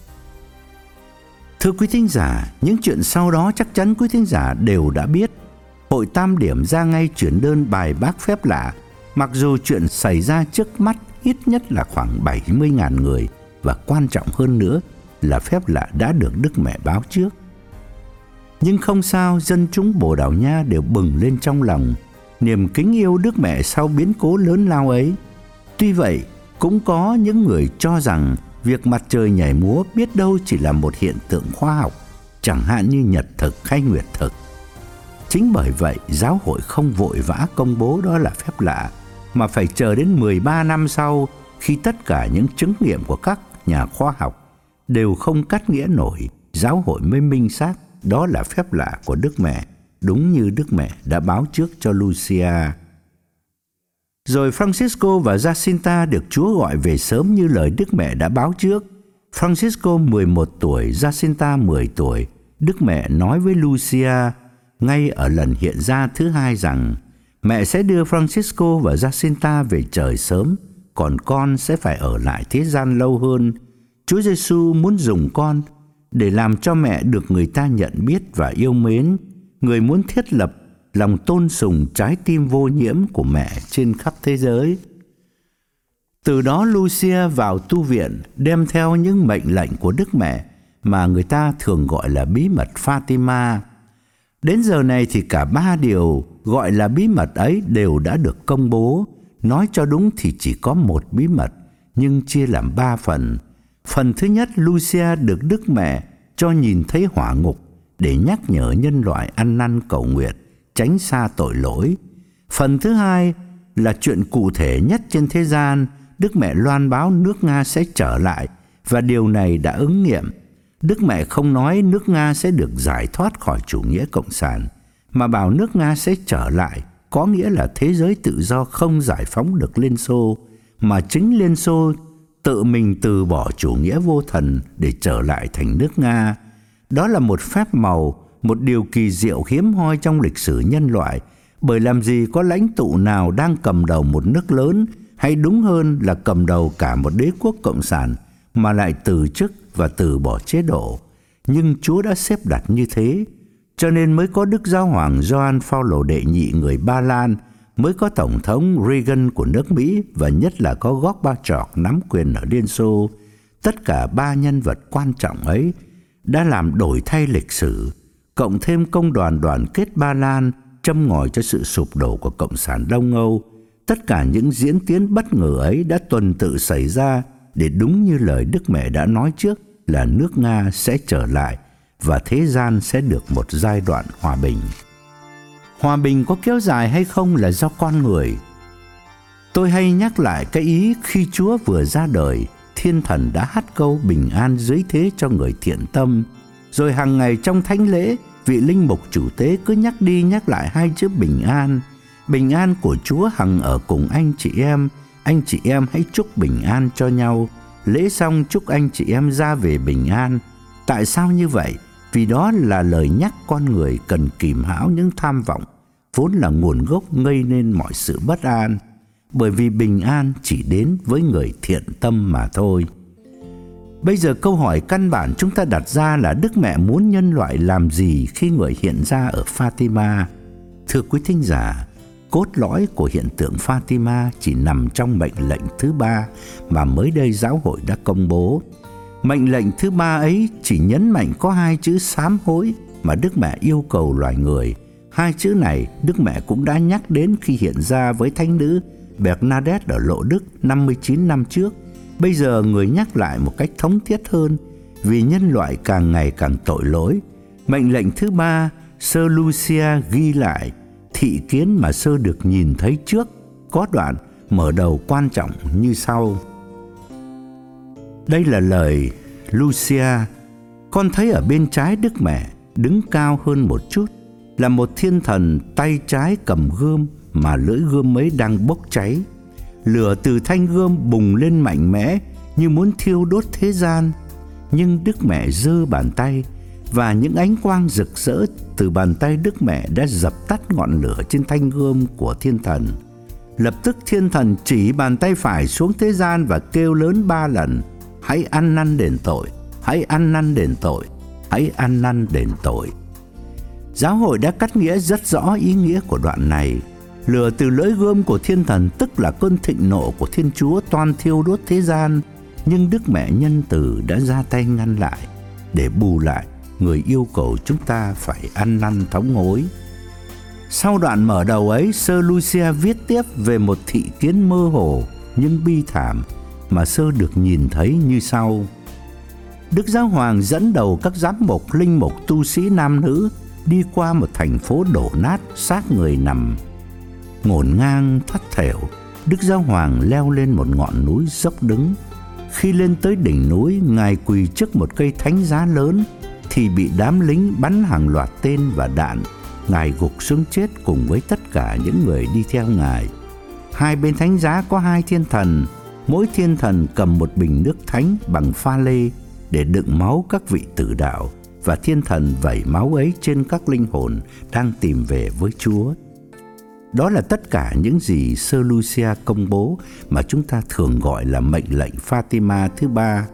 Thưa quý thính giả, những chuyện sau đó chắc chắn quý thính giả đều đã biết. Hội Tam Điểm ra ngay chuyển đơn bài bác phép lạ, mặc dù chuyện xảy ra trước mắt ít nhất là khoảng bảy mươi nghìn người, và quan trọng hơn nữa là phép lạ đã được Đức Mẹ báo trước. Nhưng không sao, dân chúng Bồ Đào Nha đều bừng lên trong lòng niềm kính yêu Đức Mẹ sau biến cố lớn lao ấy. Tuy vậy, cũng có những người cho rằng việc mặt trời nhảy múa biết đâu chỉ là một hiện tượng khoa học, chẳng hạn như nhật thực hay nguyệt thực. Chính bởi vậy, giáo hội không vội vã công bố đó là phép lạ, mà phải chờ đến mười ba năm sau, khi tất cả những chứng nghiệm của các nhà khoa học đều không cắt nghĩa nổi, giáo hội mới minh xác đó là phép lạ của Đức Mẹ, đúng như Đức Mẹ đã báo trước cho Lucia. Rồi Francisco và Jacinta được Chúa gọi về sớm như lời Đức Mẹ đã báo trước. Francisco mười một tuổi, Jacinta mười tuổi. Đức Mẹ nói với Lucia ngay ở lần hiện ra thứ hai rằng mẹ sẽ đưa Francisco và Jacinta về trời sớm, còn con sẽ phải ở lại thế gian lâu hơn. Chúa Giêsu muốn dùng con để làm cho mẹ được người ta nhận biết và yêu mến. Người muốn thiết lập lòng tôn sùng trái tim vô nhiễm của mẹ trên khắp thế giới. Từ đó Lucia vào tu viện, đem theo những mệnh lệnh của Đức Mẹ mà người ta thường gọi là bí mật Fatima. Đến giờ này thì cả ba điều gọi là bí mật ấy đều đã được công bố. Nói cho đúng thì chỉ có một bí mật, nhưng chia làm ba phần. Phần thứ nhất, Lucia được Đức Mẹ cho nhìn thấy hỏa ngục để nhắc nhở nhân loại ăn năn cầu nguyện, tránh xa tội lỗi. Phần thứ hai là chuyện cụ thể nhất trên thế gian. Đức Mẹ loan báo nước Nga sẽ trở lại, và điều này đã ứng nghiệm. Đức Mẹ không nói nước Nga sẽ được giải thoát khỏi chủ nghĩa cộng sản, mà bảo nước Nga sẽ trở lại, có nghĩa là thế giới tự do không giải phóng được Liên Xô, mà chính Liên Xô tự mình từ bỏ chủ nghĩa vô thần để trở lại thành nước Nga. Đó là một phép màu, một điều kỳ diệu hiếm hoi trong lịch sử nhân loại, bởi làm gì có lãnh tụ nào đang cầm đầu một nước lớn, hay đúng hơn là cầm đầu cả một đế quốc cộng sản, mà lại từ chức và từ bỏ chế độ. Nhưng Chúa đã xếp đặt như thế, cho nên mới có Đức Giáo hoàng Gioan Phaolô đệ nhị người Ba Lan, mới có Tổng thống Reagan của nước Mỹ, và nhất là có Gorbachev nắm quyền ở Liên Xô. Tất cả ba nhân vật quan trọng ấy đã làm đổi thay lịch sử, cộng thêm công đoàn đoàn kết Ba Lan châm ngòi cho sự sụp đổ của Cộng sản Đông Âu. Tất cả những diễn tiến bất ngờ ấy đã tuần tự xảy ra để đúng như lời Đức Mẹ đã nói trước là nước Nga sẽ trở lại và thế gian sẽ được một giai đoạn hòa bình. Hòa bình có kéo dài hay không là do con người. Tôi hay nhắc lại cái ý khi Chúa vừa ra đời, thiên thần đã hát câu bình an dưới thế cho người thiện tâm. Rồi hàng ngày trong thánh lễ, vị linh mục chủ tế cứ nhắc đi nhắc lại hai chữ bình an. Bình an của Chúa hằng ở cùng anh chị em. Anh chị em hãy chúc bình an cho nhau. Lễ xong chúc anh chị em ra về bình an. Tại sao như vậy? Vì đó là lời nhắc con người cần kìm hãm những tham vọng, vốn là nguồn gốc gây nên mọi sự bất an. Bởi vì bình an chỉ đến với người thiện tâm mà thôi. Bây giờ câu hỏi căn bản chúng ta đặt ra là Đức Mẹ muốn nhân loại làm gì khi người hiện ra ở Fatima? Thưa quý thính giả, cốt lõi của hiện tượng Fatima chỉ nằm trong mệnh lệnh thứ ba mà mới đây giáo hội đã công bố. Mệnh lệnh thứ ba ấy chỉ nhấn mạnh có hai chữ sám hối mà Đức Mẹ yêu cầu loài người. Hai chữ này Đức Mẹ cũng đã nhắc đến khi hiện ra với thánh nữ Bernadette ở Lộ Đức năm mươi chín năm trước. Bây giờ người nhắc lại một cách thống thiết hơn, vì nhân loại càng ngày càng tội lỗi. Mệnh lệnh thứ ba, Sơ Lucia ghi lại thị kiến mà Sơ được nhìn thấy trước, có đoạn mở đầu quan trọng như sau. Đây là lời Lucia: con thấy ở bên trái Đức Mẹ, đứng cao hơn một chút, là một thiên thần tay trái cầm gươm, mà lưỡi gươm ấy đang bốc cháy. Lửa từ thanh gươm bùng lên mạnh mẽ như muốn thiêu đốt thế gian. Nhưng Đức Mẹ giơ bàn tay, và những ánh quang rực rỡ từ bàn tay Đức Mẹ đã dập tắt ngọn lửa trên thanh gươm của thiên thần. Lập tức thiên thần chỉ bàn tay phải xuống thế gian và kêu lớn ba lần: hãy ăn năn đền tội, hãy ăn năn đền tội, hãy ăn năn đền tội. Giáo hội đã cắt nghĩa rất rõ ý nghĩa của đoạn này. Lửa từ lưỡi gươm của thiên thần tức là cơn thịnh nộ của Thiên Chúa toan thiêu đốt thế gian, nhưng Đức Mẹ nhân từ đã ra tay ngăn lại. Để bù lại, người yêu cầu chúng ta phải ăn năn thống hối. Sau đoạn mở đầu ấy, Sơ Lucia viết tiếp về một thị kiến mơ hồ nhưng bi thảm mà Sơ được nhìn thấy như sau. Đức Giáo hoàng dẫn đầu các giám mục, linh mục, tu sĩ nam nữ đi qua một thành phố đổ nát, xác người nằm ngổn ngang thoắt thểu. Đức Giáo hoàng leo lên một ngọn núi dốc đứng. Khi lên tới đỉnh núi, Ngài quỳ trước một cây thánh giá lớn thì bị đám lính bắn hàng loạt tên và đạn. Ngài gục xuống chết cùng với tất cả những người đi theo Ngài. Hai bên thánh giá có hai thiên thần, mỗi thiên thần cầm một bình nước thánh bằng pha lê để đựng máu các vị tử đạo, và thiên thần vẩy máu ấy trên các linh hồn đang tìm về với Chúa. Đó là tất cả những gì Sơ Lucia công bố mà chúng ta thường gọi là mệnh lệnh Fatima thứ ba.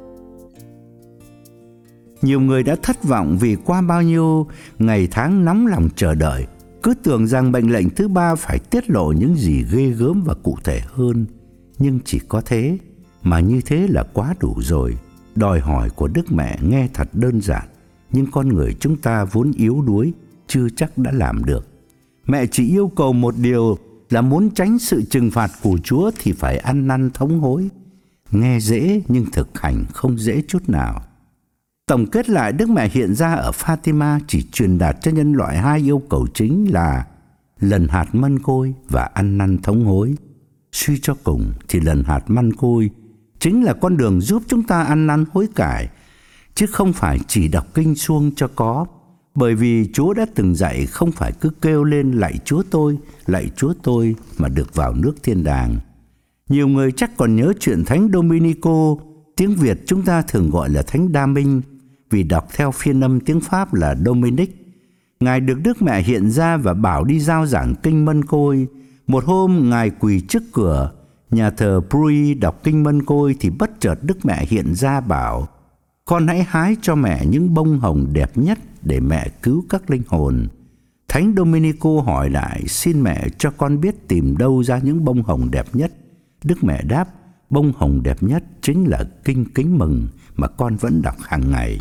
Nhiều người đã thất vọng vì qua bao nhiêu ngày tháng nóng lòng chờ đợi, cứ tưởng rằng mệnh lệnh thứ ba phải tiết lộ những gì ghê gớm và cụ thể hơn. Nhưng chỉ có thế, mà như thế là quá đủ rồi. Đòi hỏi của Đức Mẹ nghe thật đơn giản, nhưng con người chúng ta vốn yếu đuối, chưa chắc đã làm được. Mẹ chỉ yêu cầu một điều là muốn tránh sự trừng phạt của Chúa thì phải ăn năn thống hối. Nghe dễ nhưng thực hành không dễ chút nào. Tổng kết lại, Đức Mẹ hiện ra ở Fatima chỉ truyền đạt cho nhân loại hai yêu cầu chính là lần hạt mân côi và ăn năn thống hối. Suy cho cùng thì lần hạt mân côi chính là con đường giúp chúng ta ăn năn hối cải, chứ không phải chỉ đọc kinh suông cho có. Bởi vì Chúa đã từng dạy không phải cứ kêu lên lạy Chúa tôi, lạy Chúa tôi mà được vào nước thiên đàng. Nhiều người chắc còn nhớ chuyện Thánh Domenico, tiếng Việt chúng ta thường gọi là Thánh Đa Minh, vì đọc theo phiên âm tiếng Pháp là Dominic. Ngài được Đức Mẹ hiện ra và bảo đi giao giảng kinh mân côi. Một hôm Ngài quỳ trước cửa nhà thờ Bruy đọc kinh mân côi thì bất chợt Đức Mẹ hiện ra bảo: con hãy hái cho mẹ những bông hồng đẹp nhất để mẹ cứu các linh hồn. Thánh Domenico hỏi lại: xin mẹ cho con biết tìm đâu ra những bông hồng đẹp nhất. Đức Mẹ đáp: bông hồng đẹp nhất chính là kinh Kính Mừng mà con vẫn đọc hàng ngày.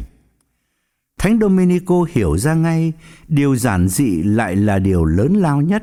Thánh Domenico hiểu ra ngay điều giản dị lại là điều lớn lao nhất.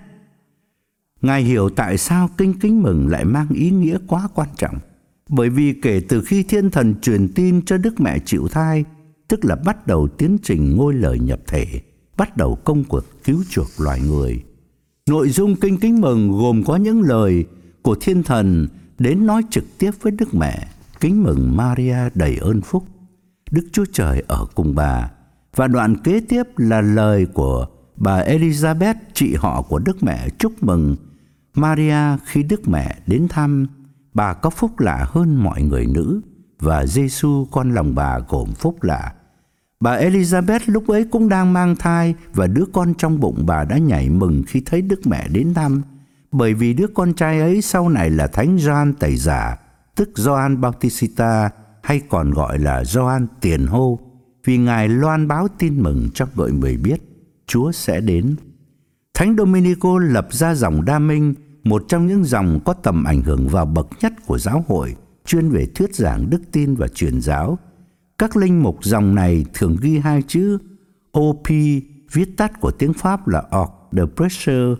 Ngài hiểu tại sao kinh Kính Mừng lại mang ý nghĩa quá quan trọng. Bởi vì kể từ khi Thiên Thần truyền tin cho Đức Mẹ chịu thai, tức là bắt đầu tiến trình ngôi lời nhập thể, bắt đầu công cuộc cứu chuộc loài người. Nội dung kinh Kính Mừng gồm có những lời của Thiên Thần đến nói trực tiếp với Đức Mẹ: kính mừng Maria đầy ơn phúc, Đức Chúa Trời ở cùng bà. Và đoạn kế tiếp là lời của bà Elizabeth, chị họ của Đức Mẹ, chúc mừng Maria khi Đức Mẹ đến thăm. Bà có phúc lạ hơn mọi người nữ, và Giêsu con lòng bà gồm phúc lạ. Bà Elizabeth lúc ấy cũng đang mang thai, và đứa con trong bụng bà đã nhảy mừng khi thấy Đức Mẹ đến thăm, bởi vì đứa con trai ấy sau này là Thánh Gioan Tẩy Giả, tức Gioan Bautista, hay còn gọi là Gioan Tiền Hô, vì Ngài loan báo tin mừng cho mọi người biết Chúa sẽ đến. Thánh Domenico lập ra dòng Đa Minh, một trong những dòng có tầm ảnh hưởng vào bậc nhất của giáo hội, chuyên về thuyết giảng đức tin và truyền giáo. Các linh mục dòng này thường ghi hai chữ O P, viết tắt của tiếng Pháp là Org de Prêcheurs.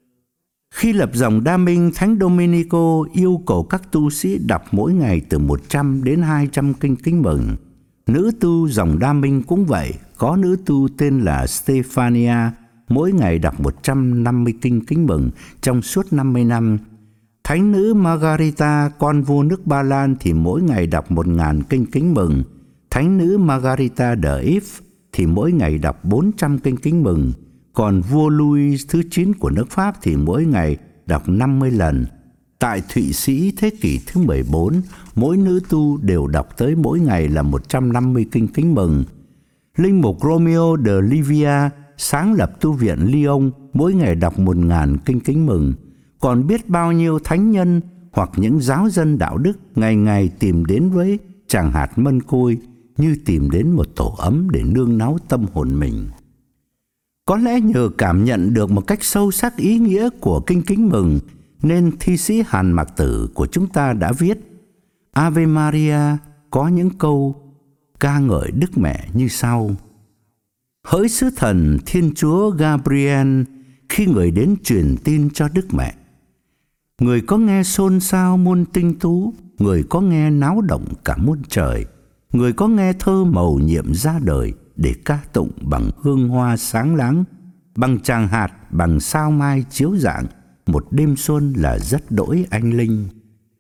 Khi lập dòng Đa Minh, Thánh Domenico yêu cầu các tu sĩ đọc mỗi ngày từ một trăm đến hai trăm kinh Kính Mừng. Nữ tu dòng Đa Minh cũng vậy, có nữ tu tên là Stefania, mỗi ngày đọc một trăm năm mươi kinh Kính Mừng trong suốt năm mươi năm. Thánh nữ Margarita, con vua nước Ba Lan, thì mỗi ngày đọc một nghìn kinh Kính Mừng. Thánh nữ Margarita de If thì mỗi ngày đọc bốn trăm kinh Kính Mừng. Còn vua Louis thứ chín của nước Pháp thì mỗi ngày đọc năm mươi lần. Tại Thụy Sĩ thế kỷ thứ mười bốn, mỗi nữ tu đều đọc tới mỗi ngày là một trăm năm mươi kinh Kính Mừng. Linh mục Romeo de Livia sáng lập tu viện Lyon, mỗi ngày đọc một nghìn kinh Kính Mừng. Còn biết bao nhiêu thánh nhân hoặc những giáo dân đạo đức ngày ngày tìm đến với tràng hạt mân côi như tìm đến một tổ ấm để nương náu tâm hồn mình. Có lẽ nhờ cảm nhận được một cách sâu sắc ý nghĩa của kinh Kính Mừng, nên thi sĩ Hàn Mạc Tử của chúng ta đã viết Ave Maria có những câu ca ngợi Đức Mẹ như sau: hỡi sứ thần Thiên Chúa Gabriel, khi người đến truyền tin cho Đức Mẹ, người có nghe xôn xao muôn tinh tú, người có nghe náo động cả muôn trời, người có nghe thơ mầu nhiệm ra đời để ca tụng bằng hương hoa sáng láng, bằng tràng hạt, bằng sao mai chiếu rạng, một đêm xuân là rất đỗi anh linh.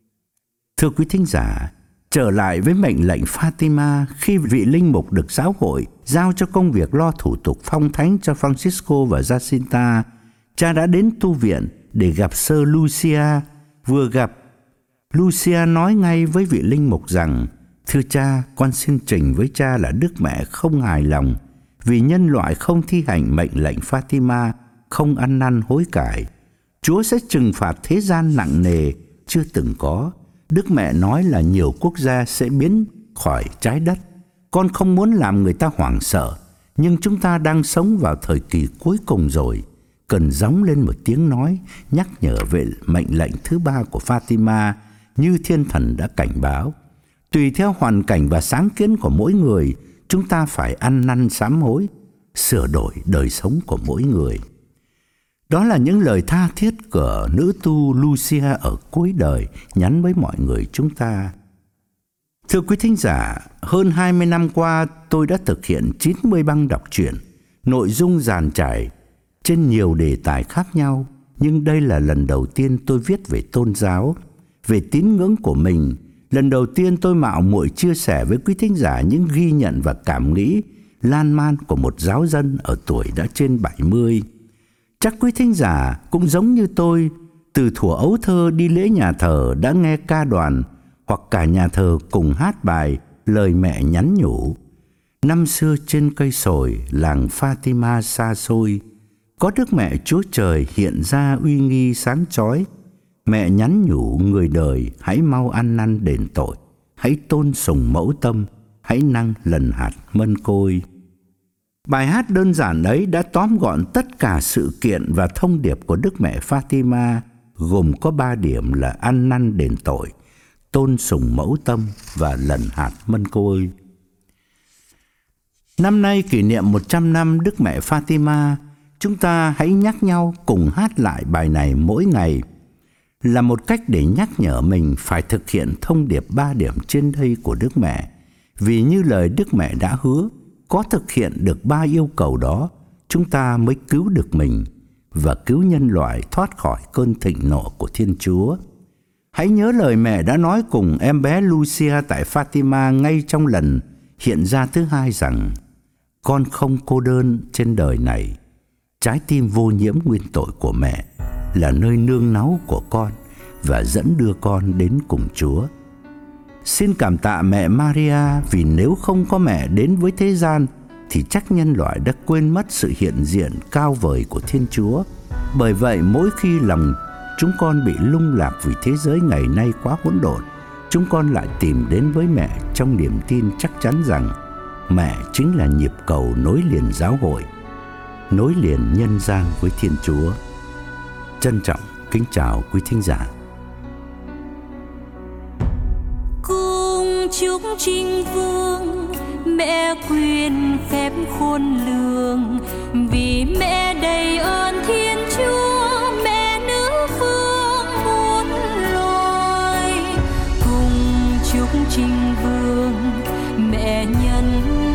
Thưa quý thính giả, trở lại với mệnh lệnh Fatima, khi vị linh mục được giáo hội giao cho công việc lo thủ tục phong thánh cho Francisco và Jacinta, cha đã đến tu viện để gặp Sơ Lucia. Vừa gặp, Lucia nói ngay với vị linh mục rằng: thưa cha, con xin trình với cha là Đức Mẹ không hài lòng vì nhân loại không thi hành mệnh lệnh Fatima, không ăn năn hối cải. Chúa sẽ trừng phạt thế gian nặng nề chưa từng có. Đức Mẹ nói là nhiều quốc gia sẽ biến khỏi trái đất. Con không muốn làm người ta hoảng sợ, nhưng chúng ta đang sống vào thời kỳ cuối cùng rồi, cần gióng lên một tiếng nói nhắc nhở về mệnh lệnh thứ ba của Fatima như Thiên Thần đã cảnh báo. Tùy theo hoàn cảnh và sáng kiến của mỗi người, chúng ta phải ăn năn sám hối. sửa đổi đời sống của mỗi người. Đó là những lời tha thiết của nữ tu Lucia ở cuối đời nhắn với mọi người chúng ta. Thưa quý thính giả, hơn hai mươi năm qua tôi đã thực hiện chín mươi băng đọc truyện, nội dung dàn trải trên nhiều đề tài khác nhau, nhưng đây là lần đầu tiên tôi viết về tôn giáo, về tín ngưỡng của mình. Lần đầu tiên tôi mạo muội chia sẻ với quý thính giả những ghi nhận và cảm nghĩ lan man của một giáo dân ở tuổi đã trên bảy mươi. Chắc quý thính giả cũng giống như tôi, từ thuở ấu thơ đi lễ nhà thờ đã nghe ca đoàn hoặc cả nhà thờ cùng hát bài lời mẹ nhắn nhủ. Năm xưa trên cây sồi làng Fatima xa xôi, có Đức Mẹ Chúa Trời hiện ra uy nghi sáng chói. Mẹ nhắn nhủ người đời hãy mau ăn năn đền tội, hãy tôn sùng mẫu tâm, hãy năng lần hạt mân côi. Bài hát đơn giản ấy đã tóm gọn tất cả sự kiện và thông điệp của Đức Mẹ Fatima, gồm có ba điểm là ăn năn đền tội, tôn sùng mẫu tâm và lần hạt mân côi. Năm nay kỷ niệm một trăm năm Đức Mẹ Fatima, chúng ta hãy nhắc nhau cùng hát lại bài này mỗi ngày, là một cách để nhắc nhở mình phải thực hiện thông điệp ba điểm trên đây của Đức Mẹ. Vì như lời Đức Mẹ đã hứa, có thực hiện được ba yêu cầu đó, chúng ta mới cứu được mình và cứu nhân loại thoát khỏi cơn thịnh nộ của Thiên Chúa. Hãy nhớ lời mẹ đã nói cùng em bé Lucia tại Fatima ngay trong lần hiện ra thứ hai rằng: con không cô đơn trên đời này. Trái tim vô nhiễm nguyên tội của mẹ là nơi nương náu của con và dẫn đưa con đến cùng Chúa. Xin cảm tạ mẹ Maria, vì nếu không có mẹ đến với thế gian thì chắc nhân loại đã quên mất sự hiện diện cao vời của Thiên Chúa. Bởi vậy mỗi khi lòng chúng con bị lung lạc vì thế giới ngày nay quá hỗn độn, chúng con lại tìm đến với mẹ trong niềm tin chắc chắn rằng mẹ chính là nhịp cầu nối liền giáo hội, nối liền nhân gian với Thiên Chúa. Trân trọng kính chào quý thính giả. Cung chúc Trinh Vương, mẹ quyền phép khôn lường, vì mẹ đầy ơn Thiên Chúa, mẹ nữ vương muôn loài. Cùng chúc Trinh Vương, mẹ nhân